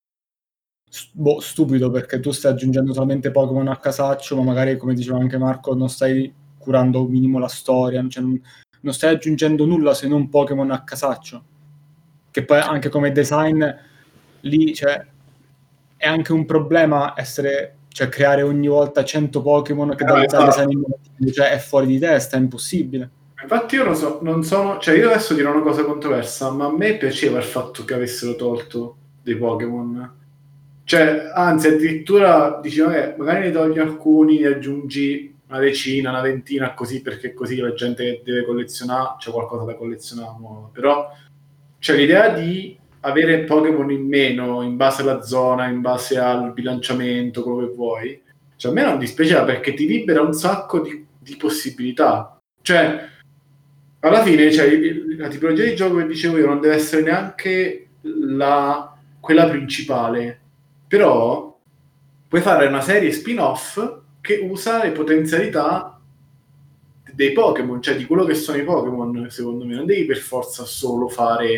s- boh, stupido, perché tu stai aggiungendo solamente Pokémon a casaccio, ma magari, come diceva anche Marco, non stai curando un minimo la storia, cioè non, non stai aggiungendo nulla se non Pokémon a casaccio, che poi anche come design lì, cioè, è anche un problema essere, cioè creare ogni volta cento Pokémon che Eh, da, no, da design esatto. innovativo, cioè è fuori di testa, è impossibile. Infatti io non, so, non sono, cioè io adesso dirò una cosa controversa, ma a me piaceva il fatto che avessero tolto dei Pokémon. Cioè, anzi, addirittura diceva che magari ne togli alcuni, ne aggiungi una decina, una ventina, così, perché così la gente che deve collezionare c'è qualcosa da collezionare nuovo. Però c'è l'idea di avere Pokémon in meno in base alla zona, in base al bilanciamento, quello che vuoi. Cioè, a me non dispiaceva perché ti libera un sacco di, di possibilità. Cioè, alla fine, cioè, la tipologia di gioco che dicevo io non deve essere neanche la, quella principale, però puoi fare una serie spin-off che usa le potenzialità dei Pokémon, cioè di quello che sono i Pokémon, secondo me. Non devi per forza solo fare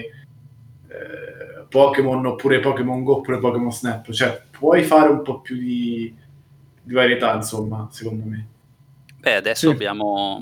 eh, Pokémon oppure Pokémon Go oppure Pokémon Snap, cioè puoi fare un po' più di, di varietà, insomma, secondo me. Beh, adesso Sì. abbiamo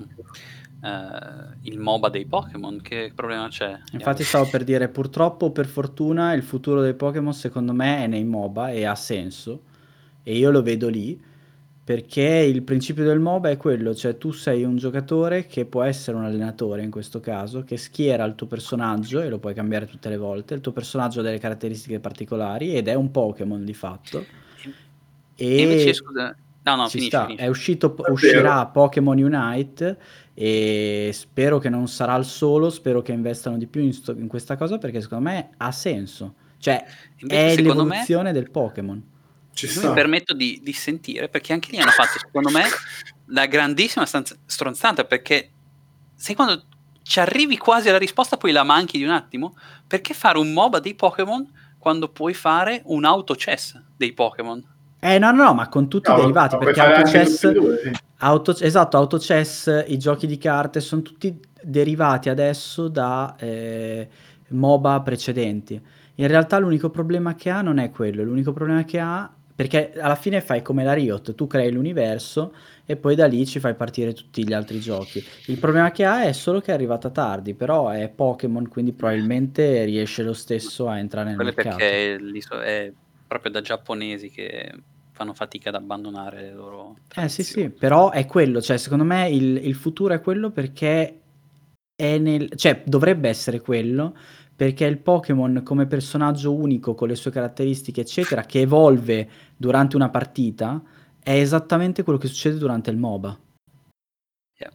eh, il MOBA dei Pokémon, che problema c'è? Infatti stavo per dire, purtroppo o per fortuna il futuro dei Pokémon secondo me è nei MOBA e ha senso, e io lo vedo lì, perché il principio del MOBA è quello, cioè tu sei un giocatore che può essere un allenatore in questo caso, che schiera il tuo personaggio e lo puoi cambiare tutte le volte, il tuo personaggio ha delle caratteristiche particolari ed è un Pokémon di fatto. E invece, E scusa, no, no, ci finisci, sta, finisci. è uscito, Davvero? uscirà Pokémon Unite e spero che non sarà il solo, spero che investano di più in, sto- in questa cosa perché secondo me ha senso, cioè Invece, è secondo me, l'evoluzione del Pokémon. Ci io mi sta. permetto di, di sentire, perché anche lì hanno fatto, secondo me, la grandissima stanza- stronzata, perché sai quando ci arrivi quasi alla risposta, poi la manchi di un attimo? Perché fare un MOBA dei Pokémon quando puoi fare un auto chess dei Pokémon? Eh no, no, no, ma con tutti i No, derivati, lo puoi perché fare anche tutti AutoChess, e due, sì. auto, esatto, AutoChess, i giochi di carte sono tutti derivati adesso da eh, MOBA precedenti. In realtà l'unico problema che ha non è quello, l'unico problema che ha, perché alla fine fai come la Riot, tu crei l'universo e poi da lì ci fai partire tutti gli altri giochi. Il problema che ha è solo che è arrivata tardi, però è Pokémon, quindi probabilmente riesce lo stesso a entrare nel Quello è mercato. perché l'iso- è proprio da giapponesi che fanno fatica ad abbandonare le loro Eh sì, sì, tradizioni. però è quello, cioè secondo me il, il futuro è quello perché è nel, cioè dovrebbe essere quello perché il Pokémon come personaggio unico con le sue caratteristiche eccetera che evolve durante una partita è esattamente quello che succede durante il MOBA. Yeah.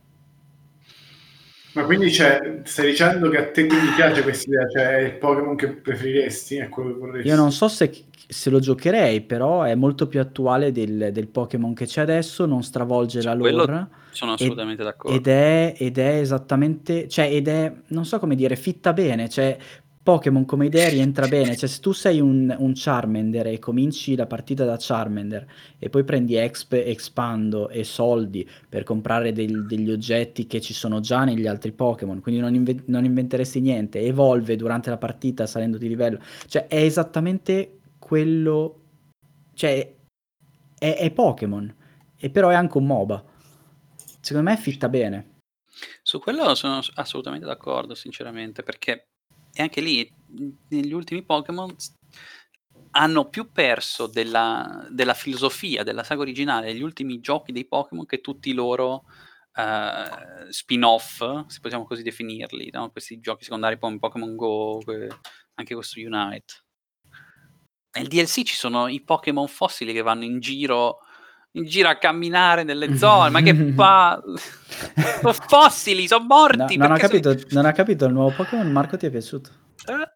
Ma quindi cioè, stai dicendo che a te quindi piace questa idea, cioè è il Pokémon che preferiresti, è quello che vorresti? Io non so se, se lo giocherei, però è molto più attuale del, del Pokémon che c'è adesso, non stravolge Su la quello lore sono ed, assolutamente d'accordo. ed è, ed è esattamente, cioè ed è, non so come dire, fitta bene, cioè Pokémon come idea rientra bene, cioè se tu sei un, un Charmander e cominci la partita da Charmander e poi prendi Exp, Expando e soldi per comprare del- degli oggetti che ci sono già negli altri Pokémon, quindi non, inve- non inventeresti niente, evolve durante la partita salendo di livello, cioè è esattamente quello, cioè è, è Pokémon, e però è anche un MOBA. Secondo me fitta bene. Su quello sono s- assolutamente d'accordo, sinceramente, perché e anche lì mh, negli ultimi Pokémon s- hanno più perso della, della filosofia della saga originale degli ultimi giochi dei Pokémon che tutti i loro uh, spin-off, se possiamo così definirli, no? Questi giochi secondari come Pokémon Go, que- anche questo Unite. Nel D L C ci sono i Pokémon fossili che vanno in giro in giro a camminare nelle zone, ma che pa... sono fossili, sono No, morti. non, ho perché sono- capito, non ho capito il nuovo Pokémon. Marco, ti è piaciuto? Eh?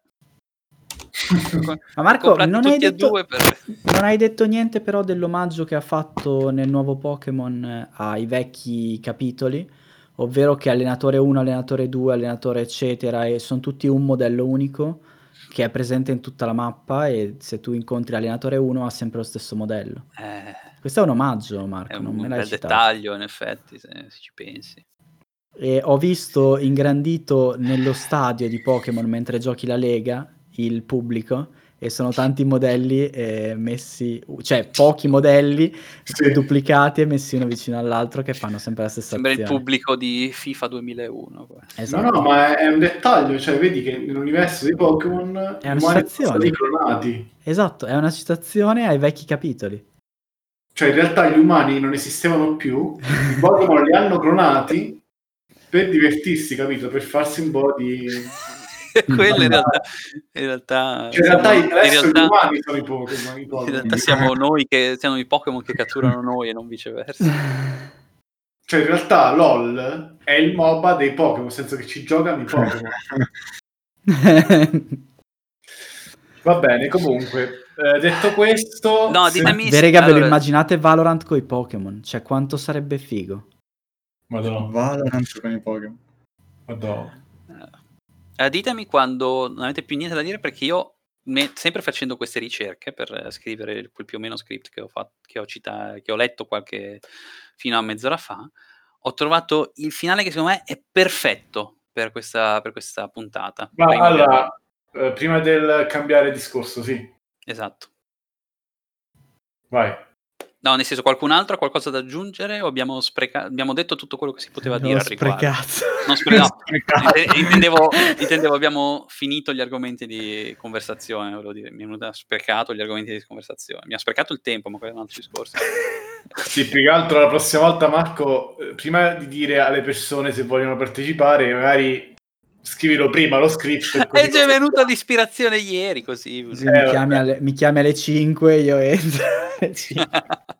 Ma Marco, Comprati non tutti hai, e detto, due per... non hai detto niente però dell'omaggio che ha fatto nel nuovo Pokémon eh, ai vecchi capitoli, ovvero che allenatore uno, allenatore due, allenatore eccetera, e sono tutti un modello unico che è presente in tutta la mappa, e se tu incontri allenatore uno ha sempre lo stesso modello. Eh, Questo è un omaggio, è Marco, non un me l'hai bel citato. dettaglio, in effetti, se, se ci pensi. E ho visto ingrandito nello stadio di Pokémon mentre giochi la Lega il pubblico, e sono tanti modelli eh, messi, cioè pochi modelli Sì. duplicati e messi uno vicino all'altro che fanno sempre la stessa Sembra il azione. pubblico di FIFA duemilauno. questo. Esatto. No, no, ma è, è un dettaglio, cioè vedi che nell'universo dei Pokémon È gli una umani sono stati citazione. clonati. Esatto, è una citazione ai vecchi capitoli. Cioè in realtà gli umani non esistevano più, i Pokémon li hanno clonati per divertirsi, capito? Per farsi un po' di... Quello in realtà, in realtà, Cioè, in realtà siamo, in adesso realtà, gli umani sono i Pokémon, i in Pokémon. realtà siamo noi che siamo i Pokémon che catturano noi e non viceversa. Cioè in realtà LOL è il MOBA dei Pokémon, nel senso che ci giocano i Pokémon. Va bene, comunque, eh, detto questo... No, se- ditemi- Ve rega, ve lo allora- immaginate Valorant con i Pokémon? Cioè quanto sarebbe figo. Madonna, Valorant con i Pokémon. madonna. Eh, ditemi quando non avete più niente da dire, perché io, me- sempre facendo queste ricerche per eh, scrivere quel più o meno script che ho, fatto, che ho, cita- che ho letto qualche fino a mezz'ora fa, ho trovato il finale che secondo me è perfetto per questa, per questa puntata. Ma Prima di- allora, eh, prima del cambiare discorso, sì, Esatto. vai. No, nel senso, qualcun altro ha qualcosa da aggiungere o abbiamo, spreca- abbiamo detto tutto quello che si poteva dire L'ho al riguardo? sprecato. Non spre- no, Sprecato. inte- intendevo, intendevo abbiamo finito gli argomenti di conversazione, volevo dire, mi è venuto sprecato gli argomenti di conversazione. Mi ha sprecato il tempo, ma quello è un altro discorso. Sì, più che altro la prossima volta, Marco, eh, prima di dire alle persone se vogliono partecipare, magari scrivilo prima lo script. e così E ci è venuta l'ispirazione ieri, così. Così Eh, mi, vabbè. chiami alle, mi chiami alle cinque, io entro alle cinque.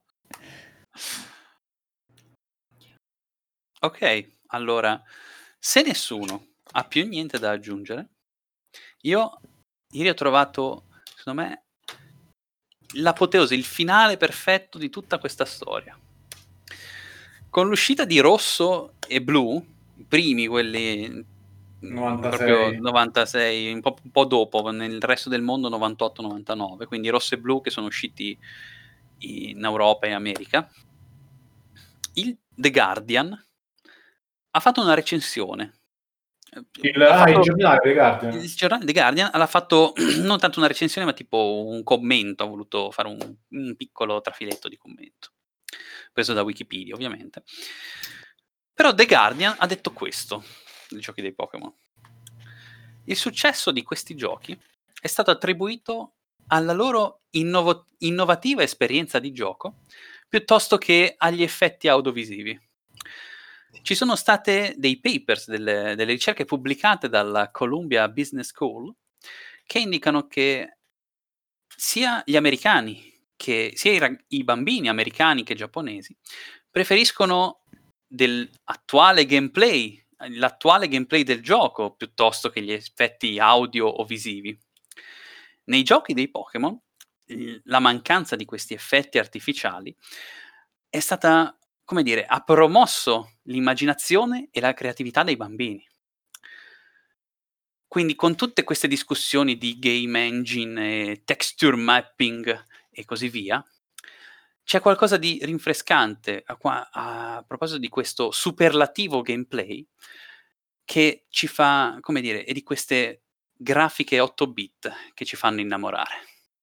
Ok, allora, se nessuno ha più niente da aggiungere, io ieri ho trovato, secondo me, l'apoteosi, il finale perfetto di tutta questa storia. Con l'uscita di Rosso e Blu, i primi, quelli mm, novantasei. proprio novantasei, un po', un po' dopo, nel resto del mondo novantotto novantanove, quindi Rosso e Blu che sono usciti in Europa e America, il The Guardian ha fatto una recensione. Il, Ha ah, fatto- il giornale The Guardian. il giornale The Guardian ha fatto non tanto una recensione, ma tipo un commento. Ha voluto fare un, un piccolo trafiletto di commento, preso da Wikipedia, ovviamente. Però The Guardian ha detto questo dei giochi dei Pokémon: il successo di questi giochi è stato attribuito alla loro innovo- innovativa esperienza di gioco piuttosto che agli effetti audiovisivi. Ci sono state dei papers, delle, delle ricerche pubblicate dalla Columbia Business School che indicano che sia gli americani, che sia i, rag- i bambini americani che giapponesi preferiscono dell'attuale gameplay, l'attuale gameplay del gioco piuttosto che gli effetti audio o visivi. Nei giochi dei Pokémon, il- la mancanza di questi effetti artificiali è stata, come dire, ha promosso l'immaginazione e la creatività dei bambini. Quindi con tutte queste discussioni di game engine e texture mapping e così via, c'è qualcosa di rinfrescante a, qua- a proposito di questo superlativo gameplay che ci fa, come dire, e di queste grafiche otto bit che ci fanno innamorare.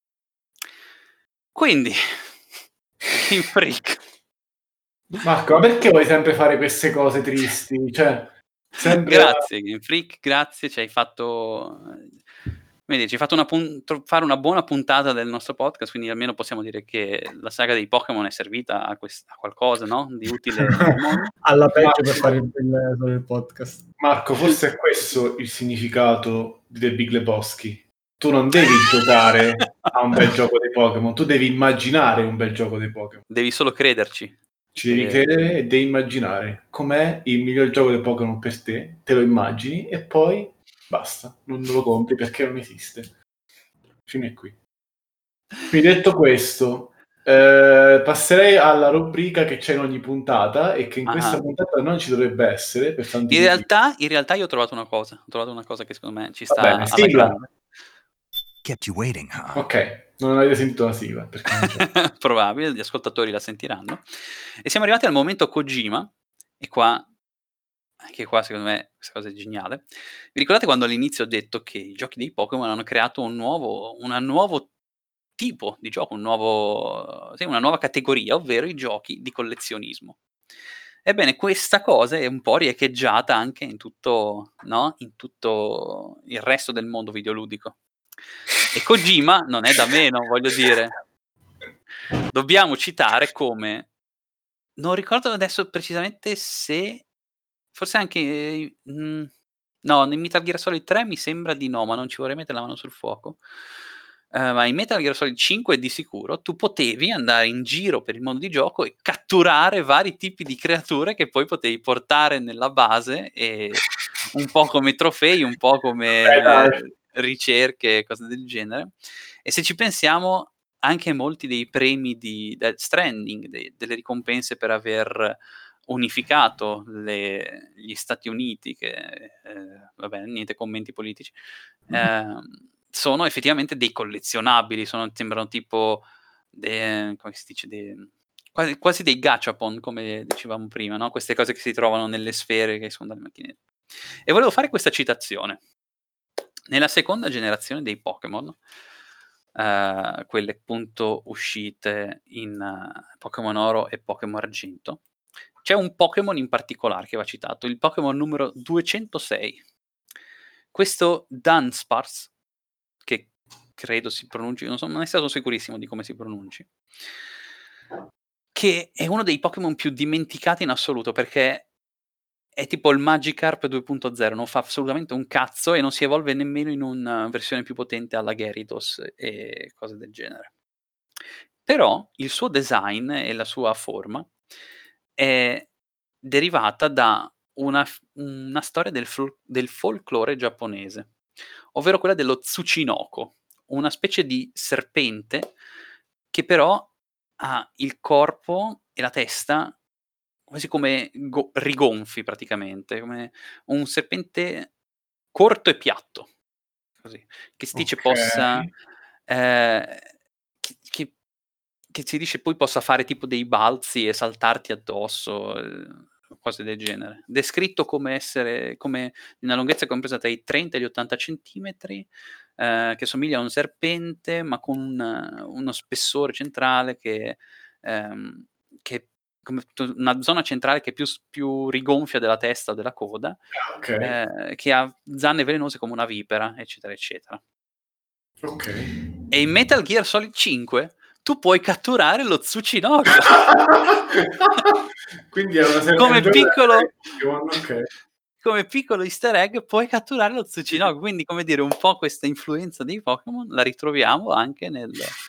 Quindi, Game Freak. Marco, ma perché vuoi sempre fare queste cose tristi? Cioè, sempre... Grazie Game Freak, grazie, ci hai fatto, come Quindi ci hai fatto una pun- tro- fare una buona puntata del nostro podcast, quindi almeno possiamo dire che la saga dei Pokémon è servita a, quest- a qualcosa, no? Di utile al mondo. Alla peggio per Marco, fare il, il, solo il podcast. Marco, forse è questo il significato di The Big Lebowski. Tu non devi giocare a un bel gioco dei Pokémon, tu devi immaginare un bel gioco dei Pokémon. Devi solo crederci. Ci devi Eh, credere e devi immaginare com'è il miglior gioco dei Pokémon per te, te lo immagini e poi basta, non lo compri perché non esiste. Fine qui. Quindi detto questo, eh, passerei alla rubrica che c'è in ogni puntata e che in questa Ah. puntata non ci dovrebbe essere per tanti In motivi. realtà, in realtà io ho trovato una cosa, ho trovato una cosa che secondo me ci Va sta bene, alla sigla. grande. Kept you waiting, huh? Ok, non avete sentito la sigla perché non c'è. Probabile, gli ascoltatori la sentiranno. E siamo arrivati al momento Kojima, e qua, anche qua secondo me questa cosa è geniale. Vi ricordate quando all'inizio ho detto che i giochi dei Pokémon hanno creato un nuovo, una nuovo tipo di gioco, un nuovo, sì, una nuova categoria, ovvero i giochi di collezionismo. Ebbene, questa cosa è un po' riecheggiata anche in tutto, no? In tutto il resto del mondo videoludico. E Kojima non è da meno, voglio dire. Dobbiamo citare come, non ricordo adesso precisamente se, forse anche, mh, no, in Metal Gear Solid tre mi sembra di no, ma non ci vorrei mettere la mano sul fuoco. Uh, ma in Metal Gear Solid cinque di sicuro tu potevi andare in giro per il mondo di gioco e catturare vari tipi di creature che poi potevi portare nella base, e un po' come trofei, un po' come Eh, dai. ricerche, cose del genere. E se ci pensiamo, anche molti dei premi di Death Stranding, de- delle ricompense per aver unificato le- gli Stati Uniti, che eh, vabbè, niente commenti politici, eh, sono effettivamente dei collezionabili, sono, sembrano tipo de- come si dice, de- quasi, quasi dei gachapon, come dicevamo prima, no? Queste cose che si trovano nelle sfere che sono dalle macchinette. E volevo fare questa citazione. Nella seconda generazione dei Pokémon, uh, quelle appunto uscite in uh, Pokémon Oro e Pokémon Argento, c'è un Pokémon in particolare che va citato, il Pokémon numero duecentosei. Questo Dunsparce, che credo si pronunci, non, so, non è stato sicurissimo di come si pronunci, che è uno dei Pokémon più dimenticati in assoluto, perché è tipo il Magikarp due punto zero, non fa assolutamente un cazzo e non si evolve nemmeno in una versione più potente alla Gyarados e cose del genere. Però il suo design e la sua forma è derivata da una, una storia del, fol- del folklore giapponese, ovvero quella dello Tsuchinoko, una specie di serpente che però ha il corpo e la testa quasi come go- rigonfi praticamente, come un serpente corto e piatto, così, che si dice Ok. possa, eh, che, che- che si dice poi possa fare tipo dei balzi e saltarti addosso, eh, cose del genere. Descritto come essere, come una lunghezza compresa tra i trenta e gli ottanta centimetri, eh, che somiglia a un serpente, ma con un- uno spessore centrale che, ehm, che come t- una zona centrale che è più, s- più rigonfia della testa o della coda, Ok. eh, che ha zanne velenose come una vipera, eccetera, eccetera. Ok. E in Metal Gear Solid cinque tu puoi catturare lo Tsuchinoko. Quindi è una serie Come è un gioco da piccolo- Pokémon, ok. Come piccolo easter egg puoi catturare lo Tsuchinoko, quindi come dire un po' questa influenza dei Pokémon la ritroviamo anche nel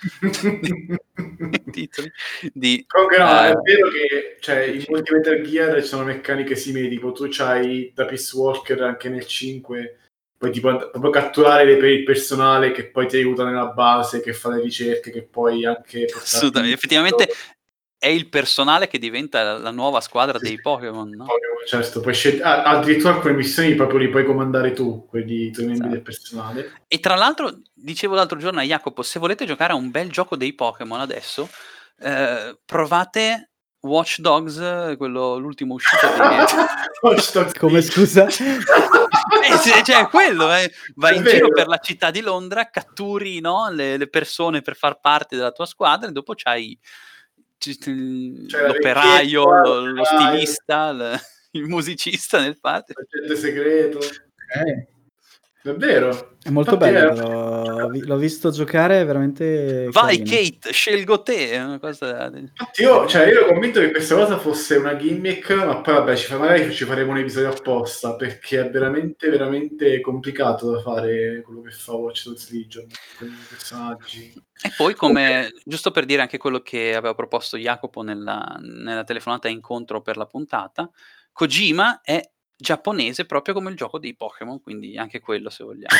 nei titoli di Comunque no, è eh, vero che cioè, in sì. molti Metal Gear ci sono meccaniche simili, tipo tu c'hai da Peace Walker anche nel cinque, puoi tipo and- proprio catturare le- per il personale che poi ti aiuta nella base, che fa le ricerche, che poi anche portarti Assolutamente. in Effettivamente giro. è il personale che diventa la, la nuova squadra Sì, dei sì. Pokémon, no? Pokémon, certo, puoi scel- ah, addirittura alcune missioni proprio li puoi comandare tu, quelli i tuoi membri Esatto. del personale. E tra l'altro, dicevo l'altro giorno a Jacopo, se volete giocare a un bel gioco dei Pokémon adesso, eh, provate Watch Dogs, eh, quello, l'ultimo uscito di... Watch Dogs Come tre. scusa? Eh, sì, cioè, quello, eh. Vai È in vero. giro per la città di Londra, catturi, no, le, le persone per far parte della tua squadra e dopo c'hai c- c- C'è la l'operaio, vecchietta, lo, lo l'operaio, stilista, l- il musicista nel party. l'agente segreto. Ok. Davvero? È molto Infatti bello, è- però. L'ho vi- l'ho visto giocare, è veramente Vai carino. Kate, scelgo te. È una cosa... Infatti io, cioè, io ero convinto che questa cosa fosse una gimmick, ma poi vabbè, ci fa- magari ci faremo un episodio apposta, perché è veramente, veramente complicato da fare quello che fa Watch Dogs Legion con i personaggi. E poi, come giusto per dire anche quello che aveva proposto Jacopo nella, nella telefonata incontro per la puntata, Kojima è giapponese proprio come il gioco dei Pokémon, quindi anche quello se vogliamo.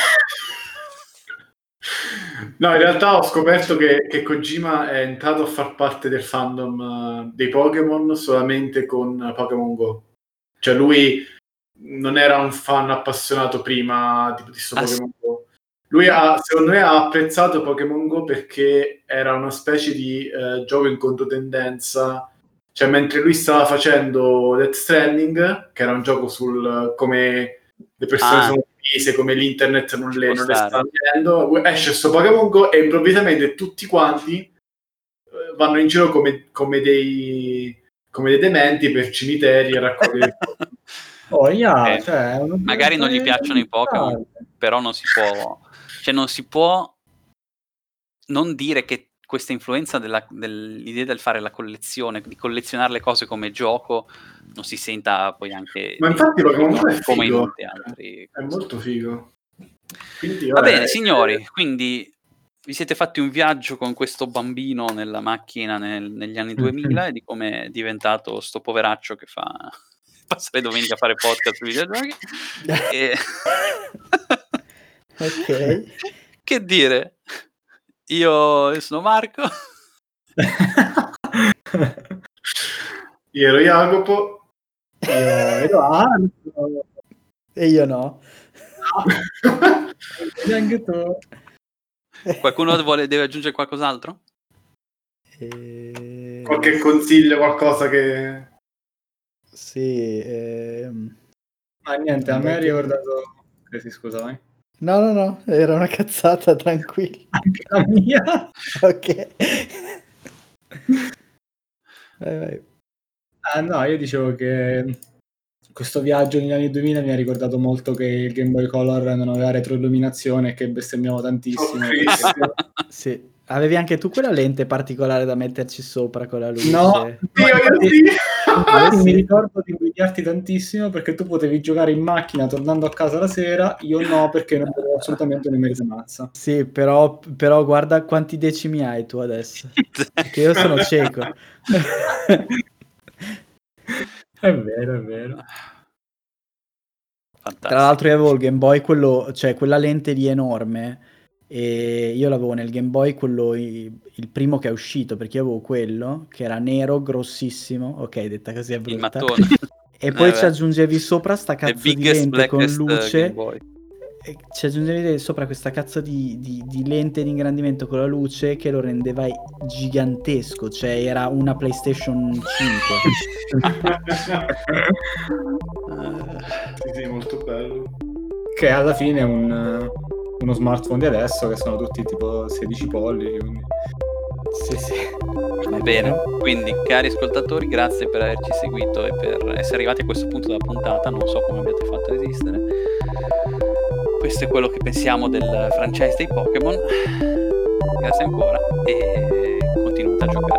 No, in realtà ho scoperto che, che Kojima è entrato a far parte del fandom eh, dei Pokémon solamente con Pokémon Go. Cioè lui non era un fan appassionato prima di, di sto Ah, Pokémon Go. Lui ha, secondo me ha apprezzato Pokémon Go perché era una specie di eh, gioco in controtendenza. Cioè mentre lui stava facendo Death Stranding, che era un gioco sul come le persone Ah. sono divise, come l'internet non le, Può non le stare. sta vedendo, esce sto Pokémon Go e improvvisamente tutti quanti eh, vanno in giro come, come dei come dei dementi per cimiteri a raccogliere Oh, yeah, Eh, cioè, è una- magari non gli è- piacciono i Pokémon, però non si può, cioè non si può non dire che questa influenza della, dell'idea del fare la collezione, di collezionare le cose come gioco, non si senta poi anche ma infatti Pokémon Go è come in figo, molti altri. è molto figo. Quindi, Va vabbè, bene, signori, quindi vi siete fatti un viaggio con questo bambino nella macchina nel- negli anni duemila e di come è diventato sto poveraccio che fa passare domenica a fare podcast sui videogiochi. E... Ok. Che dire? Io sono Marco. io ero Jacopo. Io, io Anto, E io no. e anche tu. Qualcuno vuole, deve aggiungere qualcos'altro? E... Qualche consiglio, qualcosa che... Sì. ehm, Ma niente, a me ha Vabbè, che- ricordato... Eh sì, scusa, vai. No, no, no, era una cazzata, tranquillo. Anche la mia. Ok. Vai, vai. Ah, no, io dicevo che questo viaggio negli anni duemila mi ha ricordato molto che il Game Boy Color non aveva retroilluminazione e che bestemmiamo tantissimo. Oh, Cristo. Sì. Avevi anche tu quella lente particolare da metterci sopra con la luce? No, Io, io infatti- sì. infatti sì. mi ricordo di invidiarti tantissimo perché tu potevi giocare in macchina tornando a casa la sera, io no perché non avevo assolutamente una mezza mazza. Sì, però, però guarda quanti decimi hai tu adesso. Che io sono cieco. È vero, è vero. Fantastico. Tra l'altro io avevo il Game Boy, quello, cioè quella lente lì enorme, e io l'avevo nel Game Boy quello, i- il primo che è uscito, perché io avevo quello, che era nero, grossissimo, ok, detta così è Il brutta, mattone. e poi Eh, ci beh. aggiungevi sopra sta The cazzo di biggest, lente con blackest, uh, Game luce, Boy. e ci aggiungevi sopra questa cazzo di, di- di lente di ingrandimento con la luce che lo rendeva gigantesco, cioè era una PlayStation cinque. Sì, sì, molto bello. Che alla fine è un, uno smartphone di adesso che sono tutti tipo sedici pollici, quindi... Sì, sì. Va bene, quindi cari ascoltatori, grazie per averci seguito e per essere arrivati a questo punto della puntata. Non so come abbiate fatto a resistere. Questo è quello che pensiamo del franchise dei Pokémon. Grazie ancora e continuate a giocare.